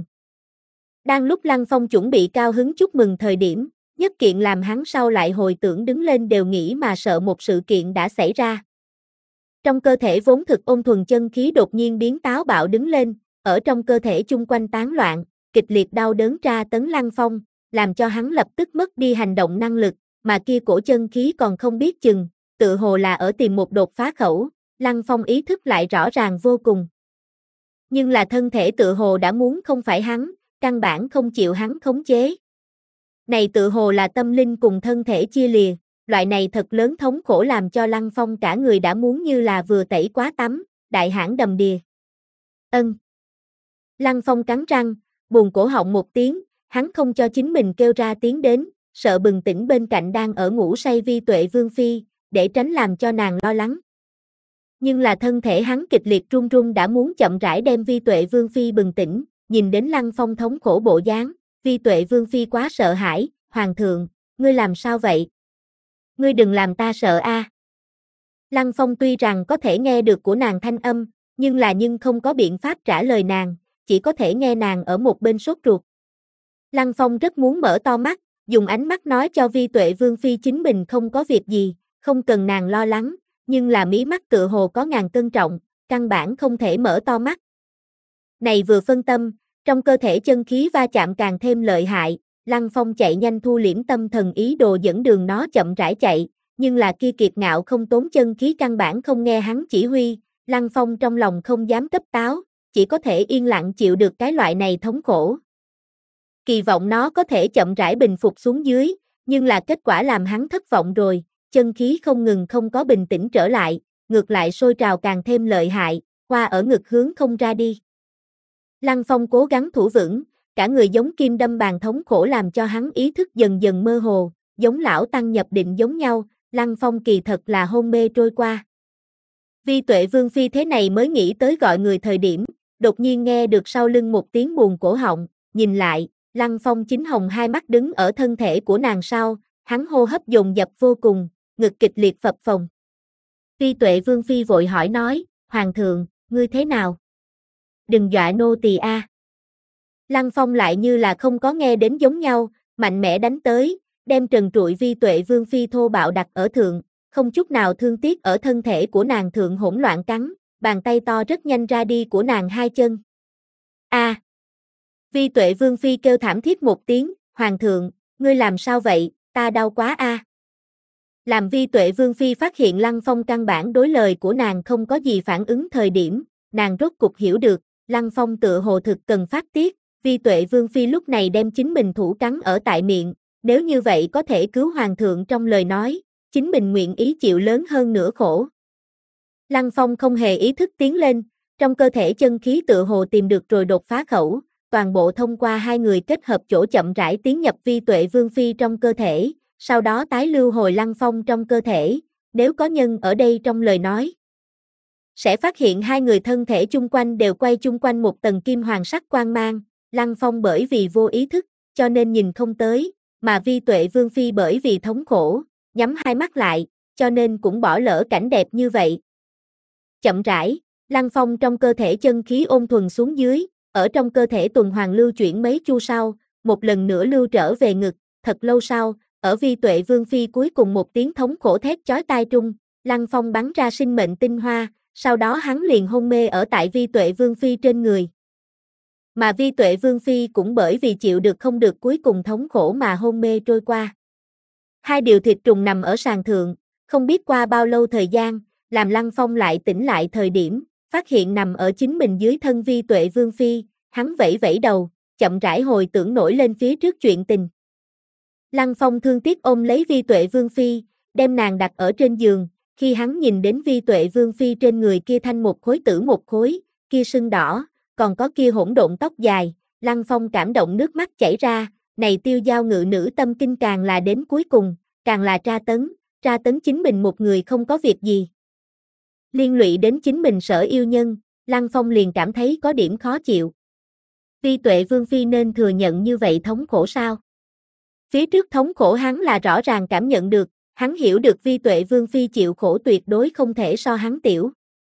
Speaker 1: Đang lúc Lăng Phong chuẩn bị cao hứng chúc mừng thời điểm, nhất kiện làm hắn sau lại hồi tưởng đứng lên đều nghĩ mà sợ một sự kiện đã xảy ra. Trong cơ thể vốn thực ôn thuần chân khí đột nhiên biến táo bạo đứng lên, ở trong cơ thể chung quanh tán loạn, kịch liệt đau đớn tra tấn Lăng Phong, làm cho hắn lập tức mất đi hành động năng lực, mà kia cổ chân khí còn không biết chừng, tự hồ là ở tìm một đột phá khẩu, Lăng Phong ý thức lại rõ ràng vô cùng. Nhưng là thân thể tự hồ đã muốn không phải hắn, căn bản không chịu hắn khống chế. Này tự hồ là tâm linh cùng thân thể chia lìa, loại này thật lớn thống khổ làm cho Lăng Phong cả người đã muốn như là vừa tẩy quá tắm, đại hãn đầm đìa. Ân. Lăng Phong cắn răng, buồn cổ họng một tiếng, hắn không cho chính mình kêu ra tiếng đến, sợ bừng tỉnh bên cạnh đang ở ngủ say Vi Tuệ Vương Phi, để tránh làm cho nàng lo lắng. Nhưng là thân thể hắn kịch liệt run run đã muốn chậm rãi đem Vi Tuệ Vương Phi bừng tỉnh, nhìn đến Lăng Phong thống khổ bộ dáng, Vi Tuệ Vương Phi quá sợ hãi, Hoàng thượng, ngươi làm sao vậy? Ngươi đừng làm ta sợ a. À. Lăng Phong tuy rằng có thể nghe được của nàng thanh âm, nhưng là nhưng không có biện pháp trả lời nàng, chỉ có thể nghe nàng ở một bên sốt ruột. Lăng Phong rất muốn mở to mắt, dùng ánh mắt nói cho Vi Tuệ Vương Phi chính mình không có việc gì, không cần nàng lo lắng, nhưng là mí mắt tựa hồ có ngàn cân trọng, căn bản không thể mở to mắt. Này vừa phân tâm, trong cơ thể chân khí va chạm càng thêm lợi hại, Lăng Phong chạy nhanh thu liễm tâm thần ý đồ dẫn đường nó chậm rãi chạy, nhưng là kia kiệt ngạo không tốn chân khí căn bản không nghe hắn chỉ huy, Lăng Phong trong lòng không dám cấp táo, chỉ có thể yên lặng chịu được cái loại này thống khổ. kỳ vọng nó có thể chậm rãi bình phục xuống dưới, nhưng là kết quả làm hắn thất vọng rồi, chân khí không ngừng không có bình tĩnh trở lại, ngược lại sôi trào càng thêm lợi hại, qua ở ngực hướng không ra đi. Lăng Phong cố gắng thủ vững, cả người giống kim đâm bàn thống khổ làm cho hắn ý thức dần dần mơ hồ, giống lão tăng nhập định giống nhau, Lăng Phong kỳ thật là hôn mê trôi qua. Vi Tuệ Vương Phi thế này mới nghĩ tới gọi người thời điểm, đột nhiên nghe được sau lưng một tiếng buồn cổ họng, nhìn lại, Lăng Phong chính hồng hai mắt đứng ở thân thể của nàng sau, hắn hô hấp dồn dập vô cùng, ngực kịch liệt phập phồng. Vi Tuệ Vương Phi vội hỏi nói, Hoàng thượng, ngươi thế nào? Đừng dọa nô tỳ a. À. Lăng Phong lại như là không có nghe đến giống nhau, mạnh mẽ đánh tới, đem trần trụi Vi Tuệ Vương Phi thô bạo đặt ở thượng, không chút nào thương tiếc ở thân thể của nàng thượng hỗn loạn cắn, bàn tay to rất nhanh ra đi của nàng hai chân. A. À. Vi Tuệ Vương Phi kêu thảm thiết một tiếng, Hoàng thượng, ngươi làm sao vậy, ta đau quá a. À. Làm Vi Tuệ Vương Phi phát hiện Lăng Phong căn bản đối lời của nàng không có gì phản ứng thời điểm, nàng rốt cục hiểu được, Lăng Phong tựa hồ thực cần phát tiết, Vi Tuệ Vương Phi lúc này đem chính mình thủ cắn ở tại miệng, nếu như vậy có thể cứu Hoàng thượng trong lời nói, chính mình nguyện ý chịu lớn hơn nửa khổ. Lăng Phong không hề ý thức tiến lên, trong cơ thể chân khí tựa hồ tìm được rồi đột phá khẩu, toàn bộ thông qua hai người kết hợp chỗ chậm rãi tiến nhập Vi Tuệ Vương Phi trong cơ thể, sau đó tái lưu hồi Lăng Phong trong cơ thể, nếu có nhân ở đây trong lời nói. Sẽ phát hiện hai người thân thể chung quanh đều quay chung quanh một tầng kim hoàng sắc quang mang, Lăng Phong bởi vì vô ý thức, cho nên nhìn không tới, mà Vi Tuệ Vương Phi bởi vì thống khổ, nhắm hai mắt lại, cho nên cũng bỏ lỡ cảnh đẹp như vậy. Chậm rãi, Lăng Phong trong cơ thể chân khí ôn thuần xuống dưới, ở trong cơ thể tuần hoàn lưu chuyển mấy chu sau, một lần nữa lưu trở về ngực, thật lâu sau, ở Vi Tuệ Vương Phi cuối cùng một tiếng thống khổ thét chói tai trung, Lăng Phong bắn ra sinh mệnh tinh hoa, sau đó hắn liền hôn mê ở tại Vi Tuệ Vương Phi trên người. Mà Vi Tuệ Vương Phi cũng bởi vì chịu được không được cuối cùng thống khổ mà hôn mê trôi qua. Hai điều thịt trùng nằm ở sàn thượng, không biết qua bao lâu thời gian, làm Lăng Phong lại tỉnh lại thời điểm, phát hiện nằm ở chính mình dưới thân Vi Tuệ Vương Phi, hắn vẫy vẫy đầu, chậm rãi hồi tưởng nổi lên phía trước chuyện tình. Lăng Phong thương tiếc ôm lấy Vi Tuệ Vương Phi, đem nàng đặt ở trên giường, khi hắn nhìn đến Vi Tuệ Vương Phi trên người kia thanh một khối tử một khối, kia sưng đỏ, còn có kia hỗn độn tóc dài, Lăng Phong cảm động nước mắt chảy ra, này tiêu giao ngự nữ tâm kinh càng là đến cuối cùng, càng là tra tấn, tra tấn chính mình một người không có việc gì. Liên lụy đến chính mình sở yêu nhân, Lăng Phong liền cảm thấy có điểm khó chịu. Vi Tuệ Vương Phi nên thừa nhận như vậy thống khổ sao? Phía trước thống khổ hắn là rõ ràng cảm nhận được, hắn hiểu được Vi Tuệ Vương Phi chịu khổ tuyệt đối không thể so hắn tiểu.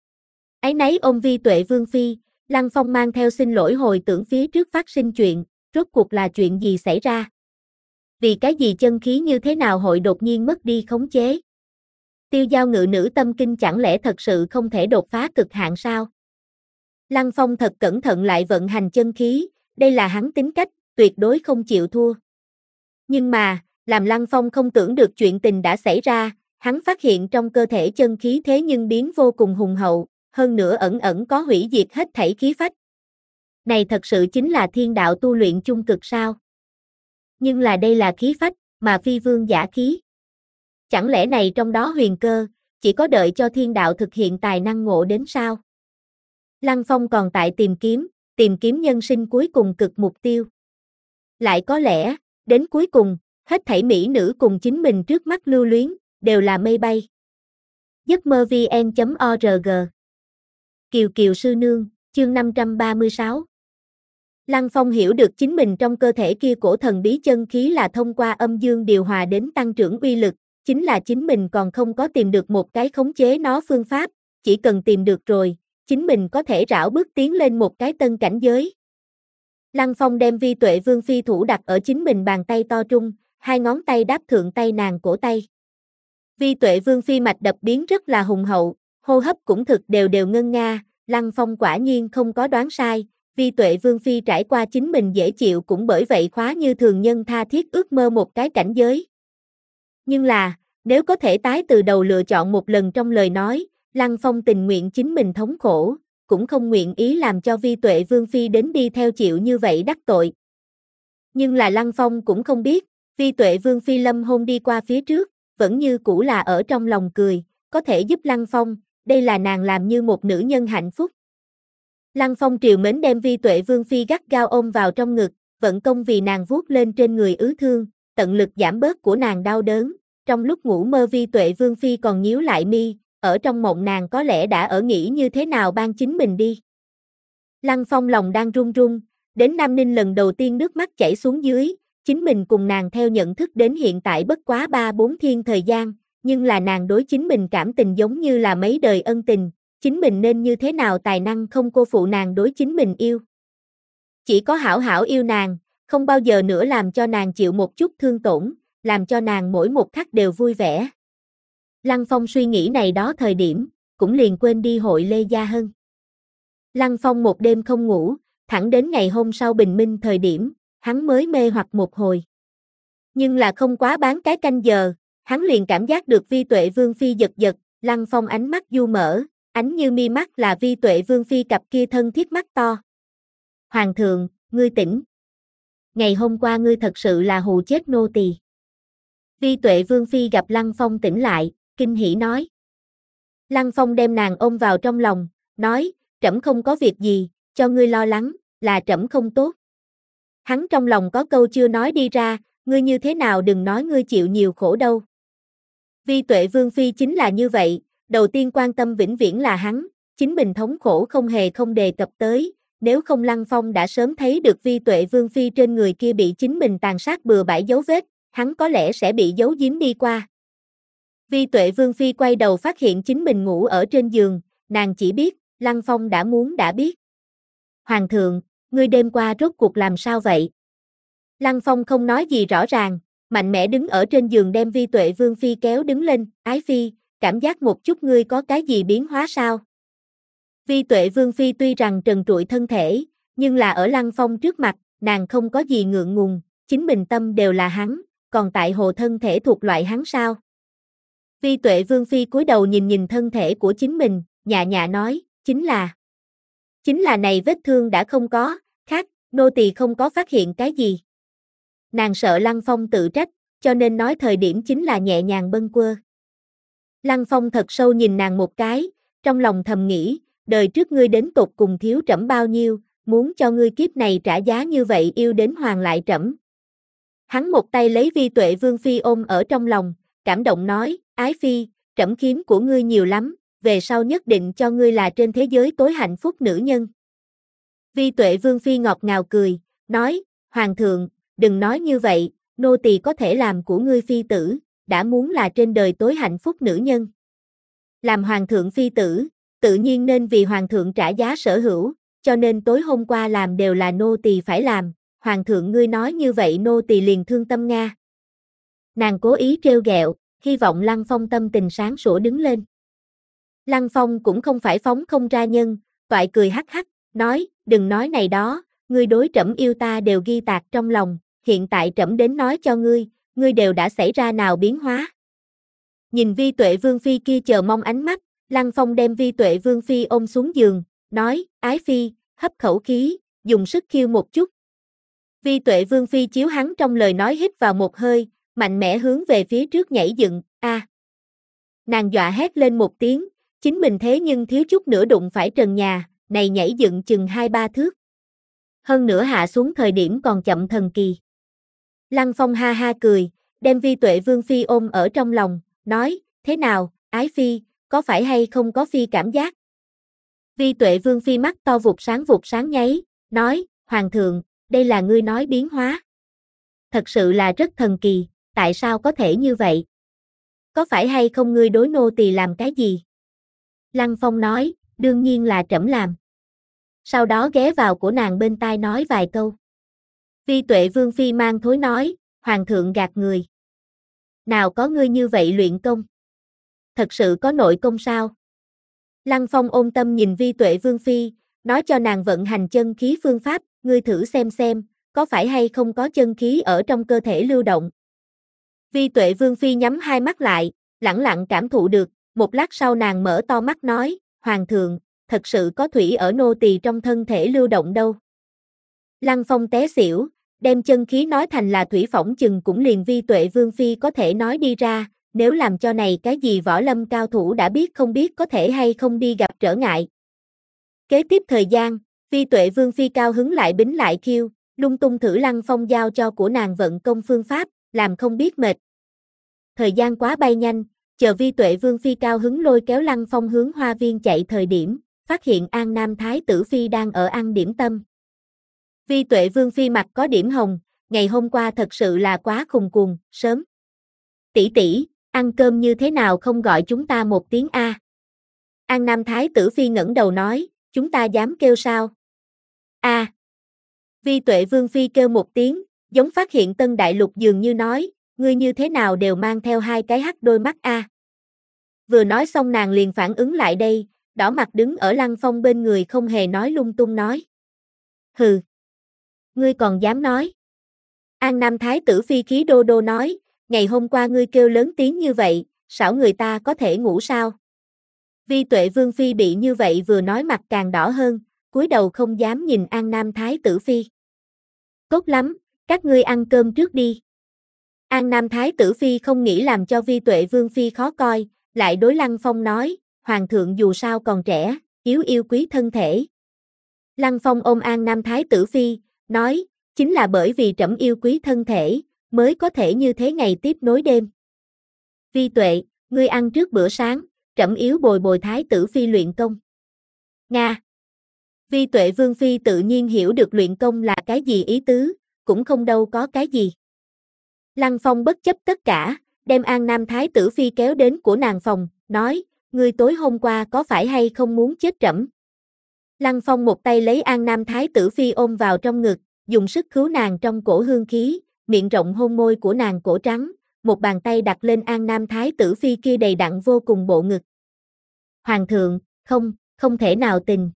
Speaker 1: Áy náy ôm Vi Tuệ Vương Phi, Lăng Phong mang theo xin lỗi hồi tưởng phía trước phát sinh chuyện, rốt cuộc là chuyện gì xảy ra? Vì cái gì chân khí như thế nào hội đột nhiên mất đi khống chế? Tiêu giao ngự nữ tâm kinh chẳng lẽ thật sự không thể đột phá cực hạn sao? Lăng Phong thật cẩn thận lại vận hành chân khí, đây là hắn tính cách, tuyệt đối không chịu thua. Nhưng mà, làm Lăng Phong không tưởng được chuyện tình đã xảy ra, hắn phát hiện trong cơ thể chân khí thế nhưng biến vô cùng hùng hậu, hơn nữa ẩn ẩn có hủy diệt hết thảy khí phách. Này thật sự chính là thiên đạo tu luyện chung cực sao? Nhưng là đây là khí phách, mà phi vương giả khí. Chẳng lẽ này trong đó huyền cơ, chỉ có đợi cho thiên đạo thực hiện tài năng ngộ đến sao? Lăng Phong còn tại tìm kiếm, tìm kiếm nhân sinh cuối cùng cực mục tiêu. Lại có lẽ, đến cuối cùng, hết thảy mỹ nữ cùng chính mình trước mắt lưu luyến, đều là mây bay. giấc mơ vn chấm org Kiều Kiều Sư Nương, chương năm trăm ba mươi sáu. Lăng Phong hiểu được chính mình trong cơ thể kia cổ thần bí chân khí là thông qua âm dương điều hòa đến tăng trưởng uy lực, chính là chính mình còn không có tìm được một cái khống chế nó phương pháp, chỉ cần tìm được rồi, chính mình có thể rảo bước tiến lên một cái tân cảnh giới. Lăng Phong đem Vi Tuệ Vương Phi thủ đặt ở chính mình bàn tay to trung, hai ngón tay đáp thượng tay nàng cổ tay. Vi Tuệ Vương Phi mạch đập biến rất là hùng hậu, hô hấp cũng thực đều đều ngân nga, Lăng Phong quả nhiên không có đoán sai, Vi Tuệ Vương Phi trải qua chính mình dễ chịu cũng bởi vậy khóa như thường nhân tha thiết ước mơ một cái cảnh giới. Nhưng là, nếu có thể tái từ đầu lựa chọn một lần trong lời nói, Lăng Phong tình nguyện chính mình thống khổ, cũng không nguyện ý làm cho Vi Tuệ Vương Phi đến đi theo chịu như vậy đắc tội. Nhưng là Lăng Phong cũng không biết, Vi Tuệ Vương phi lâm hôn đi qua phía trước, vẫn như cũ là ở trong lòng cười, có thể giúp Lăng Phong, đây là nàng làm như một nữ nhân hạnh phúc. Lăng Phong triều mến đem Vi Tuệ Vương phi gắt gao ôm vào trong ngực, vận công vì nàng vuốt lên trên người ứ thương, tận lực giảm bớt của nàng đau đớn. Trong lúc ngủ mơ Vi Tuệ Vương phi còn nhíu lại mi, ở trong mộng nàng có lẽ đã ở nghĩ như thế nào ban chính mình đi. Lăng Phong lòng đang run run, đến Nam Ninh lần đầu tiên nước mắt chảy xuống dưới, chính mình cùng nàng theo nhận thức đến hiện tại bất quá ba bốn thiên thời gian, nhưng là nàng đối chính mình cảm tình giống như là mấy đời ân tình, chính mình nên như thế nào tài năng không cô phụ nàng đối chính mình yêu. Chỉ có hảo hảo yêu nàng, không bao giờ nữa làm cho nàng chịu một chút thương tổn, làm cho nàng mỗi một khắc đều vui vẻ. Lăng Phong suy nghĩ này đó thời điểm, cũng liền quên đi hội Lê Gia Hân. Lăng Phong một đêm không ngủ, thẳng đến ngày hôm sau bình minh thời điểm, hắn mới mê hoặc một hồi. Nhưng là không quá bán cái canh giờ, hắn liền cảm giác được Vi Tuệ Vương phi giật giật, Lăng Phong ánh mắt du mở, ánh như mi mắt là Vi Tuệ Vương phi cặp kia thân thiết mắt to. Hoàng thượng, ngươi tỉnh. Ngày hôm qua ngươi thật sự là hù chết nô tỳ. Vi Tuệ Vương phi gặp Lăng Phong tỉnh lại, kinh hỉ nói. Lăng Phong đem nàng ôm vào trong lòng, nói, trẫm không có việc gì, cho ngươi lo lắng, là trẫm không tốt. Hắn trong lòng có câu chưa nói đi ra, ngươi như thế nào đừng nói ngươi chịu nhiều khổ đâu. Vi Tuệ Vương phi chính là như vậy, đầu tiên quan tâm vĩnh viễn là hắn, chính mình thống khổ không hề không đề cập tới, nếu không Lăng Phong đã sớm thấy được Vi Tuệ Vương phi trên người kia bị chính mình tàn sát bừa bãi dấu vết, hắn có lẽ sẽ bị giấu giếm đi qua. Vi Tuệ Vương phi quay đầu phát hiện chính mình ngủ ở trên giường, nàng chỉ biết, Lăng Phong đã muốn đã biết. Hoàng thượng, ngươi đêm qua rốt cuộc làm sao vậy? Lăng Phong không nói gì rõ ràng, mạnh mẽ đứng ở trên giường đem Vi Tuệ Vương phi kéo đứng lên, ái phi, cảm giác một chút ngươi có cái gì biến hóa sao? Vi Tuệ Vương phi tuy rằng trần trụi thân thể, nhưng là ở Lăng Phong trước mặt, nàng không có gì ngượng ngùng, chính mình tâm đều là hắn, còn tại hồ thân thể thuộc loại hắn sao? Vi Tuệ Vương phi cúi đầu nhìn nhìn thân thể của chính mình, nhạ nhạ nói, chính là Chính là này vết thương đã không có, khác, nô tỳ không có phát hiện cái gì. Nàng sợ Lăng Phong tự trách, cho nên nói thời điểm chính là nhẹ nhàng bâng quơ. Lăng Phong thật sâu nhìn nàng một cái, trong lòng thầm nghĩ, đời trước ngươi đến tột cùng thiếu trẫm bao nhiêu, muốn cho ngươi kiếp này trả giá như vậy yêu đến hoàn lại trẫm. Hắn một tay lấy Vi Tuệ Vương phi ôm ở trong lòng, cảm động nói, ái phi, trẫm khiếm của ngươi nhiều lắm, về sau nhất định cho ngươi là trên thế giới tối hạnh phúc nữ nhân. Vi Tuệ Vương phi ngọt ngào cười, nói, Hoàng thượng, đừng nói như vậy, nô tỳ có thể làm của ngươi phi tử, đã muốn là trên đời tối hạnh phúc nữ nhân. Làm Hoàng thượng phi tử, tự nhiên nên vì Hoàng thượng trả giá sở hữu, cho nên tối hôm qua làm đều là nô tỳ phải làm, Hoàng thượng ngươi nói như vậy nô tỳ liền thương tâm Nga. Nàng cố ý trêu ghẹo, hy vọng Lăng Phong tâm tình sáng sủa đứng lên. Lăng Phong cũng không phải phóng không ra nhân, toại cười hắc hắc, nói, đừng nói này đó, ngươi đối trẫm yêu ta đều ghi tạc trong lòng, hiện tại trẫm đến nói cho ngươi, ngươi đều đã xảy ra nào biến hóa. Nhìn Vi Tuệ Vương phi kia chờ mong ánh mắt, Lăng Phong đem Vi Tuệ Vương phi ôm xuống giường, nói, ái phi, hấp khẩu khí, dùng sức khiêu một chút. Vi Tuệ Vương phi chiếu hắn trong lời nói hít vào một hơi, mạnh mẽ hướng về phía trước nhảy dựng, a. À. Nàng dọa hét lên một tiếng, chính mình thế nhưng thiếu chút nữa đụng phải trần nhà, này nhảy dựng chừng hai ba thước. Hơn nữa hạ xuống thời điểm còn chậm thần kỳ. Lăng Phong ha ha cười, đem Vi Tuệ Vương phi ôm ở trong lòng, nói, thế nào, ái phi, có phải hay không có phi cảm giác? Vi Tuệ Vương phi mắt to vụt sáng vụt sáng nháy, nói, Hoàng thượng, đây là ngươi nói biến hóa. Thật sự là rất thần kỳ, tại sao có thể như vậy? Có phải hay không ngươi đối nô tỳ làm cái gì? Lăng Phong nói, đương nhiên là trẫm làm. Sau đó ghé vào của nàng bên tai nói vài câu. Vi Tuệ Vương phi mang thối nói, Hoàng thượng gạt người. Nào có ngươi như vậy luyện công? Thật sự có nội công sao? Lăng Phong ôn tâm nhìn Vi Tuệ Vương phi, nói cho nàng vận hành chân khí phương pháp, ngươi thử xem xem, có phải hay không có chân khí ở trong cơ thể lưu động. Vi Tuệ Vương phi nhắm hai mắt lại, lẳng lặng cảm thụ được, một lát sau nàng mở to mắt nói, Hoàng thượng, thật sự có thủy ở nô tỳ trong thân thể lưu động đâu. Lăng Phong té xỉu, đem chân khí nói thành là thủy phỏng chừng cũng liền Vi Tuệ Vương Phi có thể nói đi ra, nếu làm cho này cái gì võ lâm cao thủ đã biết không biết có thể hay không đi gặp trở ngại. Kế tiếp thời gian, Vi Tuệ Vương Phi cao hứng lại bính lại khiêu, lung tung thử Lăng Phong giao cho của nàng vận công phương pháp, làm không biết mệt. Thời gian quá bay nhanh, chờ Vi Tuệ Vương Phi cao hứng lôi kéo Lăng Phong hướng hoa viên chạy thời điểm, phát hiện An Nam Thái tử Phi đang ở ăn điểm tâm. Vi Tuệ Vương Phi mặt có điểm hồng, ngày hôm qua thật sự là quá khùng cuồng, sớm. Tỷ tỷ, ăn cơm như thế nào không gọi chúng ta một tiếng a? An Nam Thái tử Phi ngẩng đầu nói, chúng ta dám kêu sao? A. Vi Tuệ Vương Phi kêu một tiếng, giống phát hiện tân đại lục dường như nói, ngươi như thế nào đều mang theo hai cái hắc đôi mắt a. Vừa nói xong nàng liền phản ứng lại đây, đỏ mặt đứng ở Lăng Phong bên người không hề nói lung tung nói. Hừ. Ngươi còn dám nói. An Nam Thái tử Phi khí đô đô nói, ngày hôm qua ngươi kêu lớn tiếng như vậy, xảo người ta có thể ngủ sao? Vi Tuệ Vương Phi bị như vậy vừa nói mặt càng đỏ hơn, cúi đầu không dám nhìn An Nam Thái tử Phi. Tốt lắm, các ngươi ăn cơm trước đi. An Nam Thái tử Phi không nghĩ làm cho Vi Tuệ Vương Phi khó coi, lại đối Lăng Phong nói, Hoàng thượng dù sao còn trẻ, yếu yêu quý thân thể. Lăng Phong ôm An Nam Thái tử Phi, nói, chính là bởi vì trẫm yêu quý thân thể, mới có thể như thế ngày tiếp nối đêm. Vi Tuệ, ngươi ăn trước bữa sáng, trẫm yếu bồi bồi Thái tử Phi luyện công. Nga. Vi Tuệ Vương Phi tự nhiên hiểu được luyện công là cái gì ý tứ, cũng không đâu có cái gì. Lăng Phong bất chấp tất cả, đem An Nam Thái tử Phi kéo đến của nàng phòng, nói, ngươi tối hôm qua có phải hay không muốn chết trẫm? Lăng Phong một tay lấy An Nam Thái tử Phi ôm vào trong ngực, dùng sức cứu nàng trong cổ hương khí, miệng rộng hôn môi của nàng cổ trắng, một bàn tay đặt lên An Nam Thái tử Phi kia đầy đặn vô cùng bộ ngực. Hoàng thượng, không, không thể nào tình.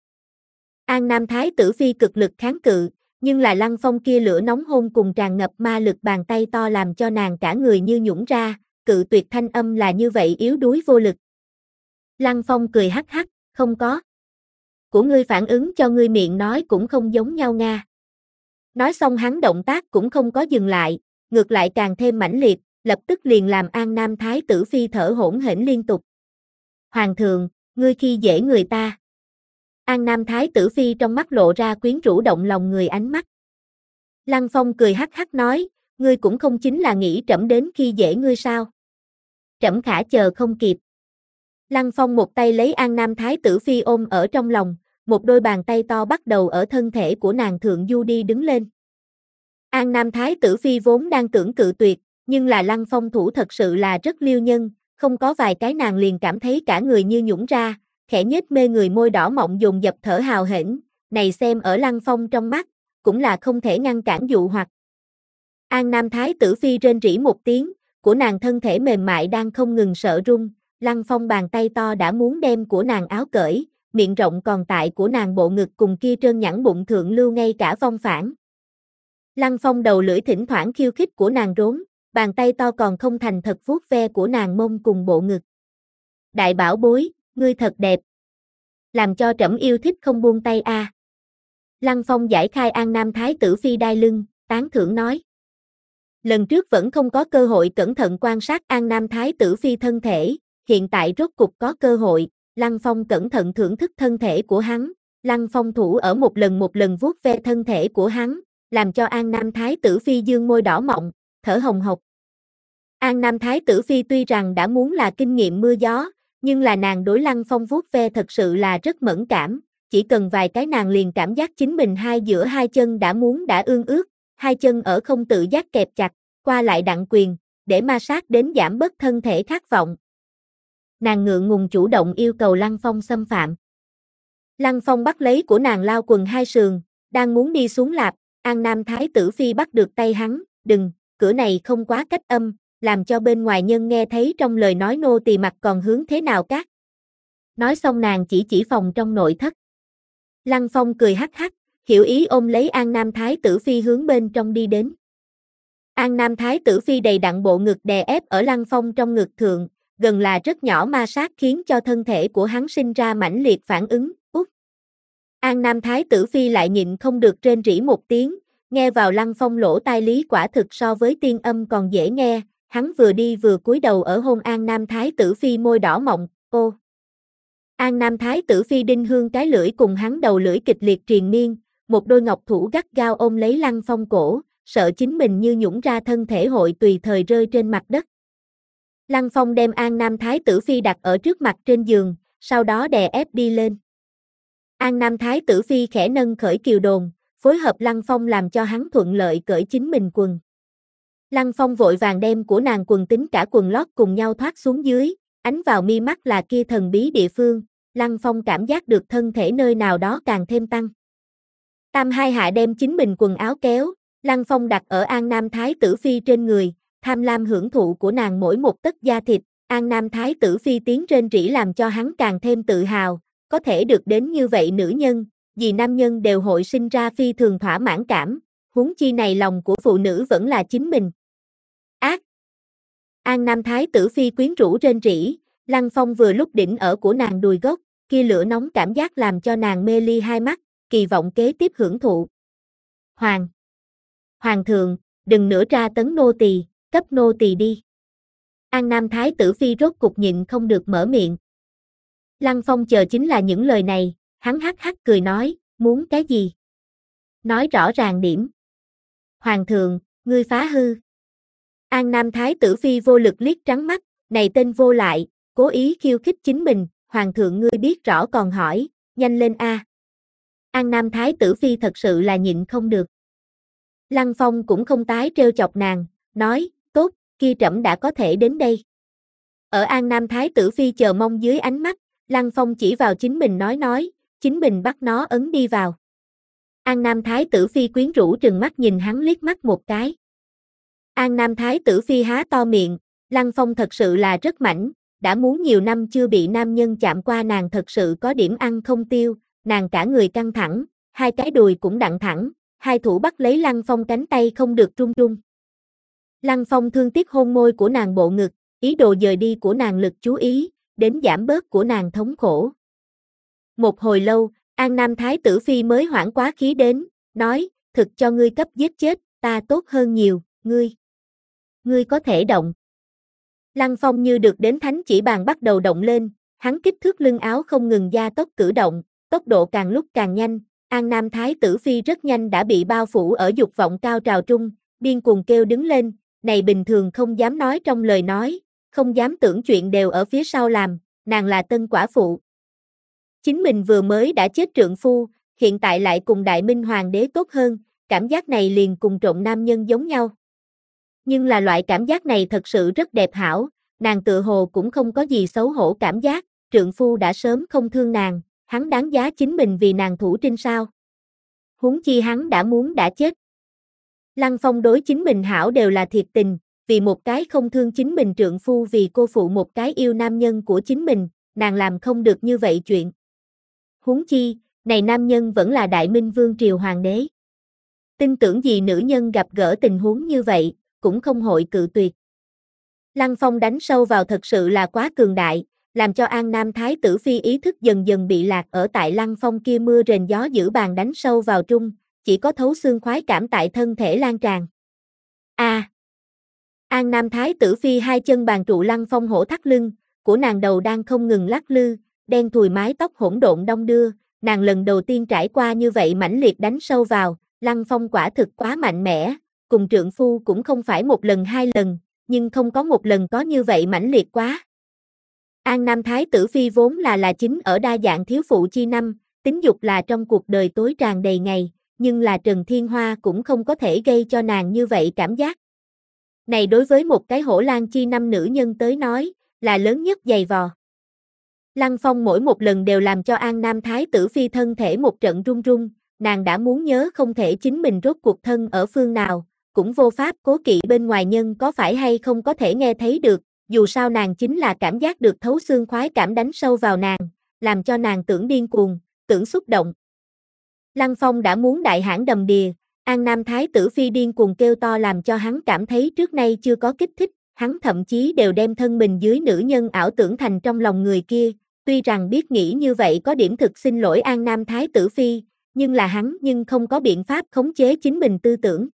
Speaker 1: An Nam Thái tử Phi cực lực kháng cự, nhưng là Lăng Phong kia lửa nóng hôn cùng tràn ngập ma lực bàn tay to làm cho nàng cả người như nhũn ra, cự tuyệt thanh âm là như vậy yếu đuối vô lực. Lăng Phong cười hắc hắc, không có. Của ngươi phản ứng cho ngươi miệng nói cũng không giống nhau nga. Nói xong hắn động tác cũng không có dừng lại, ngược lại càng thêm mãnh liệt, lập tức liền làm An Nam Thái tử Phi thở hổn hển liên tục. Hoàng thượng, ngươi khi dễ người ta. An Nam Thái tử Phi trong mắt lộ ra quyến rũ động lòng người ánh mắt. Lăng Phong cười hắc hắc nói, ngươi cũng không chính là nghĩ trẫm đến khi dễ ngươi sao? Trẫm khả chờ không kịp. Lăng Phong một tay lấy An Nam Thái tử Phi ôm ở trong lòng, một đôi bàn tay to bắt đầu ở thân thể của nàng thượng du đi đứng lên. An Nam Thái tử Phi vốn đang tưởng cự tuyệt, nhưng là Lăng Phong thủ thật sự là rất liêu nhân, không có vài cái nàng liền cảm thấy cả người như nhũn ra, khẽ nhếch mê người môi đỏ mọng dồn dập thở hào hển, này xem ở Lăng Phong trong mắt, cũng là không thể ngăn cản dụ hoặc. An Nam Thái tử Phi rên rỉ một tiếng, của nàng thân thể mềm mại đang không ngừng sợ run, Lăng Phong bàn tay to đã muốn đem của nàng áo cởi, miệng rộng còn tại của nàng bộ ngực cùng kia trơn nhẵn bụng thượng lưu ngay cả vong phản. Lăng Phong đầu lưỡi thỉnh thoảng khiêu khích của nàng rốn, bàn tay to còn không thành thật vuốt ve của nàng mông cùng bộ ngực. Đại bảo bối, ngươi thật đẹp. Làm cho trẫm yêu thích không buông tay a. À. Lăng Phong giải khai An Nam Thái tử Phi đai lưng, tán thưởng nói. Lần trước vẫn không có cơ hội cẩn thận quan sát An Nam Thái tử Phi thân thể, hiện tại rốt cục có cơ hội, Lăng Phong cẩn thận thưởng thức thân thể của hắn, Lăng Phong thủ ở một lần một lần vuốt ve thân thể của hắn, làm cho An Nam Thái tử Phi dương môi đỏ mọng, thở hồng hộc. An Nam Thái tử Phi tuy rằng đã muốn là kinh nghiệm mưa gió, nhưng là nàng đối Lăng Phong vuốt ve thật sự là rất mẫn cảm, chỉ cần vài cái nàng liền cảm giác chính mình hai giữa hai chân đã muốn đã ương ướt, hai chân ở không tự giác kẹp chặt, qua lại đặng quyền, để ma sát đến giảm bớt thân thể khát vọng. Nàng ngượng ngùng chủ động yêu cầu Lăng Phong xâm phạm. Lăng Phong bắt lấy của nàng lao quần hai sườn, đang muốn đi xuống lạp, An Nam Thái tử Phi bắt được tay hắn, đừng, cửa này không quá cách âm, làm cho bên ngoài nhân nghe thấy trong lời nói nô tỳ mặt còn hướng thế nào các. Nói xong nàng chỉ chỉ phòng trong nội thất. Lăng Phong cười hắc hắc, hiểu ý ôm lấy An Nam Thái tử Phi hướng bên trong đi đến. An Nam Thái tử Phi đầy đặn bộ ngực đè ép ở Lăng Phong trong ngực thượng, gần là rất nhỏ ma sát khiến cho thân thể của hắn sinh ra mãnh liệt phản ứng, út. An Nam Thái tử Phi lại nhịn không được rên rỉ một tiếng, nghe vào Lăng Phong lỗ tai lý quả thực so với tiên âm còn dễ nghe, hắn vừa đi vừa cúi đầu ở hôn An Nam Thái tử Phi môi đỏ mọng, ô. An Nam Thái tử Phi đinh hương cái lưỡi cùng hắn đầu lưỡi kịch liệt triền miên, một đôi ngọc thủ gắt gao ôm lấy Lăng Phong cổ, sợ chính mình như nhũng ra thân thể hội tùy thời rơi trên mặt đất. Lăng Phong đem An Nam Thái tử Phi đặt ở trước mặt trên giường, sau đó đè ép đi lên. An Nam Thái tử Phi khẽ nâng khởi kiều đồn, phối hợp Lăng Phong làm cho hắn thuận lợi cởi chính mình quần. Lăng Phong vội vàng đem của nàng quần tính cả quần lót cùng nhau thoát xuống dưới, ánh vào mi mắt là kia thần bí địa phương, Lăng Phong cảm giác được thân thể nơi nào đó càng thêm tăng. Tam hai hạ đem chính mình quần áo kéo, Lăng Phong đặt ở An Nam Thái tử Phi trên người, tham lam hưởng thụ của nàng mỗi một tấc da thịt, An Nam Thái tử Phi tiếng rên rỉ làm cho hắn càng thêm tự hào, có thể được đến như vậy nữ nhân, vì nam nhân đều hội sinh ra phi thường thỏa mãn cảm, huống chi này lòng của phụ nữ vẫn là chính mình. Ác! An Nam Thái tử Phi quyến rũ rên rỉ, Lăng Phong vừa lúc đỉnh ở của nàng đùi gốc, kia lửa nóng cảm giác làm cho nàng mê ly hai mắt, kỳ vọng kế tiếp hưởng thụ. Hoàng! Hoàng thượng, đừng nữa tra tấn nô tỳ, cấp nô tỳ đi. An Nam Thái tử Phi rốt cục nhịn không được mở miệng. Lăng Phong chờ chính là những lời này, hắn hắc hắc cười nói, muốn cái gì? Nói rõ ràng điểm. Hoàng thượng, ngươi phá hư. An Nam Thái tử Phi vô lực liếc trắng mắt, này tên vô lại, cố ý khiêu khích chính mình, Hoàng thượng ngươi biết rõ còn hỏi, nhanh lên a. An Nam Thái tử Phi thật sự là nhịn không được. Lăng Phong cũng không tái trêu chọc nàng, nói, tốt, kia trẫm đã có thể đến đây. Ở An Nam Thái tử Phi chờ mong dưới ánh mắt, Lăng Phong chỉ vào chính mình nói nói, chính mình bắt nó ấn đi vào. An Nam Thái tử Phi quyến rũ trừng mắt nhìn hắn liếc mắt một cái. An Nam Thái tử Phi há to miệng, Lăng Phong thật sự là rất mảnh, đã muốn nhiều năm chưa bị nam nhân chạm qua nàng thật sự có điểm ăn không tiêu, nàng cả người căng thẳng, hai cái đùi cũng đặn thẳng, hai thủ bắt lấy Lăng Phong cánh tay không được run run. Lăng Phong thương tiếc hôn môi của nàng bộ ngực, ý đồ dời đi của nàng lực chú ý, đến giảm bớt của nàng thống khổ. Một hồi lâu, An Nam Thái tử Phi mới hoãn quá khí đến, nói, thực cho ngươi cấp giết chết, ta tốt hơn nhiều, ngươi. Ngươi có thể động. Lăng Phong như được đến thánh chỉ bàn bắt đầu động lên, hắn kích thước lưng áo không ngừng gia tốc cử động, tốc độ càng lúc càng nhanh, An Nam Thái tử Phi rất nhanh đã bị bao phủ ở dục vọng cao trào trung, điên cuồng kêu đứng lên, này bình thường không dám nói trong lời nói, không dám tưởng chuyện đều ở phía sau làm, nàng là tân quả phụ. Chính mình vừa mới đã chết trượng phu, hiện tại lại cùng Đại Minh Hoàng đế tốt hơn, cảm giác này liền cùng trộm nam nhân giống nhau. Nhưng là loại cảm giác này thật sự rất đẹp hảo, nàng tự hồ cũng không có gì xấu hổ cảm giác, trượng phu đã sớm không thương nàng, hắn đáng giá chính mình vì nàng thủ trinh sao. Huống chi hắn đã muốn đã chết. Lăng Phong đối chính mình hảo đều là thiệt tình, vì một cái không thương chính mình trượng phu vì cô phụ một cái yêu nam nhân của chính mình, nàng làm không được như vậy chuyện. Huống chi, này nam nhân vẫn là Đại Minh Vương triều hoàng đế. Tin tưởng gì nữ nhân gặp gỡ tình huống như vậy, cũng không hội cự tuyệt. Lăng Phong đánh sâu vào thật sự là quá cường đại, làm cho An Nam Thái tử Phi ý thức dần dần bị lạc ở tại Lăng Phong kia mưa rền gió dữ bàn đánh sâu vào trung, chỉ có thấu xương khoái cảm tại thân thể lan tràn. A. À. An Nam Thái tử Phi hai chân bàn trụ Lăng Phong hổ thắt lưng, của nàng đầu đang không ngừng lắc lư, đen thùi mái tóc hỗn độn đong đưa, nàng lần đầu tiên trải qua như vậy mãnh liệt đánh sâu vào, Lăng Phong quả thực quá mạnh mẽ, cùng trượng phu cũng không phải một lần hai lần, nhưng không có một lần có như vậy mãnh liệt quá. An Nam Thái tử Phi vốn là là chính ở đa dạng thiếu phụ chi năm, tính dục là trong cuộc đời tối tràn đầy ngày, nhưng là Trần Thiên Hoa cũng không có thể gây cho nàng như vậy cảm giác. Này đối với một cái hổ lang chi năm nữ nhân tới nói, là lớn nhất dày vò. Lăng Phong mỗi một lần đều làm cho An Nam Thái tử Phi thân thể một trận run run, nàng đã muốn nhớ không thể chính mình rốt cuộc thân ở phương nào, cũng vô pháp cố kỵ bên ngoài nhân có phải hay không có thể nghe thấy được, dù sao nàng chính là cảm giác được thấu xương khoái cảm đánh sâu vào nàng, làm cho nàng tưởng điên cuồng, tưởng xúc động. Lăng Phong đã muốn đại hãn đầm đìa, An Nam Thái tử Phi điên cuồng kêu to làm cho hắn cảm thấy trước nay chưa có kích thích, hắn thậm chí đều đem thân mình dưới nữ nhân ảo tưởng thành trong lòng người kia, tuy rằng biết nghĩ như vậy có điểm thực xin lỗi An Nam Thái tử Phi, nhưng là hắn nhưng không có biện pháp khống chế chính mình tư tưởng.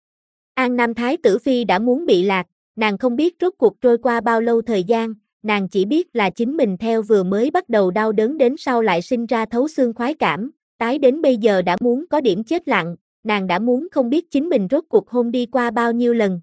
Speaker 1: An Nam Thái tử Phi đã muốn bị lạc, nàng không biết rốt cuộc trôi qua bao lâu thời gian, nàng chỉ biết là chính mình theo vừa mới bắt đầu đau đớn đến sau lại sinh ra thấu xương khoái cảm, tái đến bây giờ đã muốn có điểm chết lặng, nàng đã muốn không biết chính mình rốt cuộc hôn đi qua bao nhiêu lần.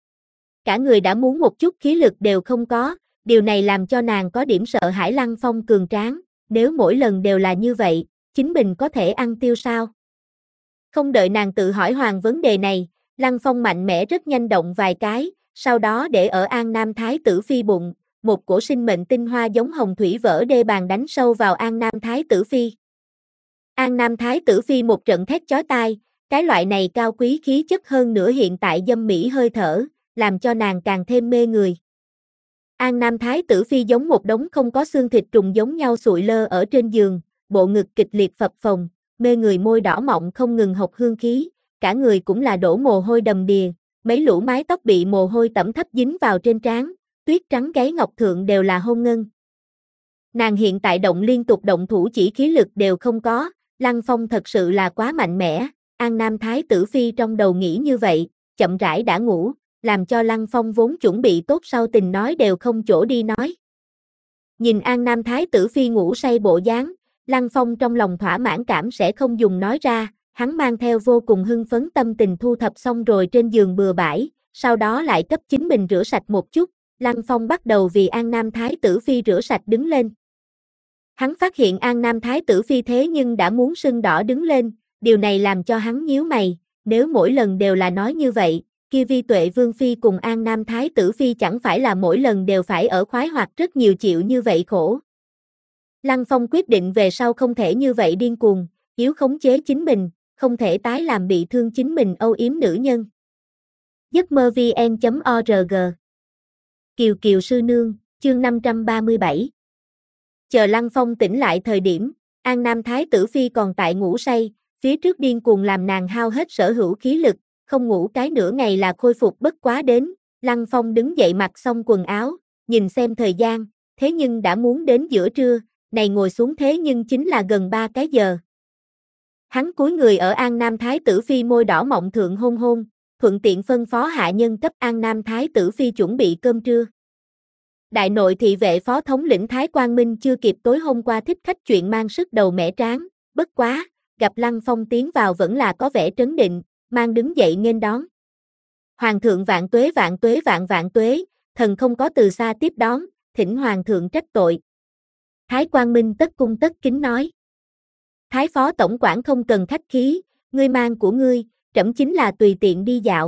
Speaker 1: Cả người đã muốn một chút khí lực đều không có, điều này làm cho nàng có điểm sợ hãi Lăng Phong cường tráng, nếu mỗi lần đều là như vậy, chính mình có thể ăn tiêu sao? Không đợi nàng tự hỏi hoàng vấn đề này, Lăng Phong mạnh mẽ rất nhanh động vài cái, sau đó để ở An Nam Thái tử Phi bụng, một cổ sinh mệnh tinh hoa giống hồng thủy vỡ đê bàn đánh sâu vào An Nam Thái tử Phi. An Nam Thái tử Phi một trận thét chói tai, cái loại này cao quý khí chất hơn nữa hiện tại dâm mỹ hơi thở, làm cho nàng càng thêm mê người. An Nam Thái tử Phi giống một đống không có xương thịt trùng giống nhau sụi lơ ở trên giường, bộ ngực kịch liệt phập phồng, mê người môi đỏ mọng không ngừng hộc hương khí, cả người cũng là đổ mồ hôi đầm đìa, mấy lũ mái tóc bị mồ hôi tẩm thấp dính vào trên trán, tuyết trắng gáy ngọc thượng đều là hôn ngân. Nàng hiện tại động liên tục động thủ chỉ khí lực đều không có, Lăng Phong thật sự là quá mạnh mẽ, An Nam Thái tử Phi trong đầu nghĩ như vậy, chậm rãi đã ngủ, làm cho Lăng Phong vốn chuẩn bị tốt sau tình nói đều không chỗ đi nói. Nhìn An Nam Thái tử Phi ngủ say bộ dáng, Lăng Phong trong lòng thỏa mãn cảm sẽ không dùng nói ra, hắn mang theo vô cùng hưng phấn tâm tình thu thập xong rồi trên giường bừa bãi, sau đó lại cấp chính mình rửa sạch một chút, Lăng Phong bắt đầu vì An Nam Thái tử Phi rửa sạch đứng lên. Hắn phát hiện An Nam Thái tử Phi thế nhưng đã muốn sưng đỏ đứng lên, điều này làm cho hắn nhíu mày, nếu mỗi lần đều là nói như vậy, kia Vi Tuệ Vương Phi cùng An Nam Thái tử Phi chẳng phải là mỗi lần đều phải ở khoái hoạt rất nhiều chịu như vậy khổ. Lăng Phong quyết định về sau không thể như vậy điên cuồng, yếu khống chế chính mình, không thể tái làm bị thương chính mình âu yếm nữ nhân. giấc mơ vn chấm org Kiều Kiều Sư Nương, chương năm trăm ba mươi bảy. Chờ Lăng Phong tỉnh lại thời điểm, An Nam Thái tử Phi còn tại ngủ say, phía trước điên cuồng làm nàng hao hết sở hữu khí lực, không ngủ cái nửa ngày là khôi phục bất quá đến, Lăng Phong đứng dậy mặc xong quần áo, nhìn xem thời gian, thế nhưng đã muốn đến giữa trưa, này ngồi xuống thế nhưng chính là gần ba cái giờ. Hắn cúi người ở An Nam Thái tử Phi môi đỏ mọng thượng hôn hôn, thuận tiện phân phó hạ nhân cấp An Nam Thái tử Phi chuẩn bị cơm trưa. Đại nội thị vệ phó thống lĩnh Thái Quang Minh chưa kịp tối hôm qua thích khách chuyện mang sức đầu mẻ tráng, bất quá, gặp Lăng Phong tiến vào vẫn là có vẻ trấn định, mang đứng dậy nghênh đón. Hoàng thượng vạn tuế vạn tuế vạn vạn tuế, thần không có từ xa tiếp đón, thỉnh Hoàng thượng trách tội. Thái Quang Minh tất cung tất kính nói. Thái phó tổng quản không cần khách khí, ngươi mang của ngươi, trẫm chính là tùy tiện đi dạo.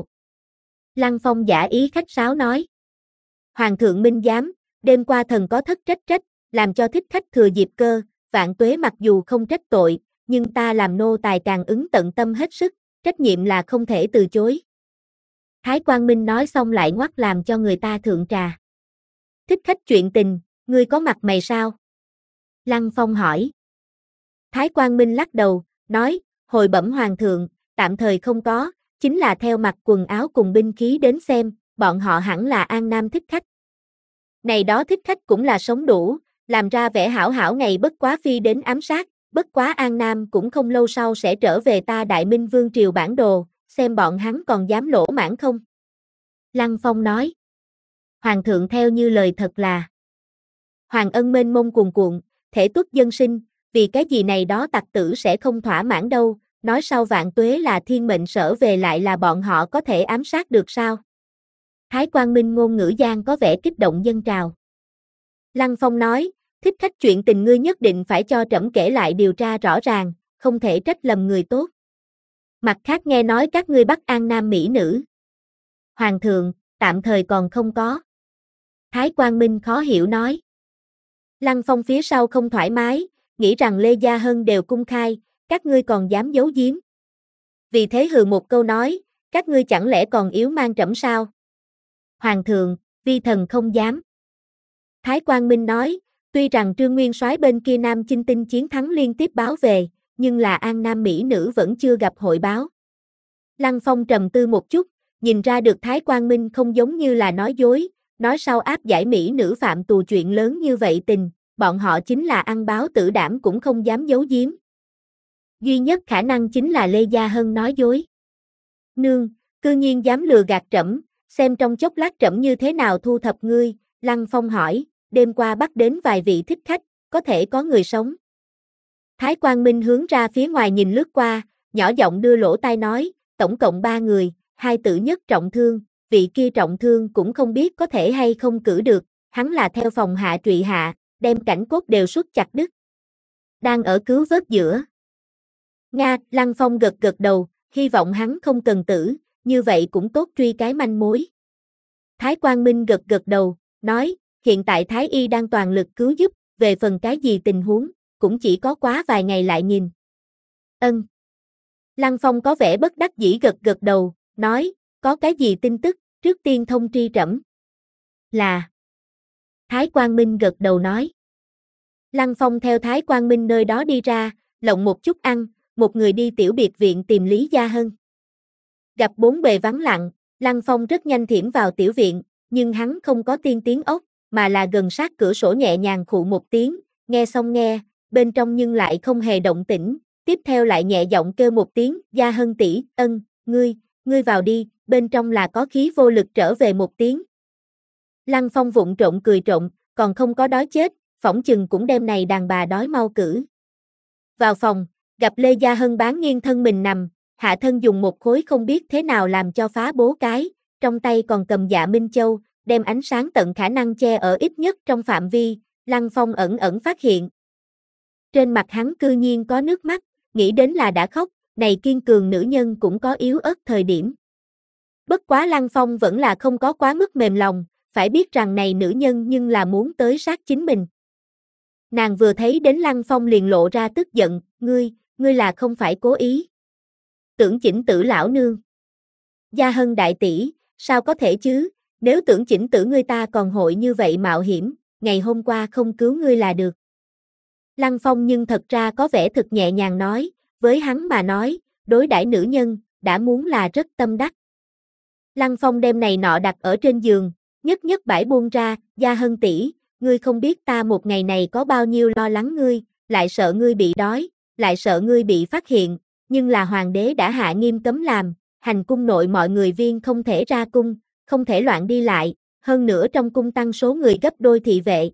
Speaker 1: Lăng Phong giả ý khách sáo nói. Hoàng thượng minh giám, đêm qua thần có thất trách trách, làm cho thích khách thừa dịp cơ, vạn tuế mặc dù không trách tội, nhưng ta làm nô tài càng ứng tận tâm hết sức, trách nhiệm là không thể từ chối. Thái Quang Minh nói xong lại ngoắt làm cho người ta thượng trà. Thích khách chuyện tình, ngươi có mặt mày sao? Lăng Phong hỏi. Thái Quang Minh lắc đầu, nói, hồi bẩm Hoàng thượng, tạm thời không có, chính là theo mặc quần áo cùng binh khí đến xem, bọn họ hẳn là An Nam thích khách. Này đó thích khách cũng là sống đủ, làm ra vẻ hảo hảo ngày bất quá phi đến ám sát, bất quá An Nam cũng không lâu sau sẽ trở về ta Đại Minh Vương triều bản đồ, xem bọn hắn còn dám lỗ mãng không? Lăng Phong nói. Hoàng thượng theo như lời thật là. Hoàng ân mênh mông cuồn cuộn, thể tuất dân sinh, vì cái gì này đó tặc tử sẽ không thỏa mãn đâu, nói sau vạn tuế là thiên mệnh sở về lại là bọn họ có thể ám sát được sao? Thái Quang Minh ngôn ngữ gian có vẻ kích động dân trào. Lăng Phong nói, thích khách chuyện tình ngươi nhất định phải cho trẫm kể lại điều tra rõ ràng, không thể trách lầm người tốt. Mặt khác nghe nói các ngươi bắt An Nam mỹ nữ. Hoàng thượng, tạm thời còn không có. Thái Quang Minh khó hiểu nói. Lăng Phong phía sau không thoải mái, nghĩ rằng Lê Gia Hân đều cung khai, các ngươi còn dám giấu giếm. Vì thế hừ một câu nói, các ngươi chẳng lẽ còn yếu mang trẫm sao? Hoàng thượng, vi thần không dám. Thái Quang Minh nói, tuy rằng Trương Nguyên Soái bên kia Nam Chinh tinh chiến thắng liên tiếp báo về, nhưng là An Nam mỹ nữ vẫn chưa gặp hội báo. Lăng Phong trầm tư một chút, nhìn ra được Thái Quang Minh không giống như là nói dối, nói sau áp giải mỹ nữ phạm tù chuyện lớn như vậy tình, bọn họ chính là ăn báo tử đảm cũng không dám giấu giếm. duy nhất khả năng chính là Lê Gia Hân nói dối. Nương, cư nhiên dám lừa gạt trẫm, xem trong chốc lát trẫm như thế nào thu thập ngươi, Lăng Phong hỏi, đêm qua bắt đến vài vị thích khách, có thể có người sống. Thái Quang Minh hướng ra phía ngoài nhìn lướt qua, nhỏ giọng đưa lỗ tai nói, tổng cộng ba người, hai tử nhất trọng thương, vị kia trọng thương cũng không biết có thể hay không cử được, hắn là theo phòng hạ trụy hạ, đem cảnh cốt đều xuất chặt đứt. Đang ở cứu vớt giữa. Nga, Lăng Phong gật gật đầu, hy vọng hắn không cần tử, như vậy cũng tốt truy cái manh mối. Thái Quang Minh gật gật đầu, nói, hiện tại Thái Y đang toàn lực cứu giúp, về phần cái gì tình huống, cũng chỉ có quá vài ngày lại nhìn. Ân. Lăng Phong có vẻ bất đắc dĩ gật gật đầu, nói, có cái gì tin tức, trước tiên thông tri trẫm. Là. Thái Quang Minh gật đầu nói. Lăng Phong theo Thái Quang Minh nơi đó đi ra, lộng một chút ăn, một người đi tiểu biệt viện tìm Lý Gia Hân. Gặp bốn bề vắng lặng, Lăng Phong rất nhanh thiểm vào tiểu viện, nhưng hắn không có tiên tiếng ốc, mà là gần sát cửa sổ nhẹ nhàng khụ một tiếng, nghe xong nghe, bên trong nhưng lại không hề động tĩnh, tiếp theo lại nhẹ giọng kêu một tiếng, Gia Hân tỷ, ân, ngươi, ngươi vào đi, bên trong là có khí vô lực trở về một tiếng. Lăng Phong vụng trộm cười trộm, còn không có đói chết, phỏng chừng cũng đem này đàn bà đói mau cử. Vào phòng, gặp Lê Gia Hân bán nghiêng thân mình nằm, hạ thân dùng một khối không biết thế nào làm cho phá bố cái, trong tay còn cầm Dạ Minh Châu, đem ánh sáng tận khả năng che ở ít nhất trong phạm vi, Lăng Phong ẩn ẩn phát hiện. Trên mặt hắn cư nhiên có nước mắt, nghĩ đến là đã khóc, này kiên cường nữ nhân cũng có yếu ớt thời điểm. Bất quá Lăng Phong vẫn là không có quá mức mềm lòng, phải biết rằng này nữ nhân nhưng là muốn tới sát chính mình. Nàng vừa thấy đến Lăng Phong liền lộ ra tức giận, ngươi, ngươi là không phải cố ý. Tưởng Chỉnh Tử lão nương. Gia Hân đại tỷ, sao có thể chứ, nếu Tưởng Chỉnh Tử ngươi ta còn hội như vậy mạo hiểm, ngày hôm qua không cứu ngươi là được. Lăng Phong nhưng thật ra có vẻ thực nhẹ nhàng nói, với hắn mà nói, đối đãi nữ nhân, đã muốn là rất tâm đắc. Lăng Phong đem này nọ đặt ở trên giường, nhất nhất bãi buông ra, Gia Hân tỷ, ngươi không biết ta một ngày này có bao nhiêu lo lắng ngươi, lại sợ ngươi bị đói, lại sợ ngươi bị phát hiện, nhưng là hoàng đế đã hạ nghiêm cấm làm, hành cung nội mọi người viên không thể ra cung, không thể loạn đi lại, hơn nữa trong cung tăng số người gấp đôi thị vệ.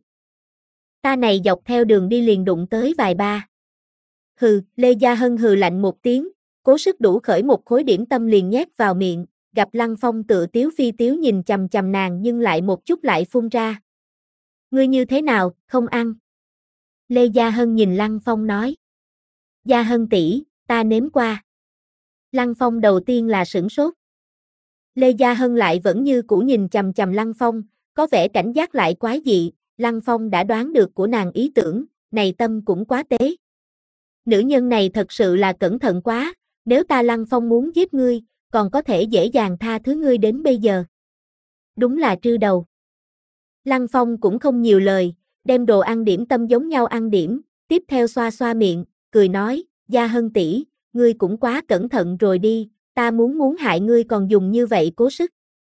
Speaker 1: Ta này dọc theo đường đi liền đụng tới vài ba. Hừ, Lê Gia Hân hừ lạnh một tiếng, cố sức đủ khởi một khối điểm tâm liền nhét vào miệng, gặp Lăng Phong tự tiếu phi tiếu nhìn chằm chằm nàng nhưng lại một chút lại phun ra. Ngươi như thế nào, không ăn? Lê Gia Hân nhìn Lăng Phong nói. Gia Hân tỷ, ta nếm qua. Lăng Phong đầu tiên là sửng sốt. Lê Gia Hân lại vẫn như cũ nhìn chằm chằm Lăng Phong, có vẻ cảnh giác lại quái dị, Lăng Phong đã đoán được của nàng ý tưởng, này tâm cũng quá tế. Nữ nhân này thật sự là cẩn thận quá, nếu ta Lăng Phong muốn giết ngươi, còn có thể dễ dàng tha thứ ngươi đến bây giờ. Đúng là trư đầu. Lăng Phong cũng không nhiều lời, đem đồ ăn điểm tâm giống nhau ăn điểm, tiếp theo xoa xoa miệng, cười nói, Gia Hân tỷ, ngươi cũng quá cẩn thận rồi đi, ta muốn muốn hại ngươi còn dùng như vậy cố sức.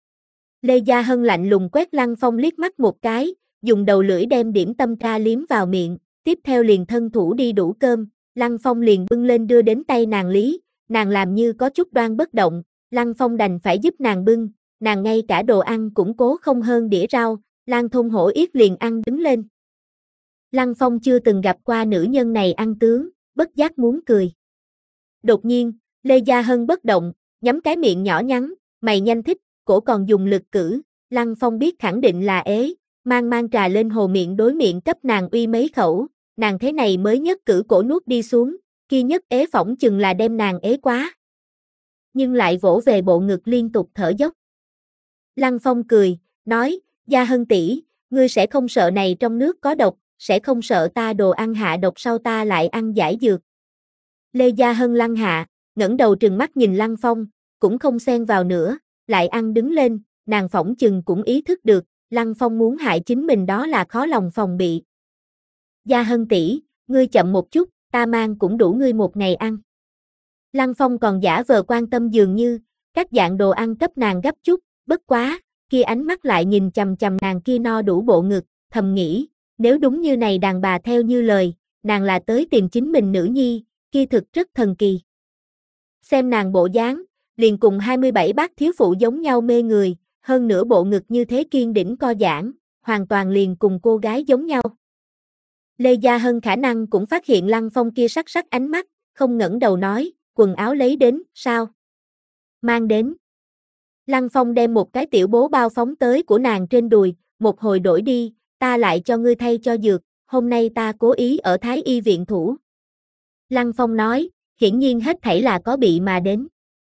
Speaker 1: Lê Gia Hân lạnh lùng quét Lăng Phong liếc mắt một cái, dùng đầu lưỡi đem điểm tâm tra liếm vào miệng, tiếp theo liền thân thủ đi đủ cơm, Lăng Phong liền bưng lên đưa đến tay nàng Lý, nàng làm như có chút đoan bất động, Lăng Phong đành phải giúp nàng bưng, nàng ngay cả đồ ăn cũng cố không hơn đĩa rau, Lan Thôn Hổ Yết liền ăn đứng lên. Lăng Phong chưa từng gặp qua nữ nhân này ăn tướng, bất giác muốn cười. Đột nhiên, Lê Gia Hân bất động, nhắm cái miệng nhỏ nhắn, mày nhanh thích, cổ còn dùng lực cử, Lăng Phong biết khẳng định là ế, mang mang trà lên hồ miệng đối miệng cấp nàng uy mấy khẩu, nàng thế này mới nhất cử cổ nuốt đi xuống, kia nhất ế phỏng chừng là đem nàng ế quá. Nhưng lại vỗ về bộ ngực liên tục thở dốc. Lăng Phong cười, nói, Gia Hân tỷ, ngươi sẽ không sợ này trong nước có độc, sẽ không sợ ta đồ ăn hạ độc sau ta lại ăn giải dược. Lê Gia Hân lăng hạ, ngẩng đầu trừng mắt nhìn Lăng Phong, cũng không xen vào nữa, lại ăn đứng lên, nàng phỏng chừng cũng ý thức được, Lăng Phong muốn hại chính mình đó là khó lòng phòng bị. Gia Hân tỷ, ngươi chậm một chút, ta mang cũng đủ ngươi một ngày ăn. Lăng Phong còn giả vờ quan tâm dường như, các dạng đồ ăn cấp nàng gấp chút, bất quá, kia ánh mắt lại nhìn chằm chằm nàng kia no đủ bộ ngực, thầm nghĩ, nếu đúng như này đàn bà theo như lời, nàng là tới tìm chính mình nữ nhi, kia thực rất thần kỳ. Xem nàng bộ dáng, liền cùng hai mươi bảy bác thiếu phụ giống nhau mê người, hơn nữa bộ ngực như thế kiên đỉnh co giãn, hoàn toàn liền cùng cô gái giống nhau. Lê Gia Hân khả năng cũng phát hiện Lăng Phong kia sắc sắc ánh mắt, không ngẩng đầu nói, quần áo lấy đến, sao? Mang đến. Lăng Phong đem một cái tiểu bố bao phóng tới của nàng trên đùi, một hồi đổi đi, ta lại cho ngươi thay cho dược, hôm nay ta cố ý ở Thái Y viện thủ. Lăng Phong nói, hiển nhiên hết thảy là có bị mà đến.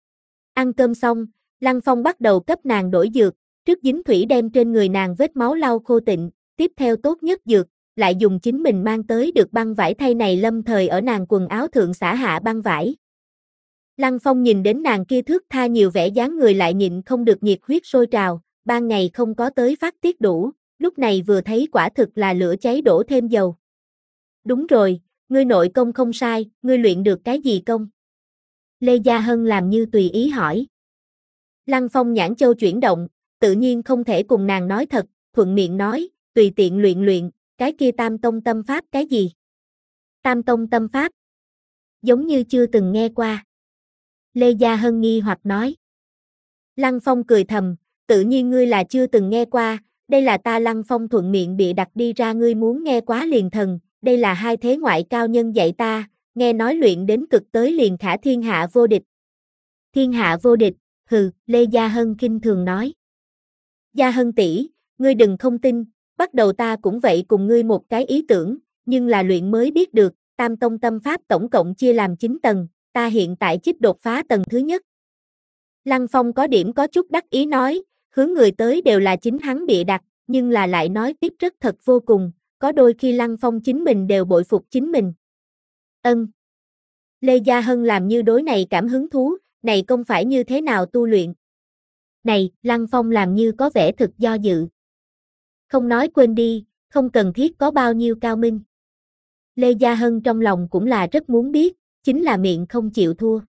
Speaker 1: Ăn cơm xong, Lăng Phong bắt đầu cấp nàng đổi dược, trước dính thủy đem trên người nàng vết máu lau khô tịnh, tiếp theo tốt nhất dược, lại dùng chính mình mang tới được băng vải thay này lâm thời ở nàng quần áo thượng xả hạ băng vải. Lăng Phong nhìn đến nàng kia thước tha nhiều vẻ dáng người lại nhịn không được nhiệt huyết sôi trào, ban ngày không có tới phát tiết đủ, lúc này vừa thấy quả thực là lửa cháy đổ thêm dầu. Đúng rồi, ngươi nội công không sai, ngươi luyện được cái gì công? Lê Gia Hân làm như tùy ý hỏi. Lăng Phong nhãn châu chuyển động, tự nhiên không thể cùng nàng nói thật, thuận miệng nói, tùy tiện luyện luyện, cái kia tam tông tâm pháp cái gì? Tam tông tâm pháp? Giống như chưa từng nghe qua. Lê Gia Hân nghi hoặc nói. Lăng Phong cười thầm, tự nhiên ngươi là chưa từng nghe qua, đây là ta Lăng Phong thuận miệng bịa đặt đi ra ngươi muốn nghe quá liền thần, đây là hai thế ngoại cao nhân dạy ta, nghe nói luyện đến cực tới liền khả thiên hạ vô địch. Thiên hạ vô địch, hừ, Lê Gia Hân khinh thường nói. Gia Hân tỷ, ngươi đừng không tin, bắt đầu ta cũng vậy cùng ngươi một cái ý tưởng, nhưng là luyện mới biết được, tam tông tâm pháp tổng cộng chia làm chín tầng, ta hiện tại chích đột phá tầng thứ nhất. Lăng Phong có điểm có chút đắc ý nói, hướng người tới đều là chính hắn bịa đặt, nhưng là lại nói tiếp rất thật vô cùng, có đôi khi Lăng Phong chính mình đều bội phục chính mình. Ân. Lê Gia Hân làm như đối này cảm hứng thú, này không phải như thế nào tu luyện. Này, Lăng Phong làm như có vẻ thực do dự. Không nói quên đi, không cần thiết có bao nhiêu cao minh. Lê Gia Hân trong lòng cũng là rất muốn biết, chính là miệng không chịu thua.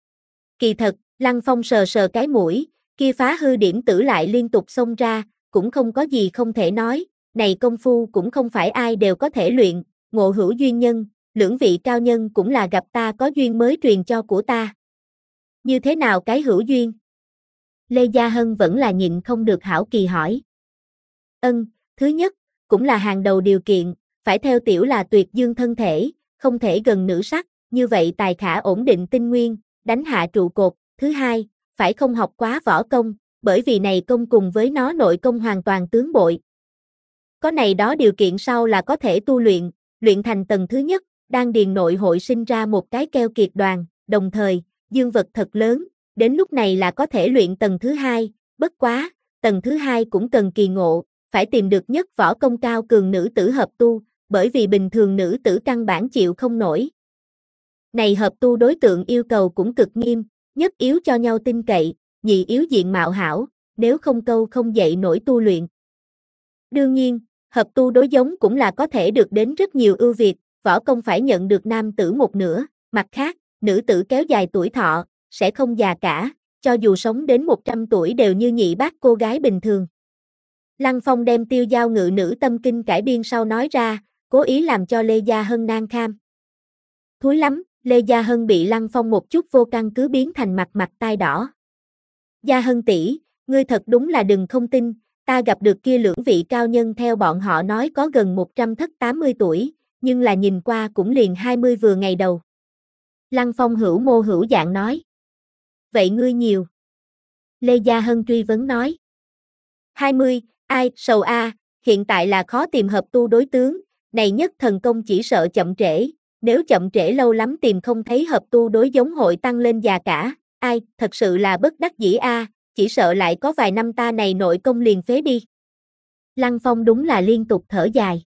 Speaker 1: Kỳ thật, Lăng Phong sờ sờ cái mũi, kia phá hư điểm tử lại liên tục xông ra, cũng không có gì không thể nói, này công phu cũng không phải ai đều có thể luyện, ngộ hữu duyên nhân, lưỡng vị cao nhân cũng là gặp ta có duyên mới truyền cho của ta. Như thế nào cái hữu duyên? Lê Gia Hân vẫn là nhịn không được hảo kỳ hỏi. Ân, thứ nhất, cũng là hàng đầu điều kiện, phải theo tiểu là tuyệt dương thân thể, không thể gần nữ sắc, như vậy tài khả ổn định tinh nguyên, đánh hạ trụ cột. Thứ hai, phải không học quá võ công, bởi vì này công cùng với nó nội công hoàn toàn tướng bội. Có này đó điều kiện sau là có thể tu luyện, luyện thành tầng thứ nhất, đan điền nội hội sinh ra một cái keo kiệt đoàn, đồng thời, dương vật thật lớn, đến lúc này là có thể luyện tầng thứ hai, bất quá, tầng thứ hai cũng cần kỳ ngộ, phải tìm được nhất võ công cao cường nữ tử hợp tu, bởi vì bình thường nữ tử căn bản chịu không nổi. Này hợp tu đối tượng yêu cầu cũng cực nghiêm, nhất yếu cho nhau tin cậy, nhị yếu diện mạo hảo, nếu không câu không dậy nổi tu luyện. Đương nhiên, hợp tu đối giống cũng là có thể được đến rất nhiều ưu việt, võ công phải nhận được nam tử một nửa, mặt khác, nữ tử kéo dài tuổi thọ, sẽ không già cả, cho dù sống đến một trăm tuổi đều như nhị bác cô gái bình thường. Lăng Phong đem tiêu giao ngự nữ tâm kinh cải biên sau nói ra, cố ý làm cho Lê Gia Hân nan kham. Thúi lắm, Lê Gia Hân bị Lăng Phong một chút vô căn cứ biến thành mặt mặt tai đỏ. Gia Hân tỷ, ngươi thật đúng là đừng không tin, ta gặp được kia lưỡng vị cao nhân theo bọn họ nói có gần một trăm thất tám mươi tuổi, nhưng là nhìn qua cũng liền hai mươi vừa ngày đầu. Lăng Phong hữu mô hữu dạng nói. Vậy ngươi nhiều. Lê Gia Hân truy vấn nói. hai mươi, ai, sầu a, hiện tại là khó tìm hợp tu đối tướng, này nhất thần công chỉ sợ chậm trễ, nếu chậm trễ lâu lắm tìm không thấy hợp tu đối giống hội tăng lên già cả, ai, thật sự là bất đắc dĩ a, chỉ sợ lại có vài năm ta này nội công liền phế đi. Lăng Phong đúng là liên tục thở dài.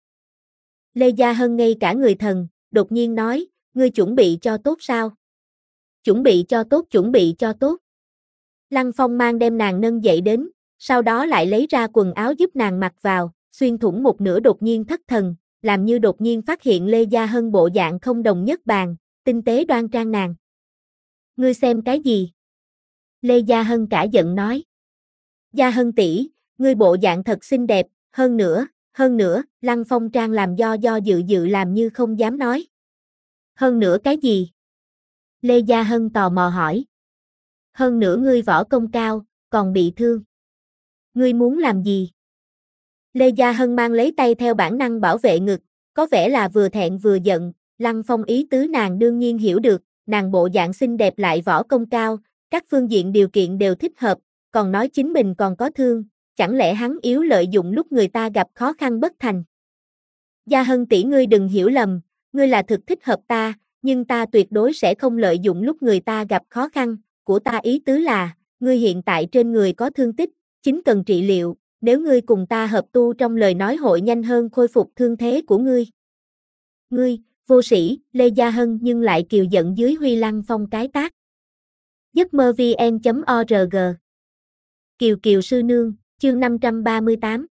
Speaker 1: Lê Gia Hân ngây cả người thần, đột nhiên nói, ngươi chuẩn bị cho tốt sao? Chuẩn bị cho tốt, chuẩn bị cho tốt. Lăng Phong mang đem nàng nâng dậy đến, sau đó lại lấy ra quần áo giúp nàng mặc vào, xuyên thủng một nửa đột nhiên thất thần, làm như đột nhiên phát hiện Lê Gia Hân bộ dạng không đồng nhất bàn, tinh tế đoan trang nàng. Ngươi xem cái gì? Lê Gia Hân cả giận nói. Gia Hân tỷ, ngươi bộ dạng thật xinh đẹp, hơn nữa, hơn nữa, Lăng Phong trang làm do do dự dự làm như không dám nói. Hơn nữa cái gì? Lê Gia Hân tò mò hỏi. Hơn nữa ngươi võ công cao, còn bị thương. Ngươi muốn làm gì? Lê Gia Hân mang lấy tay theo bản năng bảo vệ ngực, có vẻ là vừa thẹn vừa giận, Lăng Phong ý tứ nàng đương nhiên hiểu được, nàng bộ dạng xinh đẹp lại võ công cao, các phương diện điều kiện đều thích hợp, còn nói chính mình còn có thương, chẳng lẽ hắn yếu lợi dụng lúc người ta gặp khó khăn bất thành. Gia Hân tỷ ngươi đừng hiểu lầm, ngươi là thực thích hợp ta, nhưng ta tuyệt đối sẽ không lợi dụng lúc người ta gặp khó khăn, của ta ý tứ là, ngươi hiện tại trên người có thương tích, chính cần trị liệu, nếu ngươi cùng ta hợp tu trong lời nói hội nhanh hơn khôi phục thương thế của ngươi. Ngươi, vô sĩ, Lê Gia Hân nhưng lại kiều giận dưới Huy Lăng Phong cái tát. giấc mơ vn chấm org Kiều Kiều sư nương, chương năm trăm ba mươi tám.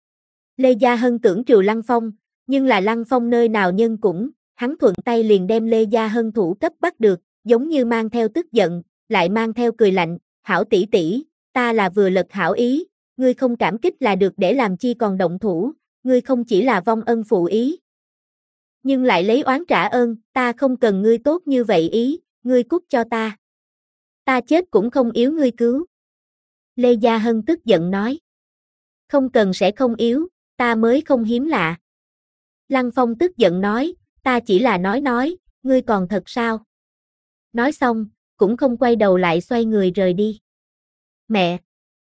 Speaker 1: Lê Gia Hân tưởng trừ Lăng Phong, nhưng là Lăng Phong nơi nào nhân cũng, hắn thuận tay liền đem Lê Gia Hân thủ cấp bắt được, giống như mang theo tức giận, lại mang theo cười lạnh, hảo tỷ tỷ, ta là vừa lật hảo ý, ngươi không cảm kích là được để làm chi còn động thủ, ngươi không chỉ là vong ân phụ ý, nhưng lại lấy oán trả ơn, ta không cần ngươi tốt như vậy ý, ngươi cút cho ta. Ta chết cũng không yếu ngươi cứu. Lê Gia Hân tức giận nói. Không cần sẽ không yếu, ta mới không hiếm lạ. Lăng Phong tức giận nói, ta chỉ là nói nói, ngươi còn thật sao? Nói xong, cũng không quay đầu lại xoay người rời đi. Mẹ!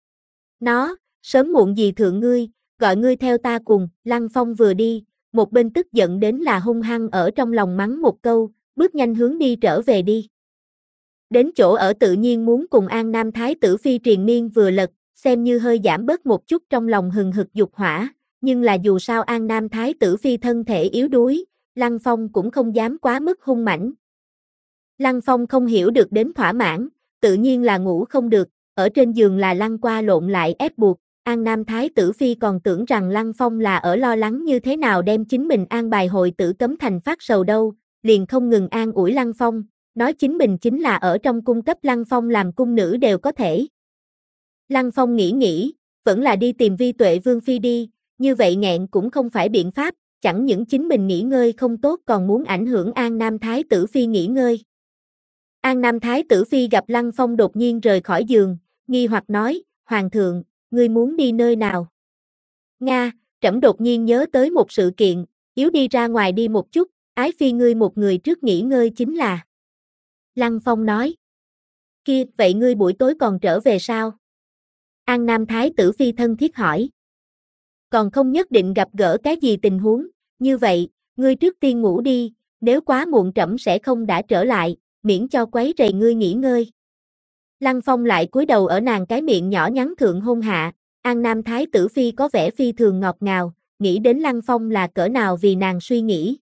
Speaker 1: Nó, sớm muộn gì thượng ngươi, gọi ngươi theo ta cùng, Lăng Phong vừa đi, một bên tức giận đến là hung hăng ở trong lòng mắng một câu, bước nhanh hướng đi trở về đi. Đến chỗ ở tự nhiên muốn cùng An Nam Thái tử phi triền miên vừa lật, xem như hơi giảm bớt một chút trong lòng hừng hực dục hỏa, nhưng là dù sao An Nam Thái tử phi thân thể yếu đuối, Lăng Phong cũng không dám quá mức hung mãnh. Lăng Phong không hiểu được đến thỏa mãn, tự nhiên là ngủ không được, ở trên giường là lăn qua lộn lại ép buộc, An Nam Thái tử phi còn tưởng rằng Lăng Phong là ở lo lắng như thế nào đem chính mình an bài hội tử cấm thành phát sầu đâu, liền không ngừng an ủi Lăng Phong, nói chính mình chính là ở trong cung cấp Lăng Phong làm cung nữ đều có thể. Lăng Phong nghĩ nghĩ, vẫn là đi tìm Vi Tuệ Vương phi đi, như vậy nghẹn cũng không phải biện pháp, chẳng những chính mình nghỉ ngơi không tốt còn muốn ảnh hưởng An Nam Thái tử phi nghỉ ngơi. An Nam Thái tử phi gặp Lăng Phong đột nhiên rời khỏi giường, nghi hoặc nói, Hoàng thượng, ngươi muốn đi nơi nào? Nga, trẫm đột nhiên nhớ tới một sự kiện, yếu đi ra ngoài đi một chút, ái phi ngươi một người trước nghỉ ngơi chính là. Lăng Phong nói. Kia, vậy ngươi buổi tối còn trở về sao? An Nam Thái tử phi thân thiết hỏi. Còn không nhất định gặp gỡ cái gì tình huống, như vậy, ngươi trước tiên ngủ đi, nếu quá muộn trẫm sẽ không đã trở lại, miễn cho quấy rầy ngươi nghỉ ngơi. Lăng Phong lại cúi đầu ở nàng cái miệng nhỏ nhắn thượng hôn hạ, An Nam Thái tử phi có vẻ phi thường ngọt ngào, nghĩ đến Lăng Phong là cỡ nào vì nàng suy nghĩ.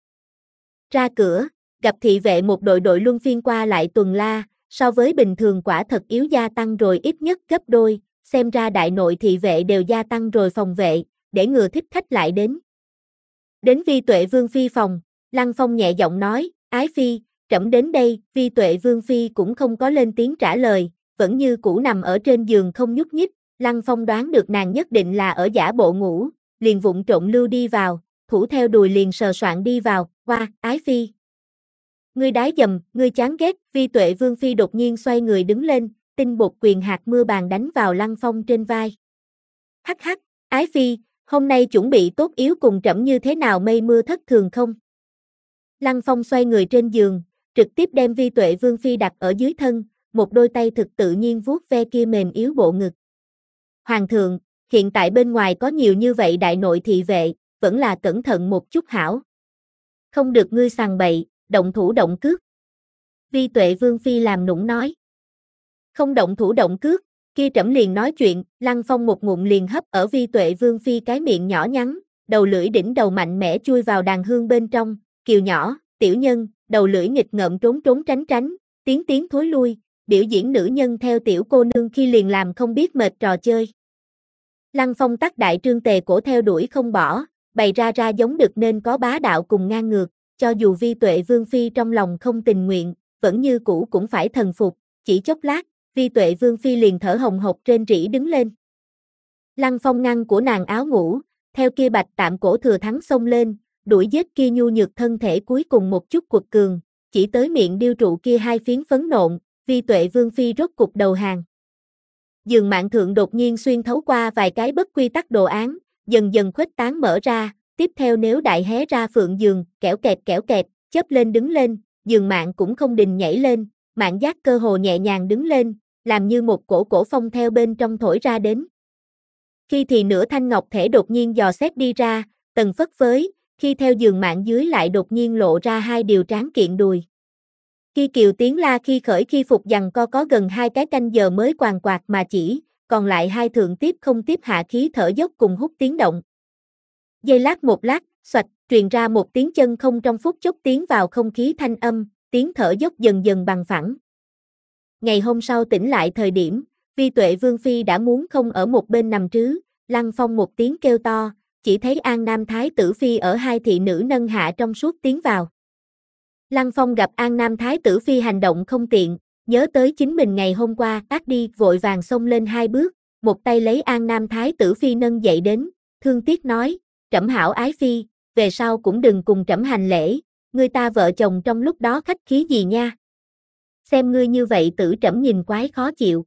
Speaker 1: Ra cửa, gặp thị vệ một đội đội luân phiên qua lại tuần la, so với bình thường quả thật yếu gia tăng rồi ít nhất gấp đôi, xem ra đại nội thị vệ đều gia tăng rồi phòng vệ, để ngừa thích khách lại đến. Đến Vi Tuệ Vương phi phòng, Lăng Phong nhẹ giọng nói, ái phi, trẫm đến đây, Vi Tuệ Vương phi cũng không có lên tiếng trả lời, vẫn như cũ nằm ở trên giường không nhúc nhích, Lăng Phong đoán được nàng nhất định là ở giả bộ ngủ, liền vụng trộn lưu đi vào, thủ theo đùi liền sờ soạn đi vào, qua, ái phi. Ngươi đái dầm, ngươi chán ghét, Vi Tuệ Vương phi đột nhiên xoay người đứng lên, tinh bột quyền hạt mưa bàn đánh vào Lăng Phong trên vai. Hắc hắc, ái phi, hôm nay chuẩn bị tốt yếu cùng trẫm như thế nào mây mưa thất thường không? Lăng Phong xoay người trên giường, trực tiếp đem Vi Tuệ Vương phi đặt ở dưới thân, một đôi tay thực tự nhiên vuốt ve kia mềm yếu bộ ngực. Hoàng thượng, hiện tại bên ngoài có nhiều như vậy đại nội thị vệ, vẫn là cẩn thận một chút hảo. Không được ngươi sằng bậy, động thủ động cước. Vi Tuệ Vương phi làm nũng nói. Không động thủ động cước, kia trẫm liền nói chuyện, Lăng Phong một ngụm liền hấp ở Vi Tuệ Vương phi cái miệng nhỏ nhắn, đầu lưỡi đỉnh đầu mạnh mẽ chui vào đàn hương bên trong, kiều nhỏ, tiểu nhân, đầu lưỡi nghịch ngợm trốn trốn tránh tránh, tiến tiến thối lui, biểu diễn nữ nhân theo tiểu cô nương khi liền làm không biết mệt trò chơi. Lăng Phong tắc đại trương tề cổ theo đuổi không bỏ, bày ra ra giống được nên có bá đạo cùng ngang ngược, cho dù Vi Tuệ Vương phi trong lòng không tình nguyện, vẫn như cũ cũng phải thần phục, chỉ chốc lát, Vi Tuệ Vương phi liền thở hồng hộc trên rỉ đứng lên. Lăng Phong ngăn của nàng áo ngủ, theo kia bạch tạm cổ thừa thắng xông lên, đuổi giết kia nhu nhược thân thể cuối cùng một chút quật cường, chỉ tới miệng điêu trụ kia hai phiến phấn nộn, Vi Tuệ Vương phi rốt cục đầu hàng. Giường mạng thượng đột nhiên xuyên thấu qua vài cái bất quy tắc đồ án, dần dần khuếch tán mở ra, tiếp theo nếu đại hé ra phượng giường, kẽo kẹt kẽo kẹt, chớp lên đứng lên, giường mạng cũng không đình nhảy lên, mạng giác cơ hồ nhẹ nhàng đứng lên, làm như một cổ cổ phong theo bên trong thổi ra đến. Khi thì nửa thanh ngọc thể đột nhiên dò xét đi ra, tầng phất phới, khi theo giường mạng dưới lại đột nhiên lộ ra hai điều tráng kiện đùi. Khi kiều tiếng la khi khởi khi phục giằng co có gần hai cái canh giờ mới quàng quạt mà chỉ, còn lại hai thượng tiếp không tiếp hạ khí thở dốc cùng hút tiếng động. Giây lát một lát, xoạch, truyền ra một tiếng chân không trong phút chốc tiến vào không khí thanh âm, tiếng thở dốc dần dần bằng phẳng. Ngày hôm sau tỉnh lại thời điểm, Vi Tuệ Vương phi đã muốn không ở một bên nằm trứ, Lăng Phong một tiếng kêu to, chỉ thấy An Nam Thái tử phi ở hai thị nữ nâng hạ trong suốt tiến vào. Lăng Phong gặp An Nam Thái tử phi hành động không tiện, nhớ tới chính mình ngày hôm qua, ác đi, vội vàng xông lên hai bước, một tay lấy An Nam Thái tử phi nâng dậy đến, thương tiếc nói, trẫm hảo ái phi, về sau cũng đừng cùng trẫm hành lễ, người ta vợ chồng trong lúc đó khách khí gì nha. Xem ngươi như vậy tử trẫm nhìn quái khó chịu.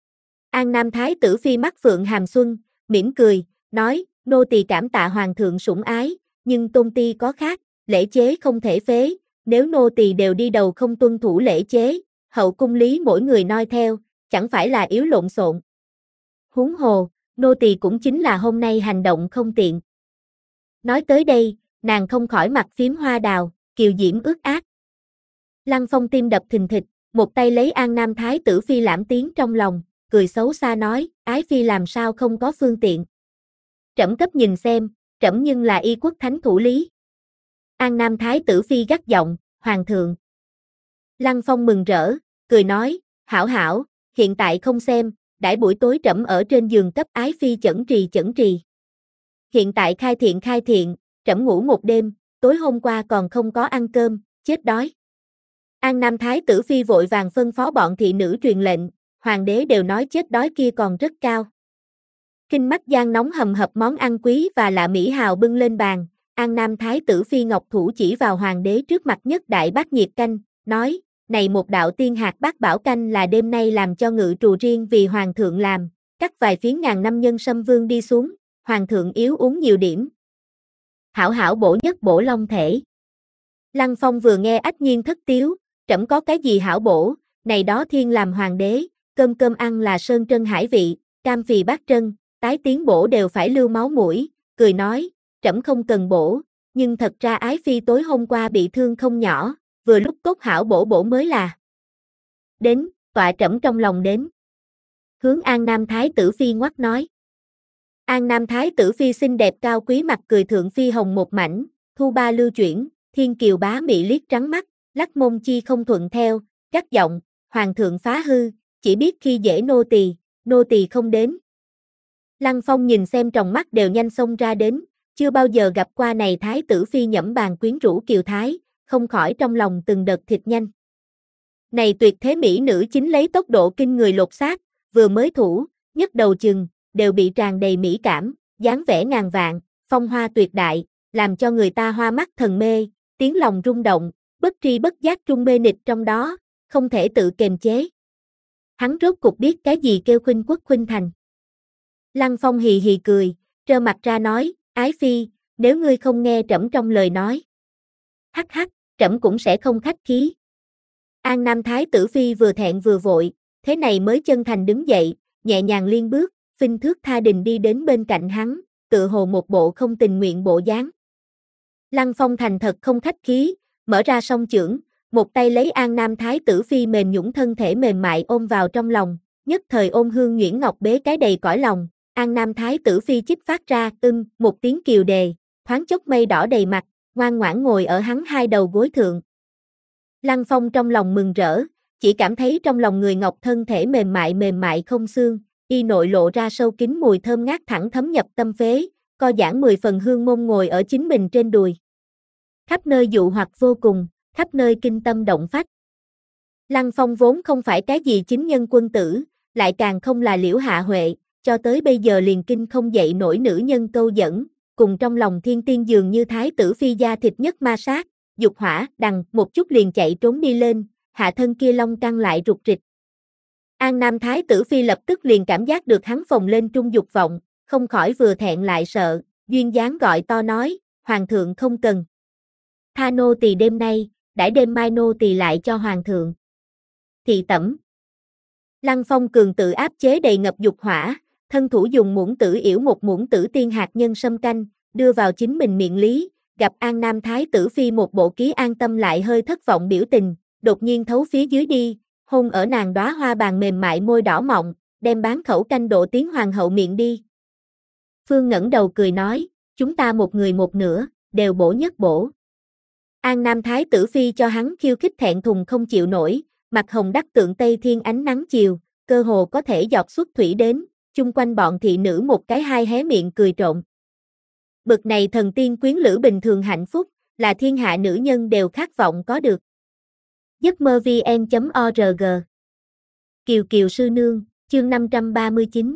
Speaker 1: An Nam Thái tử phi mắt phượng hàm xuân, mỉm cười, nói, nô tỳ cảm tạ hoàng thượng sủng ái, nhưng tôn ti có khác, lễ chế không thể phế, nếu nô tỳ đều đi đầu không tuân thủ lễ chế, hậu cung lý mỗi người noi theo, chẳng phải là yếu lộn xộn. Huống hồ, nô tỳ cũng chính là hôm nay hành động không tiện. Nói tới đây, nàng không khỏi mặt phím hoa đào, kiều diễm ướt át. Lăng Phong tim đập thình thịch, một tay lấy An Nam Thái tử phi lãm tiếng trong lòng, cười xấu xa nói, ái phi làm sao không có phương tiện. Trẫm cấp nhìn xem, trẫm nhưng là y quốc thánh thủ lý. An Nam Thái tử phi gắt giọng, hoàng thượng. Lăng Phong mừng rỡ, cười nói, hảo hảo, hiện tại không xem, đãi buổi tối trẫm ở trên giường cấp ái phi chẩn trì chẩn trì. Hiện tại khai thiện khai thiện, trẫm ngủ một đêm, tối hôm qua còn không có ăn cơm, chết đói. An Nam Thái tử phi vội vàng phân phó bọn thị nữ truyền lệnh, hoàng đế đều nói chết đói kia còn rất cao. Kinh mắt giang nóng hầm hập món ăn quý và lạ mỹ hào bưng lên bàn, An Nam Thái tử phi ngọc thủ chỉ vào hoàng đế trước mặt nhất đại bát nhiệt canh, nói, này một đạo tiên hạt bát bảo canh là đêm nay làm cho ngự trù riêng vì hoàng thượng làm, cắt vài phiến ngàn năm nhân sâm vương đi xuống, hoàng thượng yếu uống nhiều điểm. Hảo hảo bổ nhất bổ long thể. Lăng Phong vừa nghe ách nhiên thất tiếu, trẫm có cái gì hảo bổ, này đó thiên làm hoàng đế, cơm cơm ăn là sơn trân hải vị, cam phì bát trân, tái tiến bổ đều phải lưu máu mũi, cười nói, trẫm không cần bổ, nhưng thật ra ái phi tối hôm qua bị thương không nhỏ, vừa lúc cốt hảo bổ bổ mới là. Đến, tọa trẫm trong lòng đến. Hướng An Nam Thái tử phi ngoắt nói. An Nam Thái tử phi xinh đẹp cao quý mặt cười thượng phi hồng một mảnh, thu ba lưu chuyển, thiên kiều bá mị liếc trắng mắt, lắc mông chi không thuận theo, gắt giọng, hoàng thượng phá hư, chỉ biết khi dễ nô tỳ, nô tỳ không đến. Lăng Phong nhìn xem trong mắt đều nhanh xông ra đến, chưa bao giờ gặp qua này thái tử phi nhẫm bàn quyến rũ kiều thái, không khỏi trong lòng từng đợt thịt nhanh. Này tuyệt thế mỹ nữ chính lấy tốc độ kinh người lột xác, vừa mới thủ, nhất đầu chừng, đều bị tràn đầy mỹ cảm, dáng vẻ ngàn vạn, phong hoa tuyệt đại, làm cho người ta hoa mắt thần mê, tiếng lòng rung động, bất tri bất giác trung mê nịch trong đó, không thể tự kiềm chế. Hắn rốt cục biết cái gì kêu khuynh quốc khuynh thành. Lăng Phong hì hì cười, trơ mặt ra nói, ái phi, nếu ngươi không nghe trẫm trong lời nói. Hắc hắc, trẫm cũng sẽ không khách khí. An Nam Thái tử phi vừa thẹn vừa vội, thế này mới chân thành đứng dậy, nhẹ nhàng liên bước, phinh thước tha đình đi đến bên cạnh hắn, tự hồ một bộ không tình nguyện bộ dáng. Lăng Phong thành thật không khách khí, mở ra song chưởng, một tay lấy An Nam Thái tử phi mềm nhũn thân thể mềm mại ôm vào trong lòng, nhất thời ôm hương nhuyễn ngọc bế cái đầy cõi lòng, An Nam Thái tử phi chích phát ra, ưng, một tiếng kiều đề, thoáng chốc mây đỏ đầy mặt, ngoan ngoãn ngồi ở hắn hai đầu gối thượng. Lăng Phong trong lòng mừng rỡ, chỉ cảm thấy trong lòng người ngọc thân thể mềm mại mềm mại không xương, y nội lộ ra sâu kín mùi thơm ngát thẳng thấm nhập tâm phế, co giãn mười phần hương môn ngồi ở chính mình trên đùi. Khắp nơi dụ hoặc vô cùng, khắp nơi kinh tâm động phách. Lăng Phong vốn không phải cái gì chính nhân quân tử, lại càng không là Liễu Hạ Huệ, cho tới bây giờ liền kinh không dậy nổi nữ nhân câu dẫn, cùng trong lòng thiên tiên dường như thái tử phi da thịt nhất ma sát, dục hỏa, đằng, một chút liền chạy trốn đi lên, hạ thân kia long căng lại rụt rịch. An Nam Thái tử Phi lập tức liền cảm giác được hắn phồng lên trung dục vọng, không khỏi vừa thẹn lại sợ, duyên dáng gọi to nói, hoàng thượng không cần. Tha nô tỳ đêm nay, đãi đêm mai nô tỳ lại cho hoàng thượng. Thị tẩm. Lăng Phong cường tự áp chế đầy ngập dục hỏa, thân thủ dùng muỗng tử yểu một muỗng tử tiên hạt nhân sâm canh, đưa vào chính mình miệng lý, gặp An Nam Thái tử Phi một bộ ký an tâm lại hơi thất vọng biểu tình, đột nhiên thấu phía dưới đi, hôn ở nàng đóa hoa bàn mềm mại môi đỏ mọng, đem bán khẩu canh độ tiếng hoàng hậu miệng đi. Phương ngẩng đầu cười nói, chúng ta một người một nửa, đều bổ nhất bổ. An Nam Thái tử Phi cho hắn khiêu khích thẹn thùng không chịu nổi, mặt hồng đắc tượng Tây Thiên ánh nắng chiều, cơ hồ có thể giọt xuất thủy đến, chung quanh bọn thị nữ một cái hai hé miệng cười trộn. Bực này thần tiên quyến lữ bình thường hạnh phúc, là thiên hạ nữ nhân đều khát vọng có được. giấc mơ vn chấm org Kiều Kiều sư nương, chương năm trăm ba mươi chín.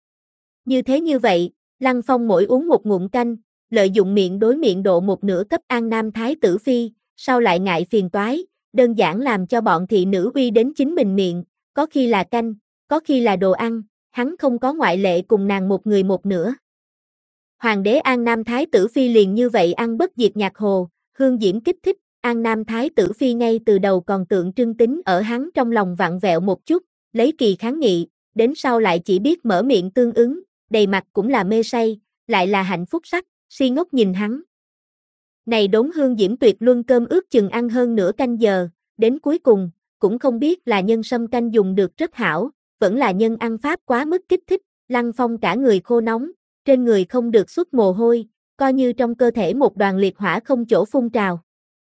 Speaker 1: Như thế như vậy, Lăng Phong mỗi uống một ngụm canh, lợi dụng miệng đối miệng độ một nửa cấp An Nam Thái tử Phi, sau lại ngại phiền toái, đơn giản làm cho bọn thị nữ uy đến chính mình miệng, có khi là canh, có khi là đồ ăn, hắn không có ngoại lệ cùng nàng một người một nửa. Hoàng đế An Nam Thái tử Phi liền như vậy ăn bất diệt nhạc hồ, hương diễm kích thích, An Nam Thái tử Phi ngay từ đầu còn tượng trưng tính ở hắn trong lòng vặn vẹo một chút, lấy kỳ kháng nghị, đến sau lại chỉ biết mở miệng tương ứng, đầy mặt cũng là mê say, lại là hạnh phúc sắc, si ngốc nhìn hắn. Này đốn hương diễm tuyệt luân cơm ước chừng ăn hơn nửa canh giờ, đến cuối cùng, cũng không biết là nhân sâm canh dùng được rất hảo, vẫn là nhân ăn pháp quá mức kích thích, Lăng Phong cả người khô nóng, trên người không được xuất mồ hôi, coi như trong cơ thể một đoàn liệt hỏa không chỗ phun trào.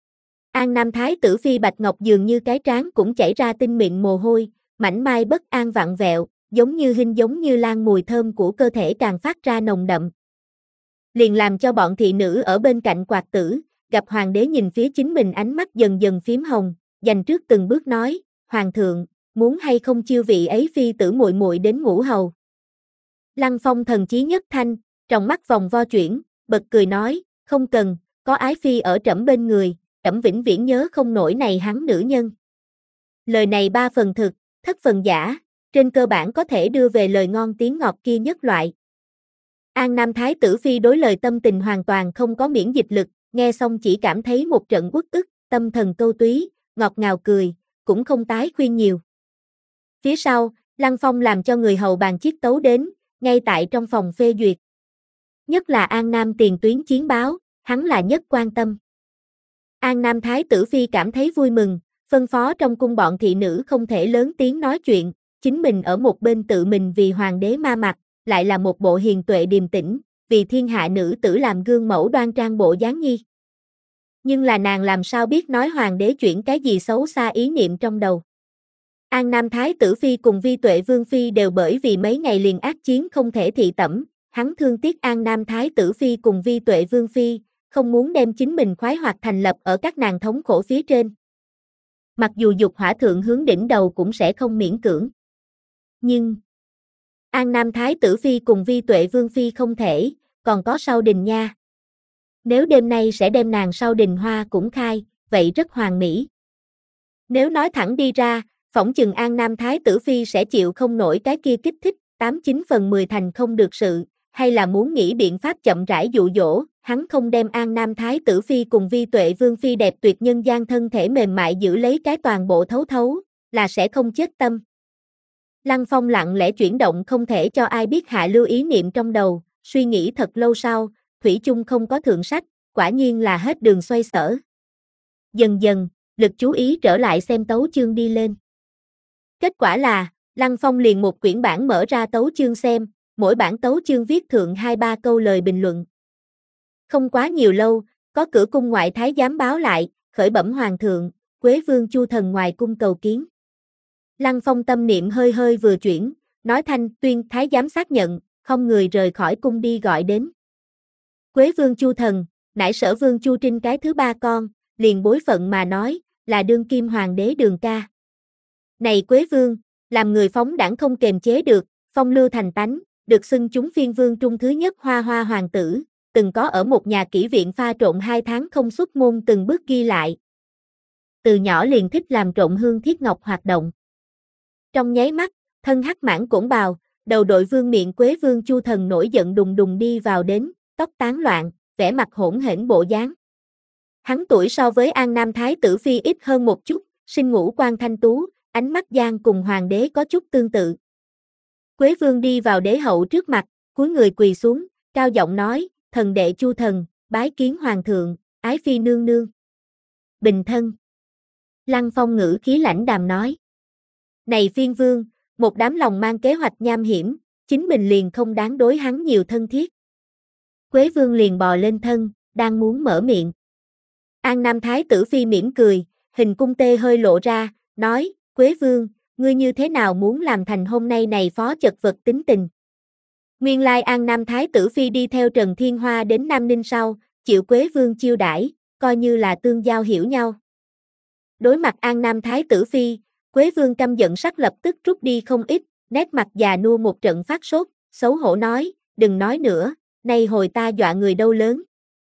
Speaker 1: An Nam Thái tử Phi Bạch Ngọc dường như cái trán cũng chảy ra tinh mịn mồ hôi, mảnh mai bất an vặn vẹo, giống như hình giống như lan mùi thơm của cơ thể càng phát ra nồng đậm. Liền làm cho bọn thị nữ ở bên cạnh quạt tử, gặp hoàng đế nhìn phía chính mình ánh mắt dần dần phím hồng, dành trước từng bước nói, hoàng thượng, muốn hay không chiêu vị ấy phi tử muội muội đến ngũ hầu. Lăng Phong thần chí nhất thanh, trong mắt vòng vo chuyển, bật cười nói, không cần, có ái phi ở trẫm bên người, trẫm vĩnh viễn nhớ không nổi này hắn nữ nhân. Lời này ba phần thực, thất phần giả, trên cơ bản có thể đưa về lời ngon tiếng ngọt kia nhất loại. An Nam Thái tử Phi đối lời tâm tình hoàn toàn không có miễn dịch lực, nghe xong chỉ cảm thấy một trận uất ức, tâm thần câu túy, ngọt ngào cười, cũng không tái khuyên nhiều. Phía sau, Lăng Phong làm cho người hầu bàn chiếc tấu đến, ngay tại trong phòng phê duyệt. Nhất là An Nam tiền tuyến chiến báo, hắn là nhất quan tâm. An Nam Thái tử Phi cảm thấy vui mừng, phân phó trong cung bọn thị nữ không thể lớn tiếng nói chuyện, chính mình ở một bên tự mình vì hoàng đế ma mặt, lại là một bộ hiền tuệ điềm tĩnh, vì thiên hạ nữ tử làm gương mẫu đoan trang bộ dáng nhi. Nhưng là nàng làm sao biết nói hoàng đế chuyển cái gì xấu xa ý niệm trong đầu. An Nam Thái tử Phi cùng Vi Tuệ Vương Phi đều bởi vì mấy ngày liền ác chiến không thể thị tẩm, hắn thương tiếc An Nam Thái tử Phi cùng Vi Tuệ Vương Phi, không muốn đem chính mình khoái hoạt thành lập ở các nàng thống khổ phía trên. Mặc dù dục hỏa thượng hướng đỉnh đầu cũng sẽ không miễn cưỡng. Nhưng An Nam Thái tử Phi cùng Vi Tuệ Vương Phi không thể, còn có sau đình nha. Nếu đêm nay sẽ đem nàng sau đình hoa cũng khai, vậy rất hoàn mỹ. Nếu nói thẳng đi ra, phỏng chừng An Nam Thái tử Phi sẽ chịu không nổi cái kia kích thích, tám chín phần mười thành không được sự, hay là muốn nghĩ biện pháp chậm rãi dụ dỗ, hắn không đem An Nam Thái tử Phi cùng Vi Tuệ Vương Phi đẹp tuyệt nhân gian thân thể mềm mại giữ lấy cái toàn bộ thấu thấu, là sẽ không chết tâm. Lăng Phong lặng lẽ chuyển động không thể cho ai biết hạ lưu ý niệm trong đầu, suy nghĩ thật lâu sau, thủy chung không có thượng sách, quả nhiên là hết đường xoay sở. Dần dần, lực chú ý trở lại xem tấu chương đi lên. Kết quả là, Lăng Phong liền một quyển bản mở ra tấu chương xem, mỗi bản tấu chương viết thượng hai ba câu lời bình luận. Không quá nhiều lâu, có cửa cung ngoại thái giám báo lại, khởi bẩm hoàng thượng, Quế Vương Chu Thần ngoài cung cầu kiến. Lăng Phong tâm niệm hơi hơi vừa chuyển, nói thanh tuyên thái giám xác nhận, không người rời khỏi cung đi gọi đến. Quế Vương Chu Thần, nải Sở Vương Chu Trinh cái thứ ba con, liền bối phận mà nói, là đương kim hoàng đế Đường Ca. Này Quế Vương, làm người phóng đảng không kềm chế được, phong lưu thành tánh, được xưng chúng phiên vương trung thứ nhất hoa hoa hoàng tử, từng có ở một nhà kỹ viện pha trộn hai tháng không xuất môn từng bước ghi lại. Từ nhỏ liền thích làm trộn hương thiết ngọc hoạt động. Trong nháy mắt, thân hắc mãng cổn bào, đầu đội vương miện Quế Vương Chu Thần nổi giận đùng đùng đi vào đến, tóc tán loạn, vẻ mặt hỗn hển bộ dáng. Hắn tuổi so với An Nam Thái tử Phi ít hơn một chút, sinh ngũ quan thanh tú, ánh mắt gian cùng hoàng đế có chút tương tự. Quế Vương đi vào đế hậu trước mặt, cúi người quỳ xuống, cao giọng nói, thần đệ Chu Thần, bái kiến hoàng thượng, ái phi nương nương. Bình thân. Lăng Phong ngữ khí lãnh đàm nói. Này phiên vương, một đám lòng mang kế hoạch nham hiểm, chính mình liền không đáng đối hắn nhiều thân thiết. Quế Vương liền bò lên thân, đang muốn mở miệng. An Nam Thái tử Phi mỉm cười, hình cung tê hơi lộ ra, nói, Quế Vương, ngươi như thế nào muốn làm thành hôm nay này phó chật vật tính tình. Nguyên lai An Nam Thái tử Phi đi theo Trần Thiên Hoa đến Nam Ninh sau, chịu Quế Vương chiêu đãi, coi như là tương giao hiểu nhau. Đối mặt An Nam Thái tử Phi, Quế Vương căm giận sắc lập tức rút đi không ít, nét mặt già nua một trận phát sốt, xấu hổ nói, đừng nói nữa, nay hồi ta dọa người đâu lớn.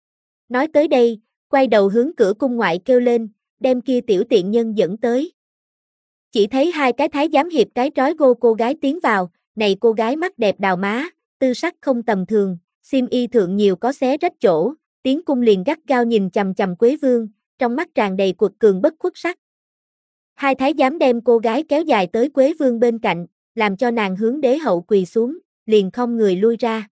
Speaker 1: Nói tới đây, quay đầu hướng cửa cung ngoại kêu lên, đem kia tiểu tiện nhân dẫn tới. Chỉ thấy hai cái thái giám hiệp cái trói gô cô gái tiến vào, này cô gái mắt đẹp đào má, tư sắc không tầm thường, xiêm y thượng nhiều có xé rách chỗ, tiến cung liền gắt gao nhìn chằm chằm Quế Vương, trong mắt tràn đầy quật cường bất khuất sắc. Hai thái giám đem cô gái kéo dài tới Quế Vương bên cạnh, làm cho nàng hướng đế hậu quỳ xuống, liền không người lui ra.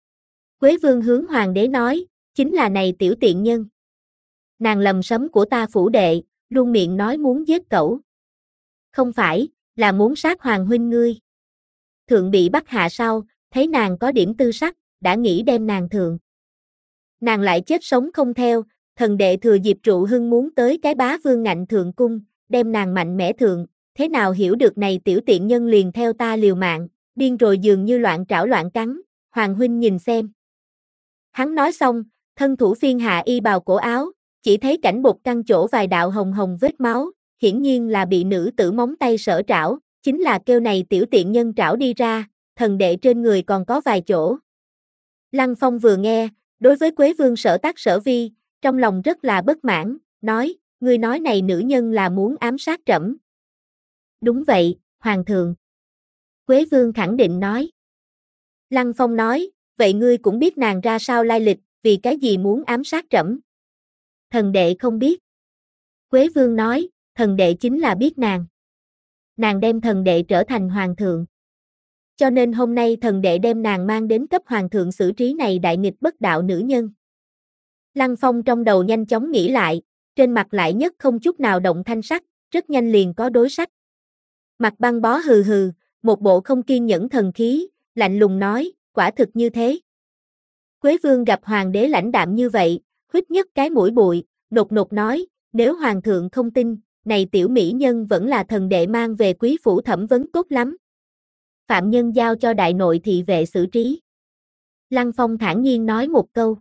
Speaker 1: Quế Vương hướng hoàng đế nói, chính là này tiểu tiện nhân. Nàng lầm sấm của ta phủ đệ, luôn miệng nói muốn giết cẩu. Không phải, là muốn sát hoàng huynh ngươi. Thượng bị bắt hạ sau, thấy nàng có điểm tư sắc, đã nghĩ đem nàng thượng. Nàng lại chết sống không theo, thần đệ thừa dịp trụ hưng muốn tới cái bá vương ngạnh thượng cung, đem nàng mạnh mẽ thượng, thế nào hiểu được này tiểu tiện nhân liền theo ta liều mạng, điên rồi dường như loạn trảo loạn cắn, hoàng huynh nhìn xem. Hắn nói xong, thân thủ phiên hạ y bào cổ áo, chỉ thấy cảnh bột căng chỗ vài đạo hồng hồng vết máu, hiển nhiên là bị nữ tử móng tay sở trảo, chính là kêu này tiểu tiện nhân trảo đi ra, thần đệ trên người còn có vài chỗ. Lăng Phong vừa nghe, đối với Quế Vương sở tác sở vi, trong lòng rất là bất mãn, nói, ngươi nói này nữ nhân là muốn ám sát trẫm. Đúng vậy, hoàng thượng. Quế Vương khẳng định nói. Lăng Phong nói, vậy ngươi cũng biết nàng ra sao lai lịch, vì cái gì muốn ám sát trẫm? Thần đệ không biết. Quế Vương nói, thần đệ chính là biết nàng. Nàng đem thần đệ trở thành hoàng thượng. Cho nên hôm nay thần đệ đem nàng mang đến cấp hoàng thượng xử trí này đại nghịch bất đạo nữ nhân. Lăng Phong trong đầu nhanh chóng nghĩ lại, trên mặt lại nhất không chút nào động thanh sắc, rất nhanh liền có đối sách. Mặt băng bó hừ hừ, một bộ không kiên nhẫn thần khí, lạnh lùng nói, quả thực như thế. Quế Vương gặp hoàng đế lãnh đạm như vậy, huýt nhất cái mũi bụi, nột nột nói, nếu hoàng thượng không tin, này tiểu mỹ nhân vẫn là thần đệ mang về quý phủ thẩm vấn tốt lắm. Phạm nhân giao cho đại nội thị vệ xử trí. Lăng Phong thản nhiên nói một câu.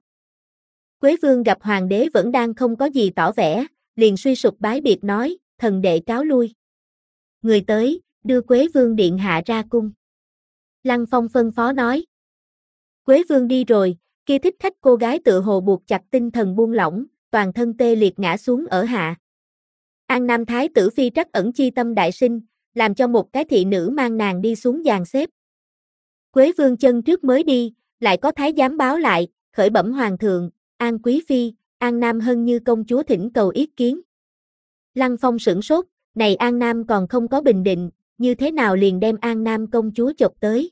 Speaker 1: Quế Vương gặp hoàng đế vẫn đang không có gì tỏ vẻ, liền suy sụp bái biệt nói, thần đệ cáo lui. Người tới, đưa Quế Vương điện hạ ra cung. Lăng Phong phân phó nói. Quế Vương đi rồi, kia thích khách cô gái tựa hồ buộc chặt tinh thần buông lỏng, toàn thân tê liệt ngã xuống ở hạ. An Nam Thái tử Phi trắc ẩn chi tâm đại sinh, làm cho một cái thị nữ mang nàng đi xuống dàn xếp. Quế Vương chân trước mới đi, lại có thái giám báo lại, khởi bẩm hoàng thượng, An Quý Phi, An Nam Hân Như công chúa thỉnh cầu ý kiến. Lăng Phong sửng sốt, này An Nam còn không có bình định, như thế nào liền đem An Nam công chúa chộp tới.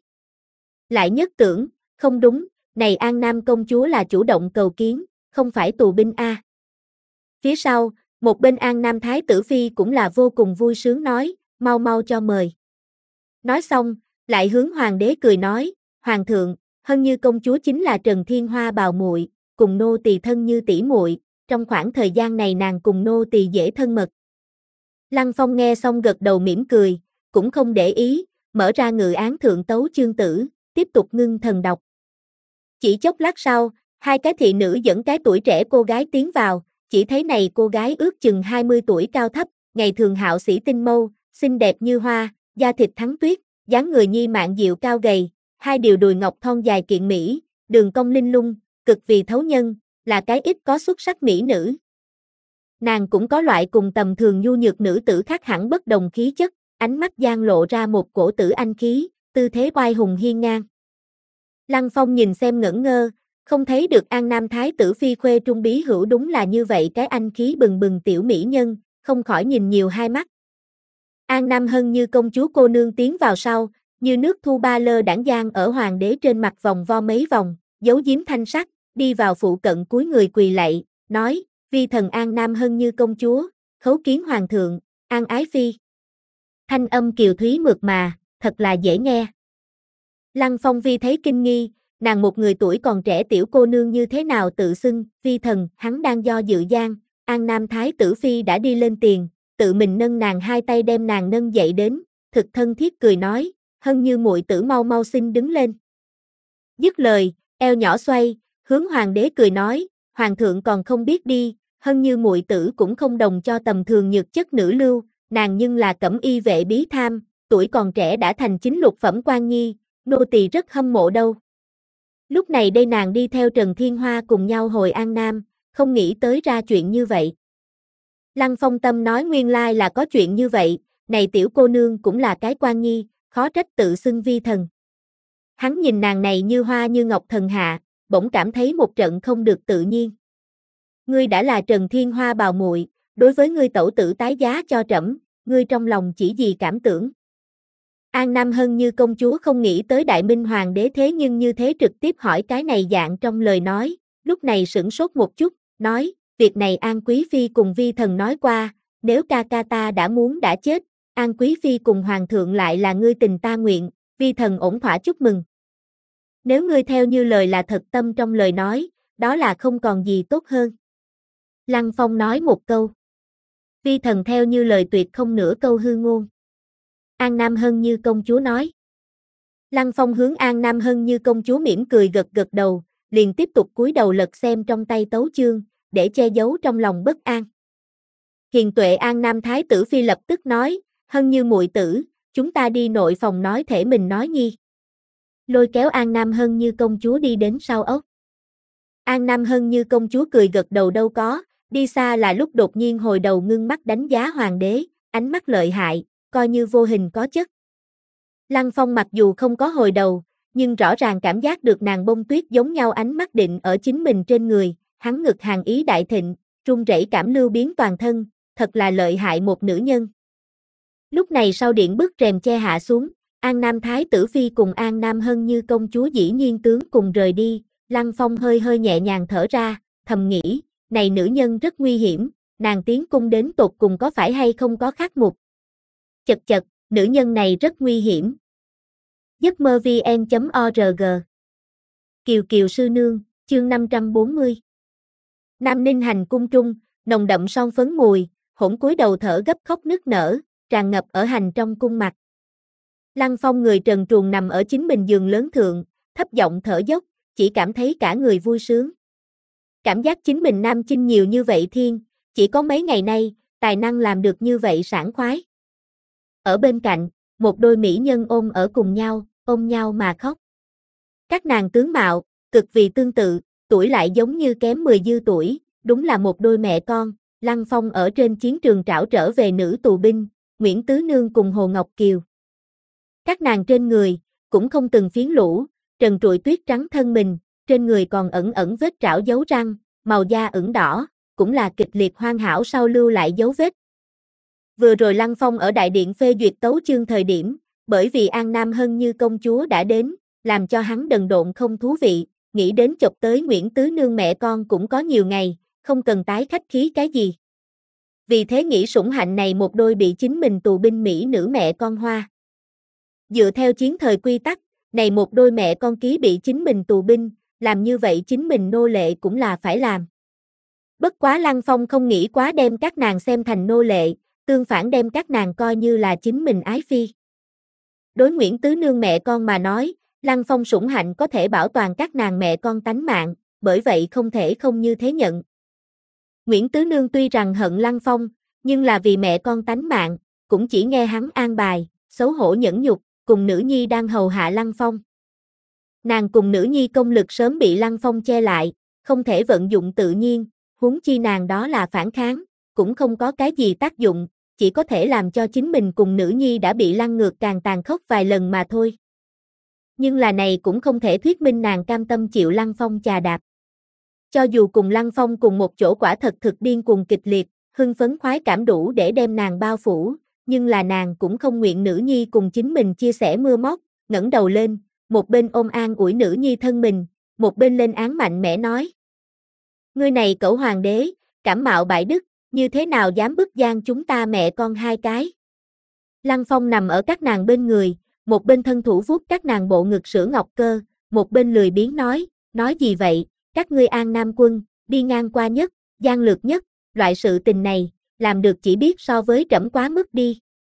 Speaker 1: Lại nhất tưởng, không đúng, này An Nam công chúa là chủ động cầu kiến, không phải tù binh a. Phía sau, một bên An Nam Thái tử Phi cũng là vô cùng vui sướng nói, mau mau cho mời. Nói xong, lại hướng hoàng đế cười nói, hoàng thượng, Hân Như công chúa chính là Trần Thiên Hoa bào muội, cùng nô tỳ thân như tỷ muội, trong khoảng thời gian này nàng cùng nô tỳ dễ thân mật. Lăng Phong nghe xong gật đầu mỉm cười, cũng không để ý, mở ra ngự án thượng tấu chương tử, tiếp tục ngưng thần đọc. Chỉ chốc lát sau, hai cái thị nữ dẫn cái tuổi trẻ cô gái tiến vào, chỉ thấy này cô gái ước chừng hai mươi tuổi cao thấp, ngày thường hạo sĩ tinh mâu, xinh đẹp như hoa, da thịt thắng tuyết, dáng người nhi mạn dịu cao gầy, hai điều đùi ngọc thon dài kiện mỹ, đường cong linh lung, cực vì thấu nhân, là cái ít có xuất sắc mỹ nữ. Nàng cũng có loại cùng tầm thường nhu nhược nữ tử khác hẳn bất đồng khí chất, ánh mắt gian lộ ra một cổ tử anh khí, tư thế oai hùng hiên ngang. Lăng Phong nhìn xem ngẩn ngơ, không thấy được An Nam Thái tử phi khuê trung bí hữu đúng là như vậy cái anh khí bừng bừng tiểu mỹ nhân, không khỏi nhìn nhiều hai mắt. An Nam Hân như công chúa cô nương tiến vào sau, như nước thu ba lơ đãng giang ở hoàng đế trên mặt vòng vo mấy vòng, giấu giếm thanh sắc, đi vào phụ cận cúi người quỳ lạy, nói, vi thần An Nam Hân như công chúa, khấu kiến hoàng thượng, An ái phi. Thanh âm kiều thúy mượt mà, thật là dễ nghe. Lăng Phong vi thấy kinh nghi, nàng một người tuổi còn trẻ tiểu cô nương như thế nào tự xưng, vi thần, hắn đang do dự gian, An Nam Thái tử phi đã đi lên tiền, tự mình nâng nàng hai tay đem nàng nâng dậy đến, thực thân thiết cười nói, Hân như muội tử mau mau xin đứng lên. Dứt lời, eo nhỏ xoay, hướng hoàng đế cười nói, hoàng thượng còn không biết đi, Hân như muội tử cũng không đồng cho tầm thường nhược chất nữ lưu, nàng nhưng là cẩm y vệ bí tham, tuổi còn trẻ đã thành chính lục phẩm quan nhi, nô tỳ rất hâm mộ đâu. Lúc này đây nàng đi theo Trần Thiên Hoa cùng nhau hồi An Nam, không nghĩ tới ra chuyện như vậy. Lăng Phong tâm nói nguyên lai là có chuyện như vậy, này tiểu cô nương cũng là cái quan nhi, khó trách tự xưng vi thần. Hắn nhìn nàng này như hoa như ngọc thần hạ, bỗng cảm thấy một trận không được tự nhiên. Ngươi đã là Trần Thiên Hoa bào muội, đối với ngươi tẩu tử tái giá cho trẫm, ngươi trong lòng chỉ gì cảm tưởng. An Nam Hân như công chúa không nghĩ tới Đại Minh Hoàng đế thế nhưng như thế trực tiếp hỏi cái này dạng trong lời nói, lúc này sửng sốt một chút, nói, việc này An Quý Phi cùng vi thần nói qua, nếu ca ca ta đã muốn đã chết, An Quý Phi cùng Hoàng thượng lại là ngươi tình ta nguyện, vi thần ổn thỏa chúc mừng. Nếu ngươi theo như lời là thật tâm trong lời nói, đó là không còn gì tốt hơn. Lăng Phong nói một câu. Vi thần theo như lời tuyệt không nửa câu hư ngôn. An Nam Hân như công chúa nói. Lăng Phong hướng An Nam Hân như công chúa mỉm cười gật gật đầu, liền tiếp tục cúi đầu lật xem trong tay tấu chương, để che giấu trong lòng bất an. Hiền tuệ An Nam Thái tử phi lập tức nói, Hân như muội tử, chúng ta đi nội phòng nói thể mình nói nhi. Lôi kéo An Nam Hân như công chúa đi đến sau ốc. An Nam Hân như công chúa cười gật đầu đâu có, đi xa là lúc đột nhiên hồi đầu ngưng mắt đánh giá hoàng đế, ánh mắt lợi hại, coi như vô hình có chất. Lăng Phong mặc dù không có hồi đầu, nhưng rõ ràng cảm giác được nàng bông tuyết giống nhau ánh mắt định ở chính mình trên người, hắn ngực hàng ý đại thịnh, run rẩy cảm lưu biến toàn thân, thật là lợi hại một nữ nhân. Lúc này sau điện bức rèm che hạ xuống, An Nam Thái tử phi cùng An Nam Hân như công chúa dĩ nhiên tướng cùng rời đi, Lăng Phong hơi hơi nhẹ nhàng thở ra, thầm nghĩ, này nữ nhân rất nguy hiểm, nàng tiến cung đến tột cùng có phải hay không có khắc mục. Chật chật, nữ nhân này rất nguy hiểm. giấc mơ vn chấm org Kiều Kiều sư nương, chương năm trăm bốn mươi. Nam Ninh hành cung trung, nồng đậm son phấn mùi, hỗn cúi đầu thở gấp khóc nức nở, tràn ngập ở hành trong cung mặt. Lăng Phong người trần truồng nằm ở chính mình giường lớn thượng, thấp giọng thở dốc, chỉ cảm thấy cả người vui sướng. Cảm giác chính mình nam chinh nhiều như vậy thiên, chỉ có mấy ngày nay, tài năng làm được như vậy sảng khoái. Ở bên cạnh, một đôi mỹ nhân ôm ở cùng nhau, ôm nhau mà khóc. Các nàng tướng mạo, cực vì tương tự, tuổi lại giống như kém mười dư tuổi, đúng là một đôi mẹ con. Lăng Phong ở trên chiến trường trảo trở về nữ tù binh, Nguyễn Tứ Nương cùng Hồ Ngọc Kiều. Các nàng trên người, cũng không từng phiến lũ, trần trụi tuyết trắng thân mình, trên người còn ẩn ẩn vết trảo dấu răng, màu da ửng đỏ, cũng là kịch liệt hoàn hảo sau lưu lại dấu vết. Vừa rồi Lăng Phong ở đại điện phê duyệt tấu chương thời điểm, bởi vì An Nam Hân như công chúa đã đến, làm cho hắn đần độn không thú vị, nghĩ đến chọc tới Nguyễn Tứ Nương mẹ con cũng có nhiều ngày, không cần tái khách khí cái gì. Vì thế nghĩ sủng hạnh này một đôi bị chính mình tù binh Mỹ nữ mẹ con hoa. Dựa theo chiến thời quy tắc, này một đôi mẹ con ký bị chính mình tù binh, làm như vậy chính mình nô lệ cũng là phải làm. Bất quá Lăng Phong không nghĩ quá đem các nàng xem thành nô lệ, tương phản đem các nàng coi như là chính mình ái phi. Đối Nguyễn Tứ Nương mẹ con mà nói, Lăng Phong sủng hạnh có thể bảo toàn các nàng mẹ con tánh mạng, bởi vậy không thể không như thế nhận. Nguyễn Tứ Nương tuy rằng hận Lăng Phong, nhưng là vì mẹ con tánh mạng, cũng chỉ nghe hắn an bài, xấu hổ nhẫn nhục, cùng nữ nhi đang hầu hạ Lăng Phong. Nàng cùng nữ nhi công lực sớm bị Lăng Phong che lại, không thể vận dụng tự nhiên, huống chi nàng đó là phản kháng, cũng không có cái gì tác dụng, chỉ có thể làm cho chính mình cùng nữ nhi đã bị lăng ngược càng tàn khốc vài lần mà thôi. Nhưng là này cũng không thể thuyết minh nàng cam tâm chịu Lăng Phong chà đạp. Cho dù cùng Lăng Phong cùng một chỗ quả thật thực điên cuồng kịch liệt, hưng phấn khoái cảm đủ để đem nàng bao phủ, nhưng là nàng cũng không nguyện nữ nhi cùng chính mình chia sẻ mưa móc, ngẩng đầu lên, một bên ôm an ủi nữ nhi thân mình, một bên lên án mạnh mẽ nói. Ngươi này cẩu hoàng đế, cảm mạo bại đức, như thế nào dám bức gian chúng ta mẹ con hai cái. Lăng Phong nằm ở các nàng bên người, một bên thân thủ vuốt các nàng bộ ngực sữa ngọc cơ, một bên lười biếng nói, nói gì vậy, các ngươi An Nam quân, đi ngang qua nhất, gian lược nhất, loại sự tình này, làm được chỉ biết so với trẫm quá mức đi.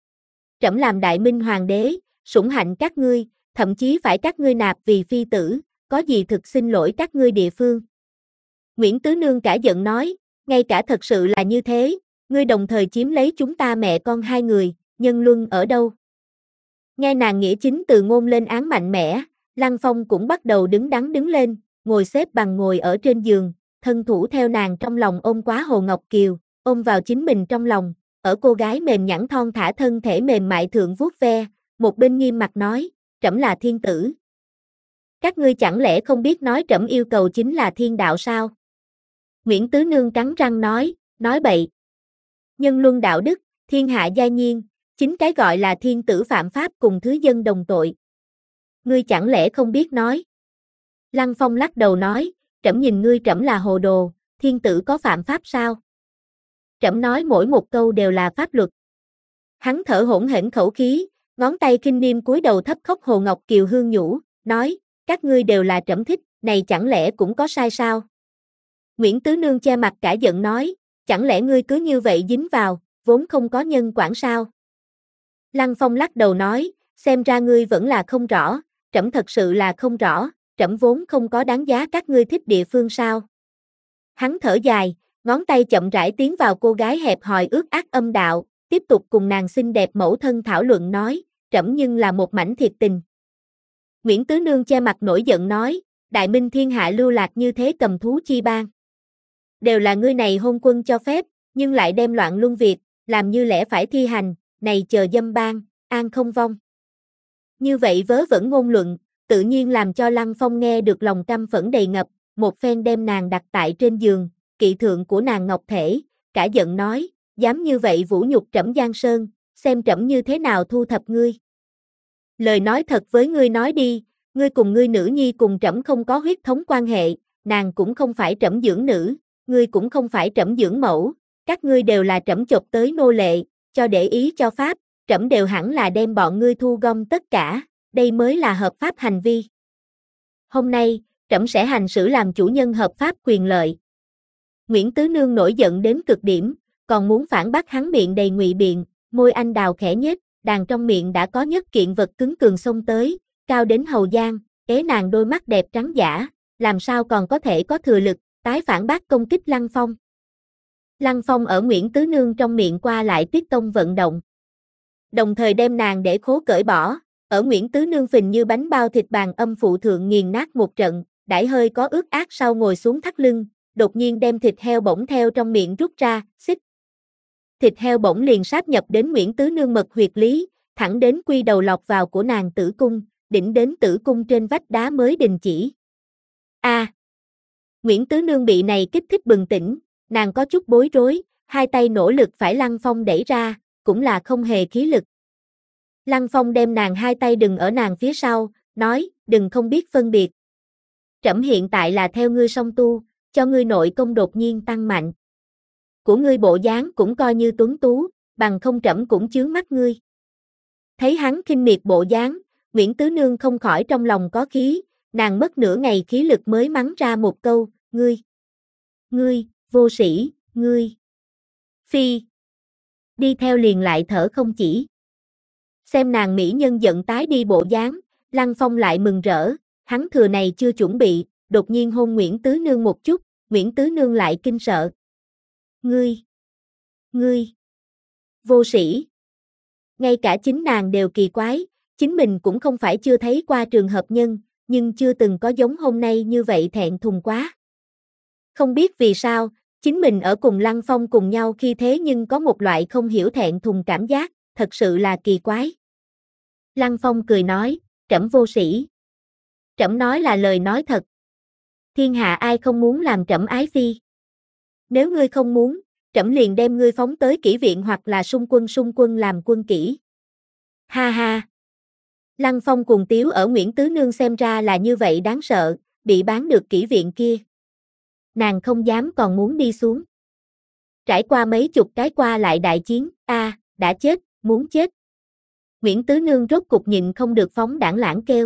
Speaker 1: Trẫm làm đại minh hoàng đế, sủng hạnh các ngươi, thậm chí phải các ngươi nạp vì phi tử, có gì thực xin lỗi các ngươi địa phương. Nguyễn Tứ Nương cả giận nói, ngay cả thật sự là như thế, ngươi đồng thời chiếm lấy chúng ta mẹ con hai người, nhân luân ở đâu? Nghe nàng nghĩa chính từ ngôn lên án mạnh mẽ, Lăng Phong cũng bắt đầu đứng đắn đứng lên, ngồi xếp bằng ngồi ở trên giường, thân thủ theo nàng trong lòng ôm quá Hồ Ngọc Kiều, ôm vào chính mình trong lòng, ở cô gái mềm nhẵn thon thả thân thể mềm mại thượng vuốt ve, một bên nghiêm mặt nói, trẫm là thiên tử. Các ngươi chẳng lẽ không biết nói trẫm yêu cầu chính là thiên đạo sao? Nguyễn Tứ Nương cắn răng nói, nói bậy. Nhân luân đạo đức, thiên hạ giai nhiên, chính cái gọi là thiên tử phạm pháp cùng thứ dân đồng tội. Ngươi chẳng lẽ không biết nói? Lăng Phong lắc đầu nói, trẫm nhìn ngươi trẫm là hồ đồ, thiên tử có phạm pháp sao? Trẫm nói mỗi một câu đều là pháp luật. Hắn thở hổn hển khẩu khí, ngón tay khinh niêm cúi đầu thấp khóc Hồ Ngọc Kiều hương nhũ, nói, các ngươi đều là trẫm thích, này chẳng lẽ cũng có sai sao? Nguyễn Tứ Nương che mặt cả giận nói, chẳng lẽ ngươi cứ như vậy dính vào, vốn không có nhân quản sao? Lăng Phong lắc đầu nói, xem ra ngươi vẫn là không rõ, trẫm thật sự là không rõ, trẫm vốn không có đáng giá các ngươi thích địa phương sao? Hắn thở dài, ngón tay chậm rãi tiến vào cô gái hẹp hòi ướt át âm đạo, tiếp tục cùng nàng xinh đẹp mẫu thân thảo luận nói, trẫm nhưng là một mảnh thiệt tình. Nguyễn Tứ Nương che mặt nổi giận nói, đại minh thiên hạ lưu lạc như thế cầm thú chi bang. Đều là ngươi này hôn quân cho phép, nhưng lại đem loạn luân việc, làm như lẽ phải thi hành, này chờ dâm bang, an không vong. Như vậy vớ vẩn ngôn luận, tự nhiên làm cho Lăng Phong nghe được lòng căm phẫn đầy ngập, một phen đem nàng đặt tại trên giường, kỵ thượng của nàng ngọc thể, cả giận nói, dám như vậy vũ nhục trẫm Giang Sơn, xem trẫm như thế nào thu thập ngươi. Lời nói thật với ngươi nói đi, ngươi cùng ngươi nữ nhi cùng trẫm không có huyết thống quan hệ, nàng cũng không phải trẫm dưỡng nữ, ngươi cũng không phải trẫm dưỡng mẫu, các ngươi đều là trẫm chộp tới nô lệ, cho để ý cho pháp, trẫm đều hẳn là đem bọn ngươi thu gom tất cả, đây mới là hợp pháp hành vi. Hôm nay, trẫm sẽ hành xử làm chủ nhân hợp pháp quyền lợi. Nguyễn Tứ Nương nổi giận đến cực điểm, còn muốn phản bác hắn miệng đầy ngụy biện, môi anh đào khẽ nhếch, đàn trong miệng đã có nhất kiện vật cứng cường xông tới, cao đến hầu giang, ế nàng đôi mắt đẹp trắng giả, làm sao còn có thể có thừa lực, tái phản bác công kích Lăng Phong. Lăng Phong ở Nguyễn Tứ Nương trong miệng qua lại tiết tông vận động. Đồng thời đem nàng để khố cởi bỏ, ở Nguyễn Tứ Nương phình như bánh bao thịt bàn âm phụ thượng nghiền nát một trận, đãi hơi có ướt át sau ngồi xuống thắt lưng, đột nhiên đem thịt heo bỗng theo trong miệng rút ra, xích. Thịt heo bỗng liền sáp nhập đến Nguyễn Tứ Nương mật huyệt lý, thẳng đến quy đầu lọt vào của nàng tử cung, đỉnh đến tử cung trên vách đá mới đình chỉ. A. À, Nguyễn Tứ Nương bị này kích thích bừng tỉnh, nàng có chút bối rối, hai tay nỗ lực phải Lăng Phong đẩy ra, cũng là không hề khí lực. Lăng Phong đem nàng hai tay đừng ở nàng phía sau, nói, đừng không biết phân biệt. Trẫm hiện tại là theo ngươi song tu, cho ngươi nội công đột nhiên tăng mạnh. Của ngươi bộ dáng cũng coi như tuấn tú, bằng không trẫm cũng chướng mắt ngươi. Thấy hắn khinh miệt bộ dáng, Nguyễn Tứ Nương không khỏi trong lòng có khí, nàng mất nửa ngày khí lực mới mắng ra một câu, ngươi, ngươi, vô sĩ, ngươi, phi. Đi theo liền lại thở không chỉ. Xem nàng mỹ nhân giận tái đi bộ dáng, Lăng Phong lại mừng rỡ, hắn thừa này chưa chuẩn bị, đột nhiên hôn Nguyễn Tứ Nương một chút, Nguyễn Tứ Nương lại kinh sợ. Ngươi, ngươi, vô sĩ. Ngay cả chính nàng đều kỳ quái, chính mình cũng không phải chưa thấy qua trường hợp nhân, nhưng chưa từng có giống hôm nay như vậy thẹn thùng quá. Không biết vì sao, chính mình ở cùng Lăng Phong cùng nhau khi thế nhưng có một loại không hiểu thẹn thùng cảm giác, thật sự là kỳ quái. Lăng Phong cười nói, trẫm vô sĩ. Trẫm nói là lời nói thật. Thiên hạ ai không muốn làm trẫm ái phi. Nếu ngươi không muốn, trẫm liền đem ngươi phóng tới kỷ viện hoặc là xung quân xung quân làm quân kỹ. Ha ha. Lăng Phong cùng tiếu ở Nguyễn Tứ Nương xem ra là như vậy đáng sợ, bị bán được kỷ viện kia. Nàng không dám còn muốn đi xuống. Trải qua mấy chục cái qua lại đại chiến, a, à, đã chết, muốn chết. Nguyễn Tứ Nương rốt cục nhịn không được phóng đảng lãng kêu.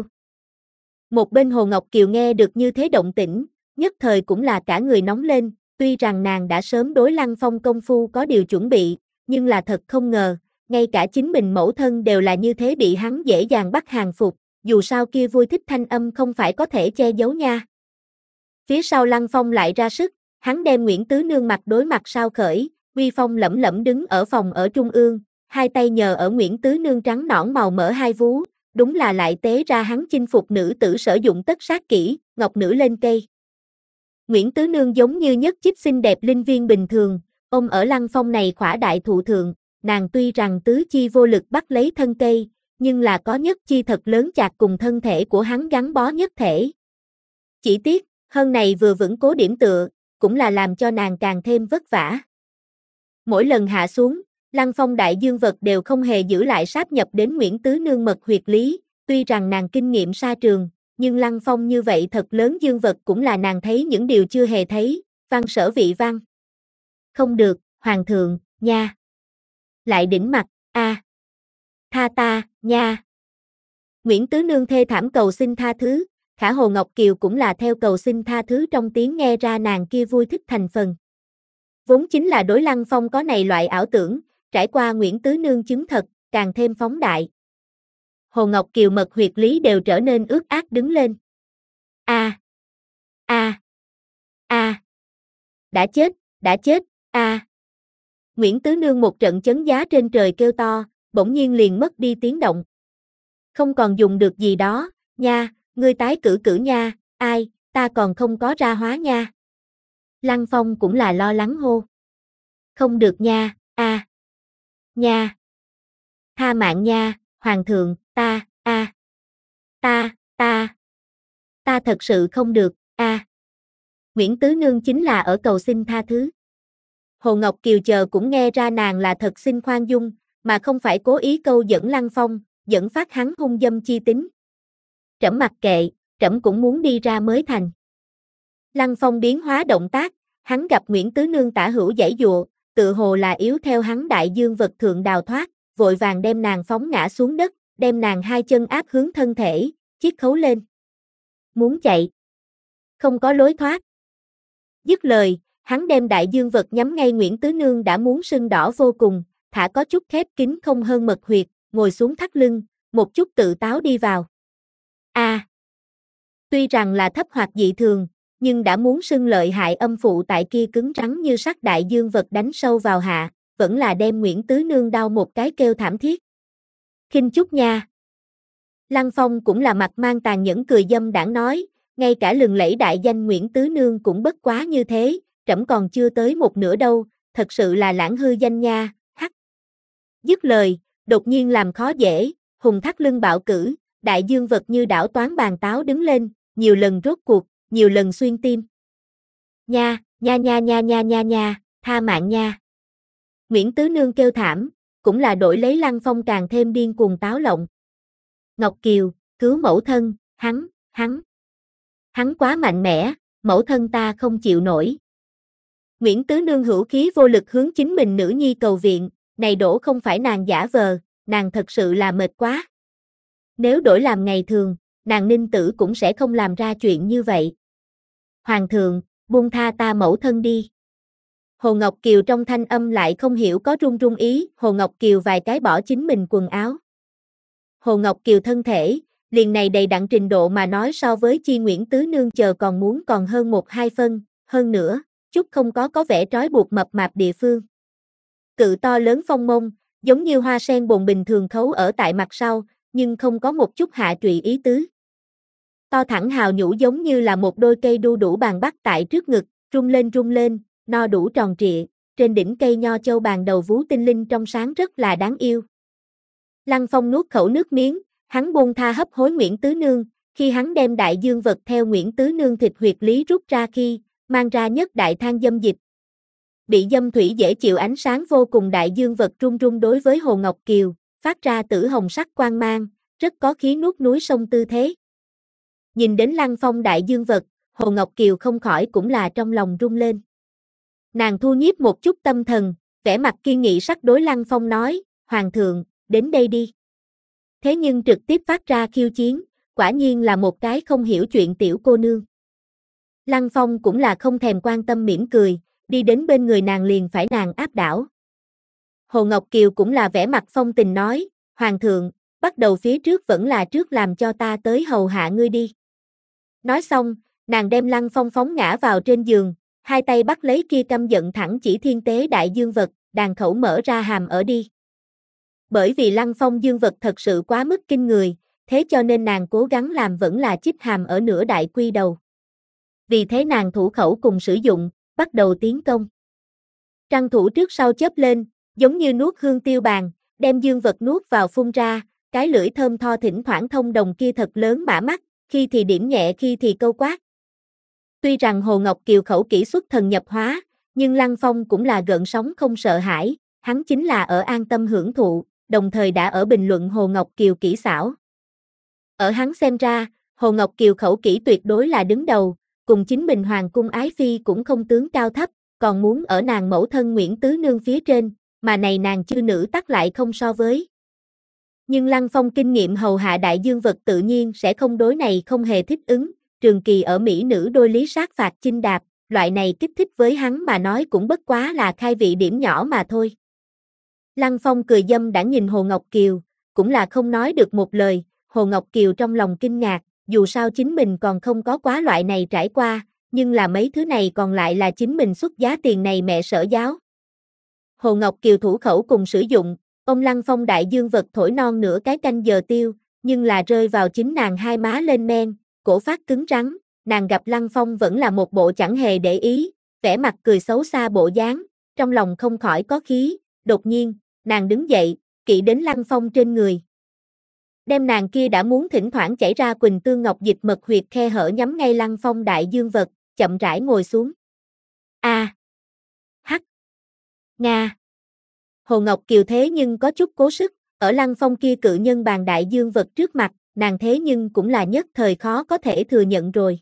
Speaker 1: Một bên Hồ Ngọc Kiều nghe được như thế động tĩnh, nhất thời cũng là cả người nóng lên, tuy rằng nàng đã sớm đối Lăng Phong công phu có điều chuẩn bị, nhưng là thật không ngờ, ngay cả chính mình mẫu thân đều là như thế bị hắn dễ dàng bắt hàng phục, dù sao kia vui thích thanh âm không phải có thể che giấu nha. Phía sau Lăng Phong lại ra sức, hắn đem Nguyễn Tứ Nương mặt đối mặt sao khởi, uy phong lẫm lẫm đứng ở phòng ở trung ương, hai tay nhờ ở Nguyễn Tứ Nương trắng nõn màu mỡ hai vú, đúng là lại tế ra hắn chinh phục nữ tử sử dụng tất sát kỹ, ngọc nữ lên cây. Nguyễn Tứ Nương giống như nhất chíp xinh đẹp linh viên bình thường, ôm ở Lăng Phong này khỏa đại thụ thượng, nàng tuy rằng tứ chi vô lực bắt lấy thân cây, nhưng là có nhất chi thật lớn chạc cùng thân thể của hắn gắn bó nhất thể. Chỉ tiếc, hơn này vừa vững cố điểm tựa, cũng là làm cho nàng càng thêm vất vả. Mỗi lần hạ xuống, Lăng Phong đại dương vật đều không hề giữ lại sáp nhập đến Nguyễn Tứ Nương mật huyệt lý, tuy rằng nàng kinh nghiệm xa trường, nhưng Lăng Phong như vậy thật lớn dương vật cũng là nàng thấy những điều chưa hề thấy, văn sở vị văn. Không được, hoàng thượng, nha. Lại đỉnh mặt, a. À. Tha ta, nha. Nguyễn Tứ Nương thê thảm cầu xin tha thứ, khả Hồ Ngọc Kiều cũng là theo cầu xin tha thứ trong tiếng nghe ra nàng kia vui thích thành phần. Vốn chính là đối Lăng Phong có này loại ảo tưởng, trải qua Nguyễn Tứ Nương chứng thật, càng thêm phóng đại. Hồ Ngọc Kiều mật huyệt lý đều trở nên ướt át đứng lên. A, a, a, đã chết, đã chết, a. Nguyễn Tứ Nương một trận chấn giá trên trời kêu to, bỗng nhiên liền mất đi tiếng động. Không còn dùng được gì đó, nha, ngươi tái cử cử nha, ai, ta còn không có ra hóa nha. Lăng Phong cũng là lo lắng hô. Không được nha, a, à. Nha. Tha mạng nha, hoàng thượng, ta, a. À. Ta, ta. Ta thật sự không được, a. À. Nguyễn Tứ Nương chính là ở cầu xin tha thứ. Hồ Ngọc Kiều chờ cũng nghe ra nàng là thật xin khoan dung, mà không phải cố ý câu dẫn Lăng Phong, dẫn phát hắn hung dâm chi tính. Trẫm mặc kệ, trẫm cũng muốn đi ra mới thành. Lăng Phong biến hóa động tác, hắn gặp Nguyễn Tứ Nương tả hữu giãy dụa, tự hồ là yếu theo hắn đại dương vật thượng đào thoát, vội vàng đem nàng phóng ngã xuống đất, đem nàng hai chân áp hướng thân thể, chiết khấu lên. Muốn chạy. Không có lối thoát. Dứt lời, hắn đem đại dương vật nhắm ngay Nguyễn Tứ Nương đã muốn sưng đỏ vô cùng, thả có chút khép kín không hơn mật huyệt, ngồi xuống thắt lưng, một chút tự táo đi vào. A. À, tuy rằng là thấp hoặc dị thường, nhưng đã muốn sưng lợi hại âm phụ tại kia cứng rắn như sắt đại dương vật đánh sâu vào hạ, vẫn là đem Nguyễn Tứ Nương đau một cái kêu thảm thiết. Khinh chút nha. Lăng Phong cũng là mặt mang tàn nhẫn cười dâm đảng nói, ngay cả lừng lẫy đại danh Nguyễn Tứ Nương cũng bất quá như thế, trẫm còn chưa tới một nửa đâu, thật sự là lãng hư danh nha, hắc. Dứt lời, đột nhiên làm khó dễ, hùng thắt lưng bạo cử, đại dương vật như đảo toán bàn táo đứng lên, nhiều lần rốt cuộc, nhiều lần xuyên tim. Nha, nha nha nha nha nha nha, tha mạng nha. Nguyễn Tứ Nương kêu thảm, cũng là đổi lấy Lăng Phong càng thêm điên cuồng táo lộng. Ngọc Kiều, cứu mẫu thân, hắn, hắn. Hắn quá mạnh mẽ, mẫu thân ta không chịu nổi. Nguyễn Tứ Nương hữu khí vô lực hướng chính mình nữ nhi cầu viện, này đổ không phải nàng giả vờ, nàng thật sự là mệt quá. Nếu đổi làm ngày thường, nàng Ninh Tử cũng sẽ không làm ra chuyện như vậy. Hoàng thượng, buông tha ta mẫu thân đi. Hồ Ngọc Kiều trong thanh âm lại không hiểu có run run ý, Hồ Ngọc Kiều vài cái bỏ chính mình quần áo. Hồ Ngọc Kiều thân thể, liền này đầy đặn trình độ mà nói so với chi Nguyễn Tứ Nương chờ còn muốn còn hơn một hai phân, hơn nữa, chút không có có vẻ trói buộc mập mạp địa phương. Cự to lớn phong mông, giống như hoa sen bồn bình thường khấu ở tại mặt sau, nhưng không có một chút hạ trụy ý tứ. to thẳng hào nhũ giống như là một đôi cây đu đủ bàn bắt tại trước ngực, rung lên rung lên, no đủ tròn trịa, trên đỉnh cây nho châu bàn đầu vú tinh linh trong sáng rất là đáng yêu. Lăng Phong nuốt khẩu nước miếng, hắn buông tha hấp hối Nguyễn Tứ Nương, khi hắn đem đại dương vật theo Nguyễn Tứ Nương thịt huyệt lý rút ra khi, mang ra nhất đại thang dâm dịch. Bị dâm thủy dễ chịu ánh sáng vô cùng đại dương vật rung rung đối với Hồ Ngọc Kiều, phát ra tử hồng sắc quang mang, rất có khí nuốt núi sông tư thế. Nhìn đến Lăng Phong đại dương vật, Hồ Ngọc Kiều không khỏi cũng là trong lòng rung lên. Nàng thu nhiếp một chút tâm thần, vẻ mặt kiên nghị sắc đối Lăng Phong nói, Hoàng thượng, đến đây đi. Thế nhưng trực tiếp phát ra khiêu chiến, quả nhiên là một cái không hiểu chuyện tiểu cô nương. Lăng Phong cũng là không thèm quan tâm mỉm cười, đi đến bên người nàng liền phải nàng áp đảo. Hồ Ngọc Kiều cũng là vẻ mặt phong tình nói, Hoàng thượng, bắt đầu phía trước vẫn là trước làm cho ta tới hầu hạ ngươi đi. Nói xong, nàng đem Lăng Phong phóng ngã vào trên giường, hai tay bắt lấy kia căm giận thẳng chỉ thiên tế đại dương vật, đàn khẩu mở ra hàm ở đi. Bởi vì Lăng Phong dương vật thật sự quá mức kinh người, thế cho nên nàng cố gắng làm vẫn là chích hàm ở nửa đại quy đầu. Vì thế nàng thủ khẩu cùng sử dụng, bắt đầu tiến công. Trăng thủ trước sau chớp lên, giống như nuốt hương tiêu bàn, đem dương vật nuốt vào phun ra, cái lưỡi thơm tho thỉnh thoảng thông đồng kia thật lớn mã mắt, khi thì điểm nhẹ khi thì câu quát. Tuy rằng Hồ Ngọc Kiều khẩu kỹ xuất thần nhập hóa, nhưng Lăng Phong cũng là gợn sóng không sợ hãi, hắn chính là ở an tâm hưởng thụ, đồng thời đã ở bình luận Hồ Ngọc Kiều kỹ xảo. Ở hắn xem ra, Hồ Ngọc Kiều khẩu kỹ tuyệt đối là đứng đầu, cùng chính mình hoàng cung ái phi cũng không tướng cao thấp, còn muốn ở nàng mẫu thân Nguyễn Tứ Nương phía trên, mà này nàng chư nữ tắc lại không so với. Nhưng Lăng Phong kinh nghiệm hầu hạ đại dương vật tự nhiên sẽ không đối này không hề thích ứng, trường kỳ ở Mỹ nữ đôi lý sát phạt chinh đạp, loại này kích thích với hắn mà nói cũng bất quá là khai vị điểm nhỏ mà thôi. Lăng Phong cười dâm đã nhìn Hồ Ngọc Kiều, cũng là không nói được một lời, Hồ Ngọc Kiều trong lòng kinh ngạc, dù sao chính mình còn không có quá loại này trải qua, nhưng là mấy thứ này còn lại là chính mình xuất giá tiền này mẹ sở giáo. Hồ Ngọc Kiều thủ khẩu cùng sử dụng, ông Lăng Phong đại dương vật thổi non nửa cái canh giờ tiêu, nhưng là rơi vào chính nàng hai má lên men, cổ phát cứng rắn, nàng gặp Lăng Phong vẫn là một bộ chẳng hề để ý, vẻ mặt cười xấu xa bộ dáng, trong lòng không khỏi có khí, đột nhiên, nàng đứng dậy, kỵ đến Lăng Phong trên người. Đem nàng kia đã muốn thỉnh thoảng chảy ra quỳnh tương ngọc dịch mật huyệt khe hở nhắm ngay Lăng Phong đại dương vật, chậm rãi ngồi xuống. A. Hắc. Nga. Hồ Ngọc Kiều thế nhưng có chút cố sức, ở Lăng Phong kia cự nhân bàn đại dương vật trước mặt, nàng thế nhưng cũng là nhất thời khó có thể thừa nhận rồi.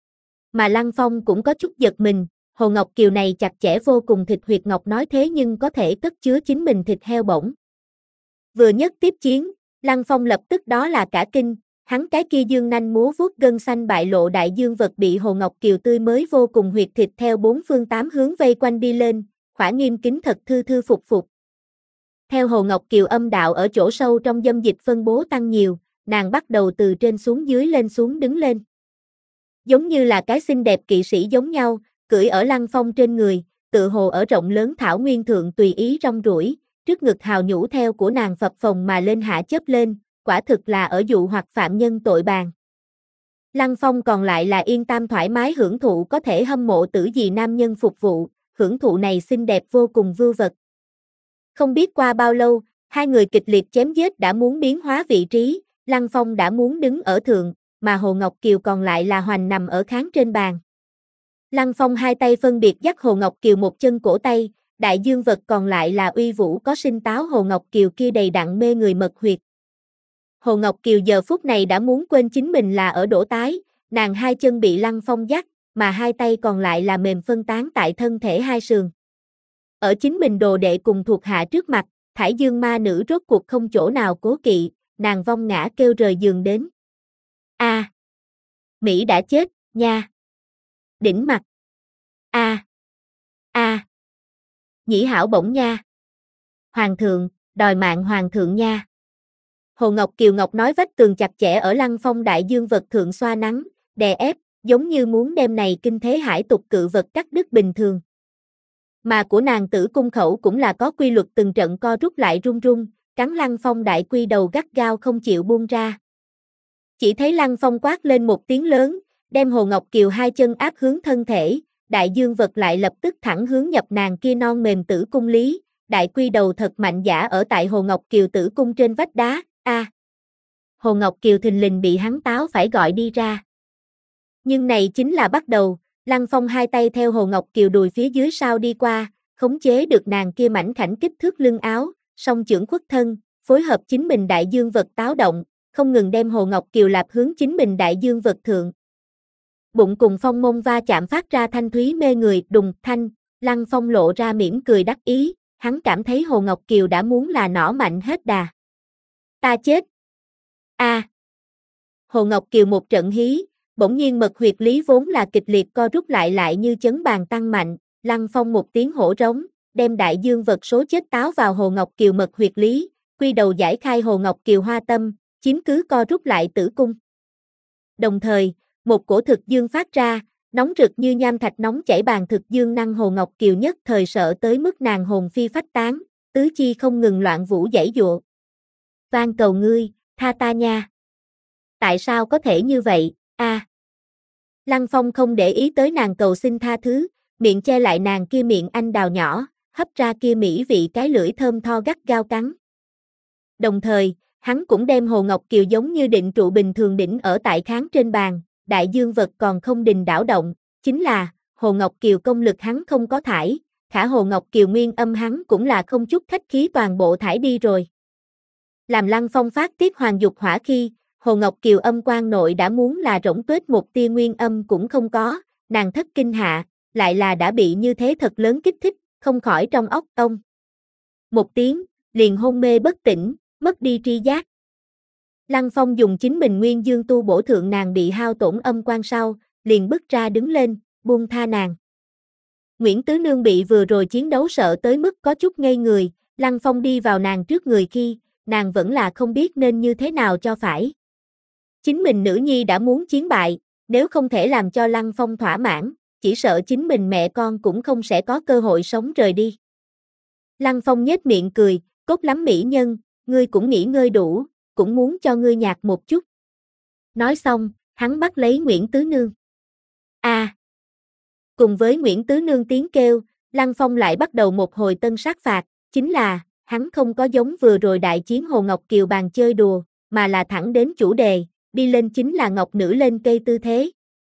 Speaker 1: Mà Lăng Phong cũng có chút giật mình, Hồ Ngọc Kiều này chặt chẽ vô cùng thịt huyệt ngọc nói thế nhưng có thể cất chứa chính mình thịt heo bổng. Vừa nhất tiếp chiến, Lăng Phong lập tức đó là cả kinh, hắn cái kia dương nanh múa vuốt gân xanh bại lộ đại dương vật bị Hồ Ngọc Kiều tươi mới vô cùng huyệt thịt theo bốn phương tám hướng vây quanh đi lên, khỏa nghiêm kính thật thư thư phục phục. Theo Hồ Ngọc Kiều âm đạo ở chỗ sâu trong dâm dịch phân bố tăng nhiều, nàng bắt đầu từ trên xuống dưới lên xuống đứng lên. Giống như là cái xinh đẹp kỵ sĩ giống nhau, cưỡi ở Lăng Phong trên người, tự hồ ở rộng lớn thảo nguyên thượng tùy ý rong ruổi, trước ngực hào nhũ theo của nàng phập phồng mà lên hạ chớp lên, quả thực là ở dụ hoặc phạm nhân tội bàn. Lăng Phong còn lại là yên tâm thoải mái hưởng thụ có thể hâm mộ tử gì nam nhân phục vụ, hưởng thụ này xinh đẹp vô cùng vưu vật. Không biết qua bao lâu, hai người kịch liệt chém giết đã muốn biến hóa vị trí, Lăng Phong đã muốn đứng ở thượng, mà Hồ Ngọc Kiều còn lại là hoành nằm ở kháng trên bàn. Lăng Phong hai tay phân biệt dắt Hồ Ngọc Kiều một chân cổ tay, đại dương vật còn lại là uy vũ có sinh táo Hồ Ngọc Kiều kia đầy đặn mê người mật huyệt. Hồ Ngọc Kiều giờ phút này đã muốn quên chính mình là ở đổ tái, nàng hai chân bị Lăng Phong dắt, mà hai tay còn lại là mềm phân tán tại thân thể hai sườn. Ở chính mình đồ đệ cùng thuộc hạ trước mặt, Thải Dương ma nữ rốt cuộc không chỗ nào cố kỵ, nàng vong ngã kêu rời giường đến. A. À, Mỹ đã chết, nha. Đỉnh mặt. A. À, A. À, Nhĩ hảo bổng nha. Hoàng thượng, đòi mạng hoàng thượng nha. Hồ Ngọc Kiều Ngọc nói vách tường chặt chẽ ở Lăng Phong đại dương vật thượng xoa nắng, đè ép, giống như muốn đem này kinh thế hải tục cự vật cắt đứt bình thường. Mà của nàng tử cung khẩu cũng là có quy luật từng trận co rút lại run run, cắn Lăng Phong đại quy đầu gắt gao không chịu buông ra. Chỉ thấy Lăng Phong quát lên một tiếng lớn, đem Hồ Ngọc Kiều hai chân áp hướng thân thể, đại dương vật lại lập tức thẳng hướng nhập nàng kia non mềm tử cung lý, đại quy đầu thật mạnh giả ở tại Hồ Ngọc Kiều tử cung trên vách đá, a. À, Hồ Ngọc Kiều thình lình bị hắn táo phải gọi đi ra. Nhưng này chính là bắt đầu, Lăng Phong hai tay theo Hồ Ngọc Kiều đùi phía dưới sau đi qua, khống chế được nàng kia mảnh khảnh kích thước lưng áo, song chưởng khuất thân, phối hợp chính mình đại dương vật táo động, không ngừng đem Hồ Ngọc Kiều lạp hướng chính mình đại dương vật thượng. Bụng cùng phong mông va chạm phát ra thanh thúy mê người đùng thanh, Lăng Phong lộ ra mỉm cười đắc ý, hắn cảm thấy Hồ Ngọc Kiều đã muốn là nỏ mạnh hết đà. Ta chết! A! À. Hồ Ngọc Kiều một trận hí, bỗng nhiên mật huyệt lý vốn là kịch liệt co rút lại lại như chấn bàn tăng mạnh, Lăng Phong một tiếng hổ rống, đem đại dương vật số chết táo vào Hồ Ngọc Kiều mật huyệt lý, quy đầu giải khai Hồ Ngọc Kiều hoa tâm, chiếm cứ co rút lại tử cung. Đồng thời, một cổ thực dương phát ra, nóng rực như nham thạch nóng chảy bàn thực dương năng Hồ Ngọc Kiều nhất thời sợ tới mức nàng hồn phi phách tán, tứ chi không ngừng loạn vũ giãy giụa. Van cầu ngươi, tha ta nha. Tại sao có thể như vậy, a? À. Lăng Phong không để ý tới nàng cầu xin tha thứ, miệng che lại nàng kia miệng anh đào nhỏ, hấp ra kia mỹ vị cái lưỡi thơm tho gắt gao cắn. Đồng thời, hắn cũng đem Hồ Ngọc Kiều giống như định trụ bình thường đỉnh ở tại kháng trên bàn, đại dương vật còn không đình đảo động, chính là, Hồ Ngọc Kiều công lực hắn không có thải, khả Hồ Ngọc Kiều nguyên âm hắn cũng là không chút khách khí toàn bộ thải đi rồi. Làm Lăng Phong phát tiết hoàng dục hỏa khi, Hồ Ngọc Kiều âm quan nội đã muốn là rỗng tuếch một tia nguyên âm cũng không có, nàng thất kinh hạ, lại là đã bị như thế thật lớn kích thích, không khỏi trong óc ông. Một tiếng, liền hôn mê bất tỉnh, mất đi tri giác. Lăng Phong dùng chính mình nguyên dương tu bổ thượng nàng bị hao tổn âm quan sau, liền bước ra đứng lên, buông tha nàng. Nguyễn Tứ Nương bị vừa rồi chiến đấu sợ tới mức có chút ngây người, Lăng Phong đi vào nàng trước người khi, nàng vẫn là không biết nên như thế nào cho phải. Chính mình nữ nhi đã muốn chiến bại, nếu không thể làm cho Lăng Phong thỏa mãn, chỉ sợ chính mình mẹ con cũng không sẽ có cơ hội sống rời đi. Lăng Phong nhếch miệng cười, cốt lắm mỹ nhân, ngươi cũng nghỉ ngơi đủ, cũng muốn cho ngươi nhạc một chút. Nói xong, hắn bắt lấy Nguyễn Tứ Nương. A! À. Cùng với Nguyễn Tứ Nương tiếng kêu, Lăng Phong lại bắt đầu một hồi tân sát phạt, chính là, hắn không có giống vừa rồi đại chiến Hồ Ngọc Kiều bàn chơi đùa, mà là thẳng đến chủ đề, đi lên chính là ngọc nữ lên cây tư thế.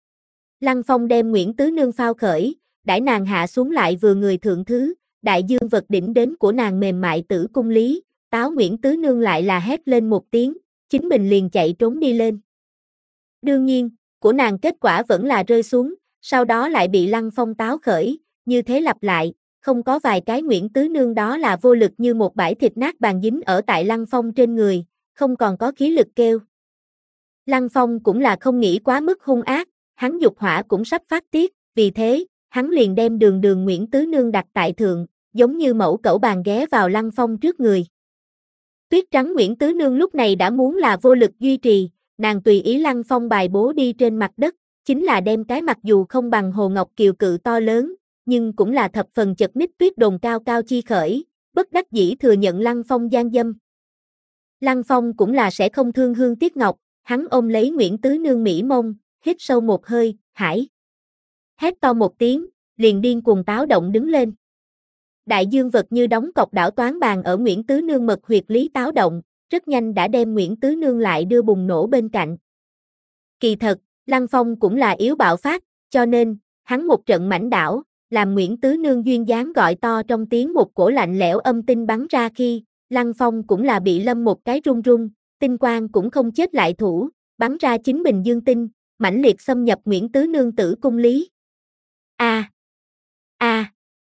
Speaker 1: Lăng Phong đem Nguyễn Tứ Nương phao khởi, đãi nàng hạ xuống lại vừa người thượng thứ, đại dương vật đỉnh đến của nàng mềm mại tử cung lý, táo Nguyễn Tứ Nương lại là hét lên một tiếng, chính mình liền chạy trốn đi lên. Đương nhiên, của nàng kết quả vẫn là rơi xuống, sau đó lại bị Lăng Phong táo khởi, như thế lặp lại, không có vài cái Nguyễn Tứ Nương đó là vô lực như một bãi thịt nát bàn dính ở tại Lăng Phong trên người, không còn có khí lực kêu. Lăng Phong cũng là không nghĩ quá mức hung ác, hắn dục hỏa cũng sắp phát tiết, vì thế, hắn liền đem đường đường Nguyễn Tứ Nương đặt tại thượng, giống như mẫu cẩu bàn ghé vào Lăng Phong trước người. Tuyết trắng Nguyễn Tứ Nương lúc này đã muốn là vô lực duy trì, nàng tùy ý Lăng Phong bài bố đi trên mặt đất, chính là đem cái mặc dù không bằng Hồ Ngọc Kiều cự to lớn, nhưng cũng là thập phần chật ních tuyết đồn cao cao chi khởi, bất đắc dĩ thừa nhận Lăng Phong gian dâm. Lăng Phong cũng là sẽ không thương hương tiếc ngọc, hắn ôm lấy Nguyễn Tứ Nương mỹ mông, hít sâu một hơi, hải. Hét to một tiếng, liền điên cuồng táo động đứng lên. Đại dương vật như đóng cọc đảo toán bàn ở Nguyễn Tứ Nương mật huyệt lý táo động, rất nhanh đã đem Nguyễn Tứ Nương lại đưa bùng nổ bên cạnh. Kỳ thật, Lăng Phong cũng là yếu bạo phát, cho nên, hắn một trận mãnh đảo, làm Nguyễn Tứ Nương duyên dáng gọi to trong tiếng một cổ lạnh lẽo âm tinh bắn ra khi, Lăng Phong cũng là bị lâm một cái run run, tinh quang cũng không chết lại thủ, bắn ra chính mình dương tinh, mãnh liệt xâm nhập Nguyễn Tứ Nương tử cung lý. A! A!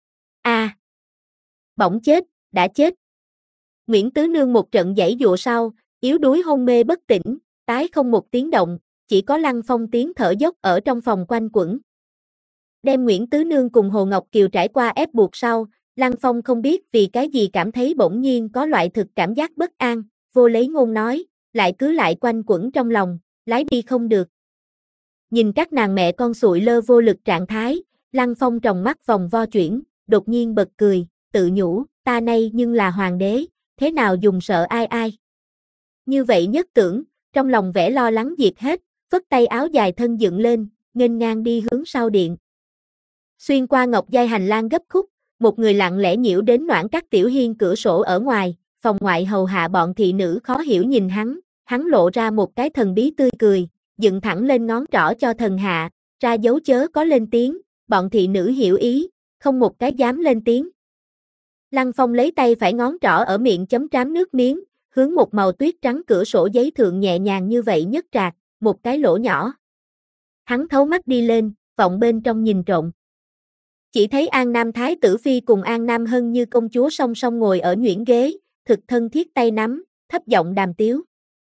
Speaker 1: A! Bỗng chết, đã chết. Nguyễn Tứ Nương một trận giãy giụa sau, yếu đuối hôn mê bất tỉnh, tái không một tiếng động, chỉ có Lăng Phong tiếng thở dốc ở trong phòng quanh quẩn. Đem Nguyễn Tứ Nương cùng Hồ Ngọc Kiều trải qua ép buộc sau, Lăng Phong không biết vì cái gì cảm thấy bỗng nhiên có loại thực cảm giác bất an, vô lấy ngôn nói, lại cứ lại quanh quẩn trong lòng, lái đi không được. Nhìn các nàng mẹ con sụi lơ vô lực trạng thái, Lăng Phong tròng mắt vòng vo chuyển, đột nhiên bật cười, tự nhủ, ta nay nhưng là hoàng đế, thế nào dùng sợ ai ai. Như vậy nhất tưởng, Trong lòng vẻ lo lắng diệt hết, phất tay áo dài thân dựng lên, nghênh ngang đi hướng sau điện. Xuyên qua ngọc giai hành lang gấp khúc, một người lặng lẽ nhiễu đến Noãn Các tiểu hiên cửa sổ ở ngoài, phòng ngoại hầu hạ bọn thị nữ khó hiểu nhìn hắn, hắn lộ ra một cái thần bí tươi cười, dựng thẳng lên ngón trỏ cho thần hạ, ra dấu chớ có lên tiếng, bọn thị nữ hiểu ý, không một cái dám lên tiếng. Lăng Phong lấy tay phải ngón trỏ ở miệng chấm trám nước miếng, hướng một màu tuyết trắng cửa sổ giấy thượng nhẹ nhàng như vậy nhấc trạc, một cái lỗ nhỏ. Hắn thấu mắt đi lên, vọng bên trong nhìn trộm. Chỉ thấy An Nam Thái tử Phi cùng An Nam Hân Như công chúa song song ngồi ở nhuyễn ghế, thực thân thiết tay nắm, thấp giọng đàm tiếu.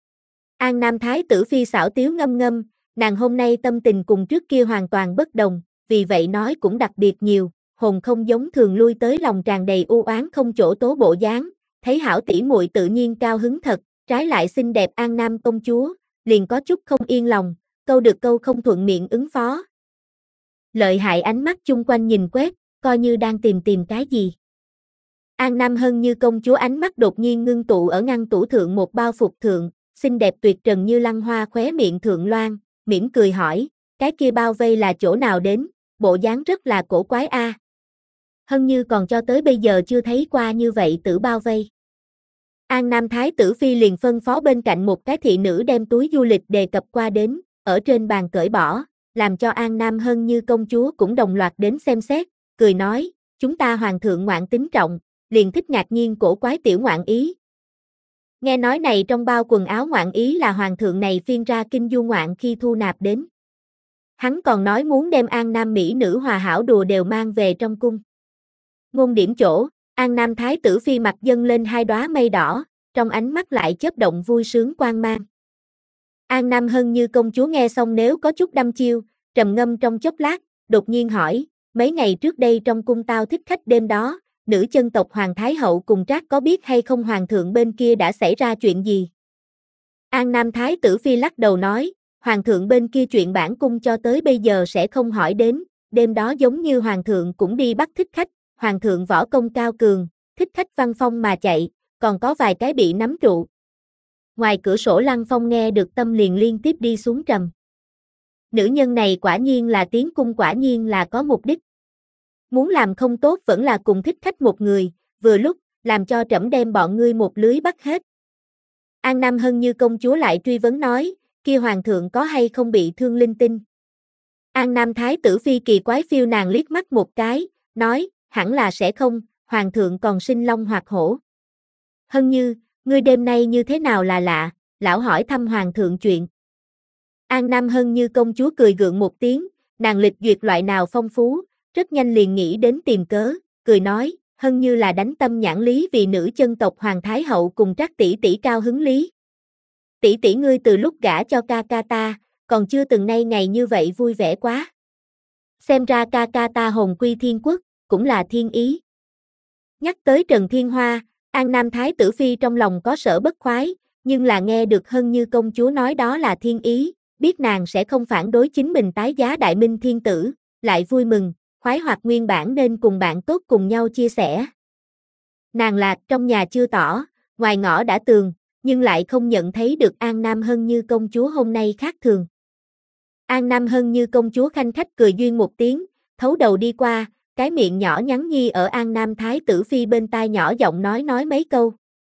Speaker 1: An Nam Thái tử Phi xảo tiếu ngâm ngâm, nàng hôm nay tâm tình cùng trước kia hoàn toàn bất đồng, vì vậy nói cũng đặc biệt nhiều, hồn không giống thường lui tới lòng tràn đầy u oán không chỗ tố bộ dáng, thấy hảo tỷ muội tự nhiên cao hứng thật, trái lại xinh đẹp An Nam công chúa, liền có chút không yên lòng, câu được câu không thuận miệng ứng phó. Lợi hại ánh mắt chung quanh nhìn quét, coi như đang tìm tìm cái gì. An Nam Hân Như công chúa ánh mắt đột nhiên ngưng tụ ở ngăn tủ thượng một bao phục thượng, xinh đẹp tuyệt trần như lăng hoa khóe miệng thượng loan, mỉm cười hỏi, cái kia bao vây là chỗ nào đến, bộ dáng rất là cổ quái a. À. Hân Như còn cho tới bây giờ chưa thấy qua như vậy tử bao vây. An Nam Thái tử Phi liền phân phó bên cạnh một cái thị nữ đem túi du lịch đề cập qua đến, ở trên bàn cởi bỏ, làm cho An Nam Hân Như công chúa cũng đồng loạt đến xem xét, cười nói, chúng ta hoàng thượng ngoạn tính trọng, liền thích ngạc nhiên cổ quái tiểu ngoạn ý. Nghe nói này trong bao quần áo ngoạn ý là hoàng thượng này phiên ra kinh du ngoạn khi thu nạp đến. Hắn còn nói muốn đem An Nam mỹ nữ hòa hảo đùa đều mang về trong cung. Ngôn điểm chỗ, An Nam Thái tử Phi mặt dâng lên hai đóa mây đỏ, trong ánh mắt lại chớp động vui sướng quang mang. An Nam Hân Như công chúa nghe xong nếu có chút đăm chiêu, trầm ngâm trong chốc lát, đột nhiên hỏi, mấy ngày trước đây trong cung tao thích khách đêm đó, nữ chân tộc Hoàng Thái Hậu cùng Trác có biết hay không hoàng thượng bên kia đã xảy ra chuyện gì? An Nam Thái tử Phi lắc đầu nói, hoàng thượng bên kia chuyện bản cung cho tới bây giờ sẽ không hỏi đến, đêm đó giống như hoàng thượng cũng đi bắt thích khách, hoàng thượng võ công cao cường, thích khách văn phong mà chạy, còn có vài cái bị nắm trụ. Ngoài cửa sổ Lăng Phong nghe được tâm liền liên tiếp đi xuống trầm. Nữ nhân này quả nhiên là tiến cung, quả nhiên là có mục đích. Muốn làm không tốt vẫn là cùng thích khách một người, vừa lúc, làm cho trẫm đem bọn ngươi một lưới bắt hết. An Nam Hân Như công chúa lại truy vấn nói, kia hoàng thượng có hay không bị thương linh tinh. An Nam Thái tử Phi kỳ quái phiêu nàng liếc mắt một cái, nói, hẳn là sẽ không, hoàng thượng còn sinh long hoặc hổ. Hân Như, ngươi đêm nay như thế nào là lạ, lão hỏi thăm hoàng thượng chuyện. An Nam Hân Như công chúa cười gượng một tiếng, nàng lịch duyệt loại nào phong phú, rất nhanh liền nghĩ đến tìm cớ, cười nói, Hân Như là đánh tâm nhãn lý vì nữ chân tộc Hoàng Thái Hậu cùng Trác tỷ tỷ cao hứng lý. Tỷ tỷ ngươi từ lúc gả cho ca ca ta, còn chưa từng nay ngày như vậy vui vẻ quá. Xem ra ca ca ta hồn quy thiên quốc, cũng là thiên ý. Nhắc tới Trần Thiên Hoa, An Nam Thái tử Phi trong lòng có sở bất khoái, nhưng là nghe được Hân Như công chúa nói đó là thiên ý, biết nàng sẽ không phản đối chính mình tái giá đại minh thiên tử, lại vui mừng, khoái hoạt nguyên bản nên cùng bạn tốt cùng nhau chia sẻ. Nàng lạc trong nhà chưa tỏ, ngoài ngõ đã tường, nhưng lại không nhận thấy được An Nam Hân Như công chúa hôm nay khác thường. An Nam Hân Như công chúa khanh khách cười duyên một tiếng, thấu đầu đi qua, cái miệng nhỏ nhắn nhi ở An Nam Thái tử Phi bên tai nhỏ giọng nói nói mấy câu.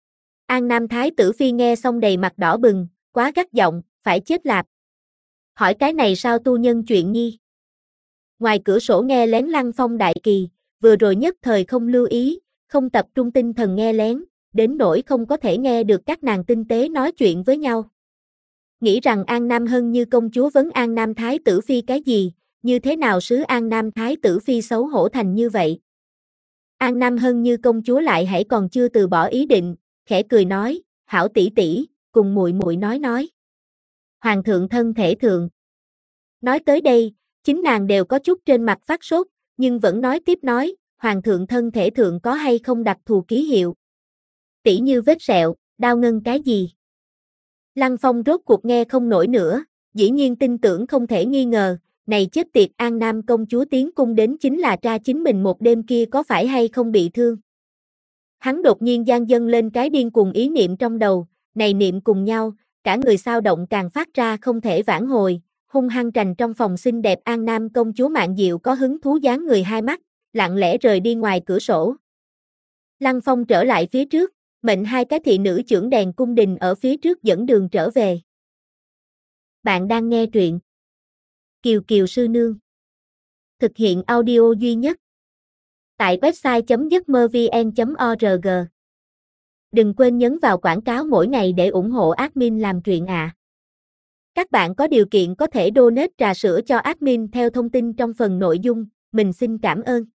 Speaker 1: An Nam Thái tử Phi nghe xong đầy mặt đỏ bừng, quá gắt giọng, phải chết lạp. Hỏi cái này sao tu nhân chuyện nhi? Ngoài cửa sổ nghe lén Lăng Phong đại kỳ, vừa rồi nhất thời không lưu ý, không tập trung tinh thần nghe lén, đến nỗi không có thể nghe được các nàng tinh tế nói chuyện với nhau. Nghĩ rằng An Nam Hân Như công chúa vấn An Nam Thái tử Phi cái gì, như thế nào sứ An Nam Thái tử Phi xấu hổ thành như vậy. An Nam Hân Như công chúa lại hãy còn chưa từ bỏ ý định, khẽ cười nói, hảo tỷ tỷ, cùng muội muội nói nói. Hoàng thượng thân thể thượng. Nói tới đây, chính nàng đều có chút trên mặt phát sốt, nhưng vẫn nói tiếp nói, hoàng thượng thân thể thượng có hay không đặc thù ký hiệu. Tỷ như vết sẹo, đau ngân cái gì. Lăng Phong rốt cuộc nghe không nổi nữa, dĩ nhiên tin tưởng không thể nghi ngờ, này chết tiệt An Nam công chúa tiến cung đến chính là tra chính mình một đêm kia có phải hay không bị thương. Hắn đột nhiên gian dâng lên cái điên cuồng ý niệm trong đầu, này niệm cùng nhau, cả người sao động càng phát ra không thể vãn hồi, hung hăng trành trong phòng xinh đẹp An Nam công chúa Mạn Diệu có hứng thú dán người hai mắt, lặng lẽ rời đi ngoài cửa sổ. Lăng Phong trở lại phía trước, mệnh hai cái thị nữ chưởng đèn cung đình ở phía trước dẫn đường trở về. Bạn đang nghe truyện Kiều Kiều Sư Nương. Thực hiện audio duy nhất tại website chấm giấc mơ vn chấm org. Đừng quên nhấn vào quảng cáo mỗi ngày để ủng hộ admin làm truyện ạ. À. Các bạn có điều kiện có thể donate trà sữa cho admin theo thông tin trong phần nội dung, mình xin cảm ơn.